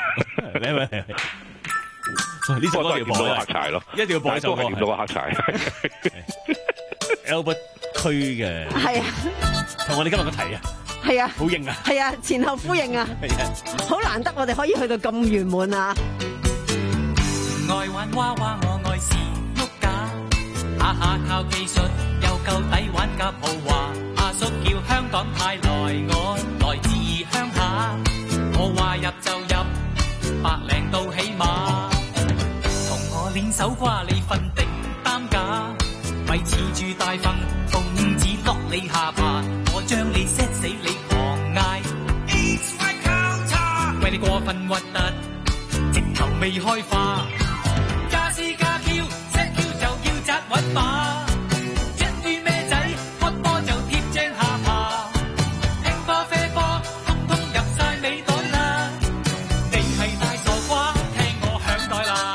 呢首歌要播到黑柴咯， 一定要播呢首歌， 掂到個黑柴 ，Albert 區嘅， 係啊， 同我哋今日個題啊。 係啊， 好型啊！ 係啊，前後呼應啊，好難得我哋可以去到咁圓滿啊！ 愛玩娃娃，我愛是碌架，下下靠技術又夠抵玩夾豪華。阿叔叫香港派來，我來自鄉下，我話入就入，百零到起碼，同我練手瓜你瞓定擔架，咪恃住大份奉旨落你下巴。我將你 set 死你狂嗌 It's my counter， 為你過分核突，直頭未開花，加 C 加 Q set Q 就要紮穩把，一於咩仔屈波就貼正下巴，拼波啡波通通入晒尾袋啦，你係大傻瓜，聽我響袋啦。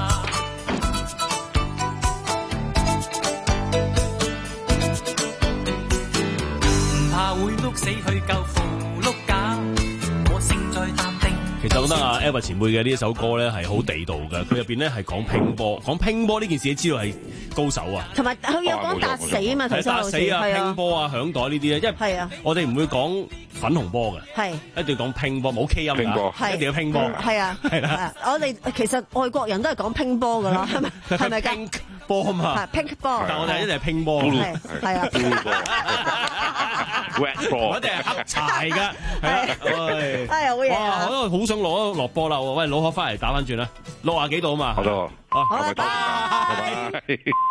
會碌死去救父碌架，我勝在淡定。 其實我覺得阿 Albert 前輩嘅呢一首歌咧係好地道嘅，佢入邊咧係講乒波，講乒波呢件事你知道係高手啊。 同埋佢有講打死啊嘛，頭先打死啊，乒波啊，響袋呢啲咧，因為我哋唔會講粉紅波嘅，係一定要講乒波，冇 K 音㗎，一定要乒波。 係啊，係啦，我哋其實外國人都係講乒波㗎啦，係咪？係咪㗎？ 波啊嘛， 係 pink 波， 但我哋一定係乒波， 係係啊。 我一定係黑柴㗎，係啊， 哎呀好嘢！ 哇，我都好想攞落波啦！喂，老何翻嚟打翻轉啦，六啊幾度啊嘛， 好多， 好， 拜拜。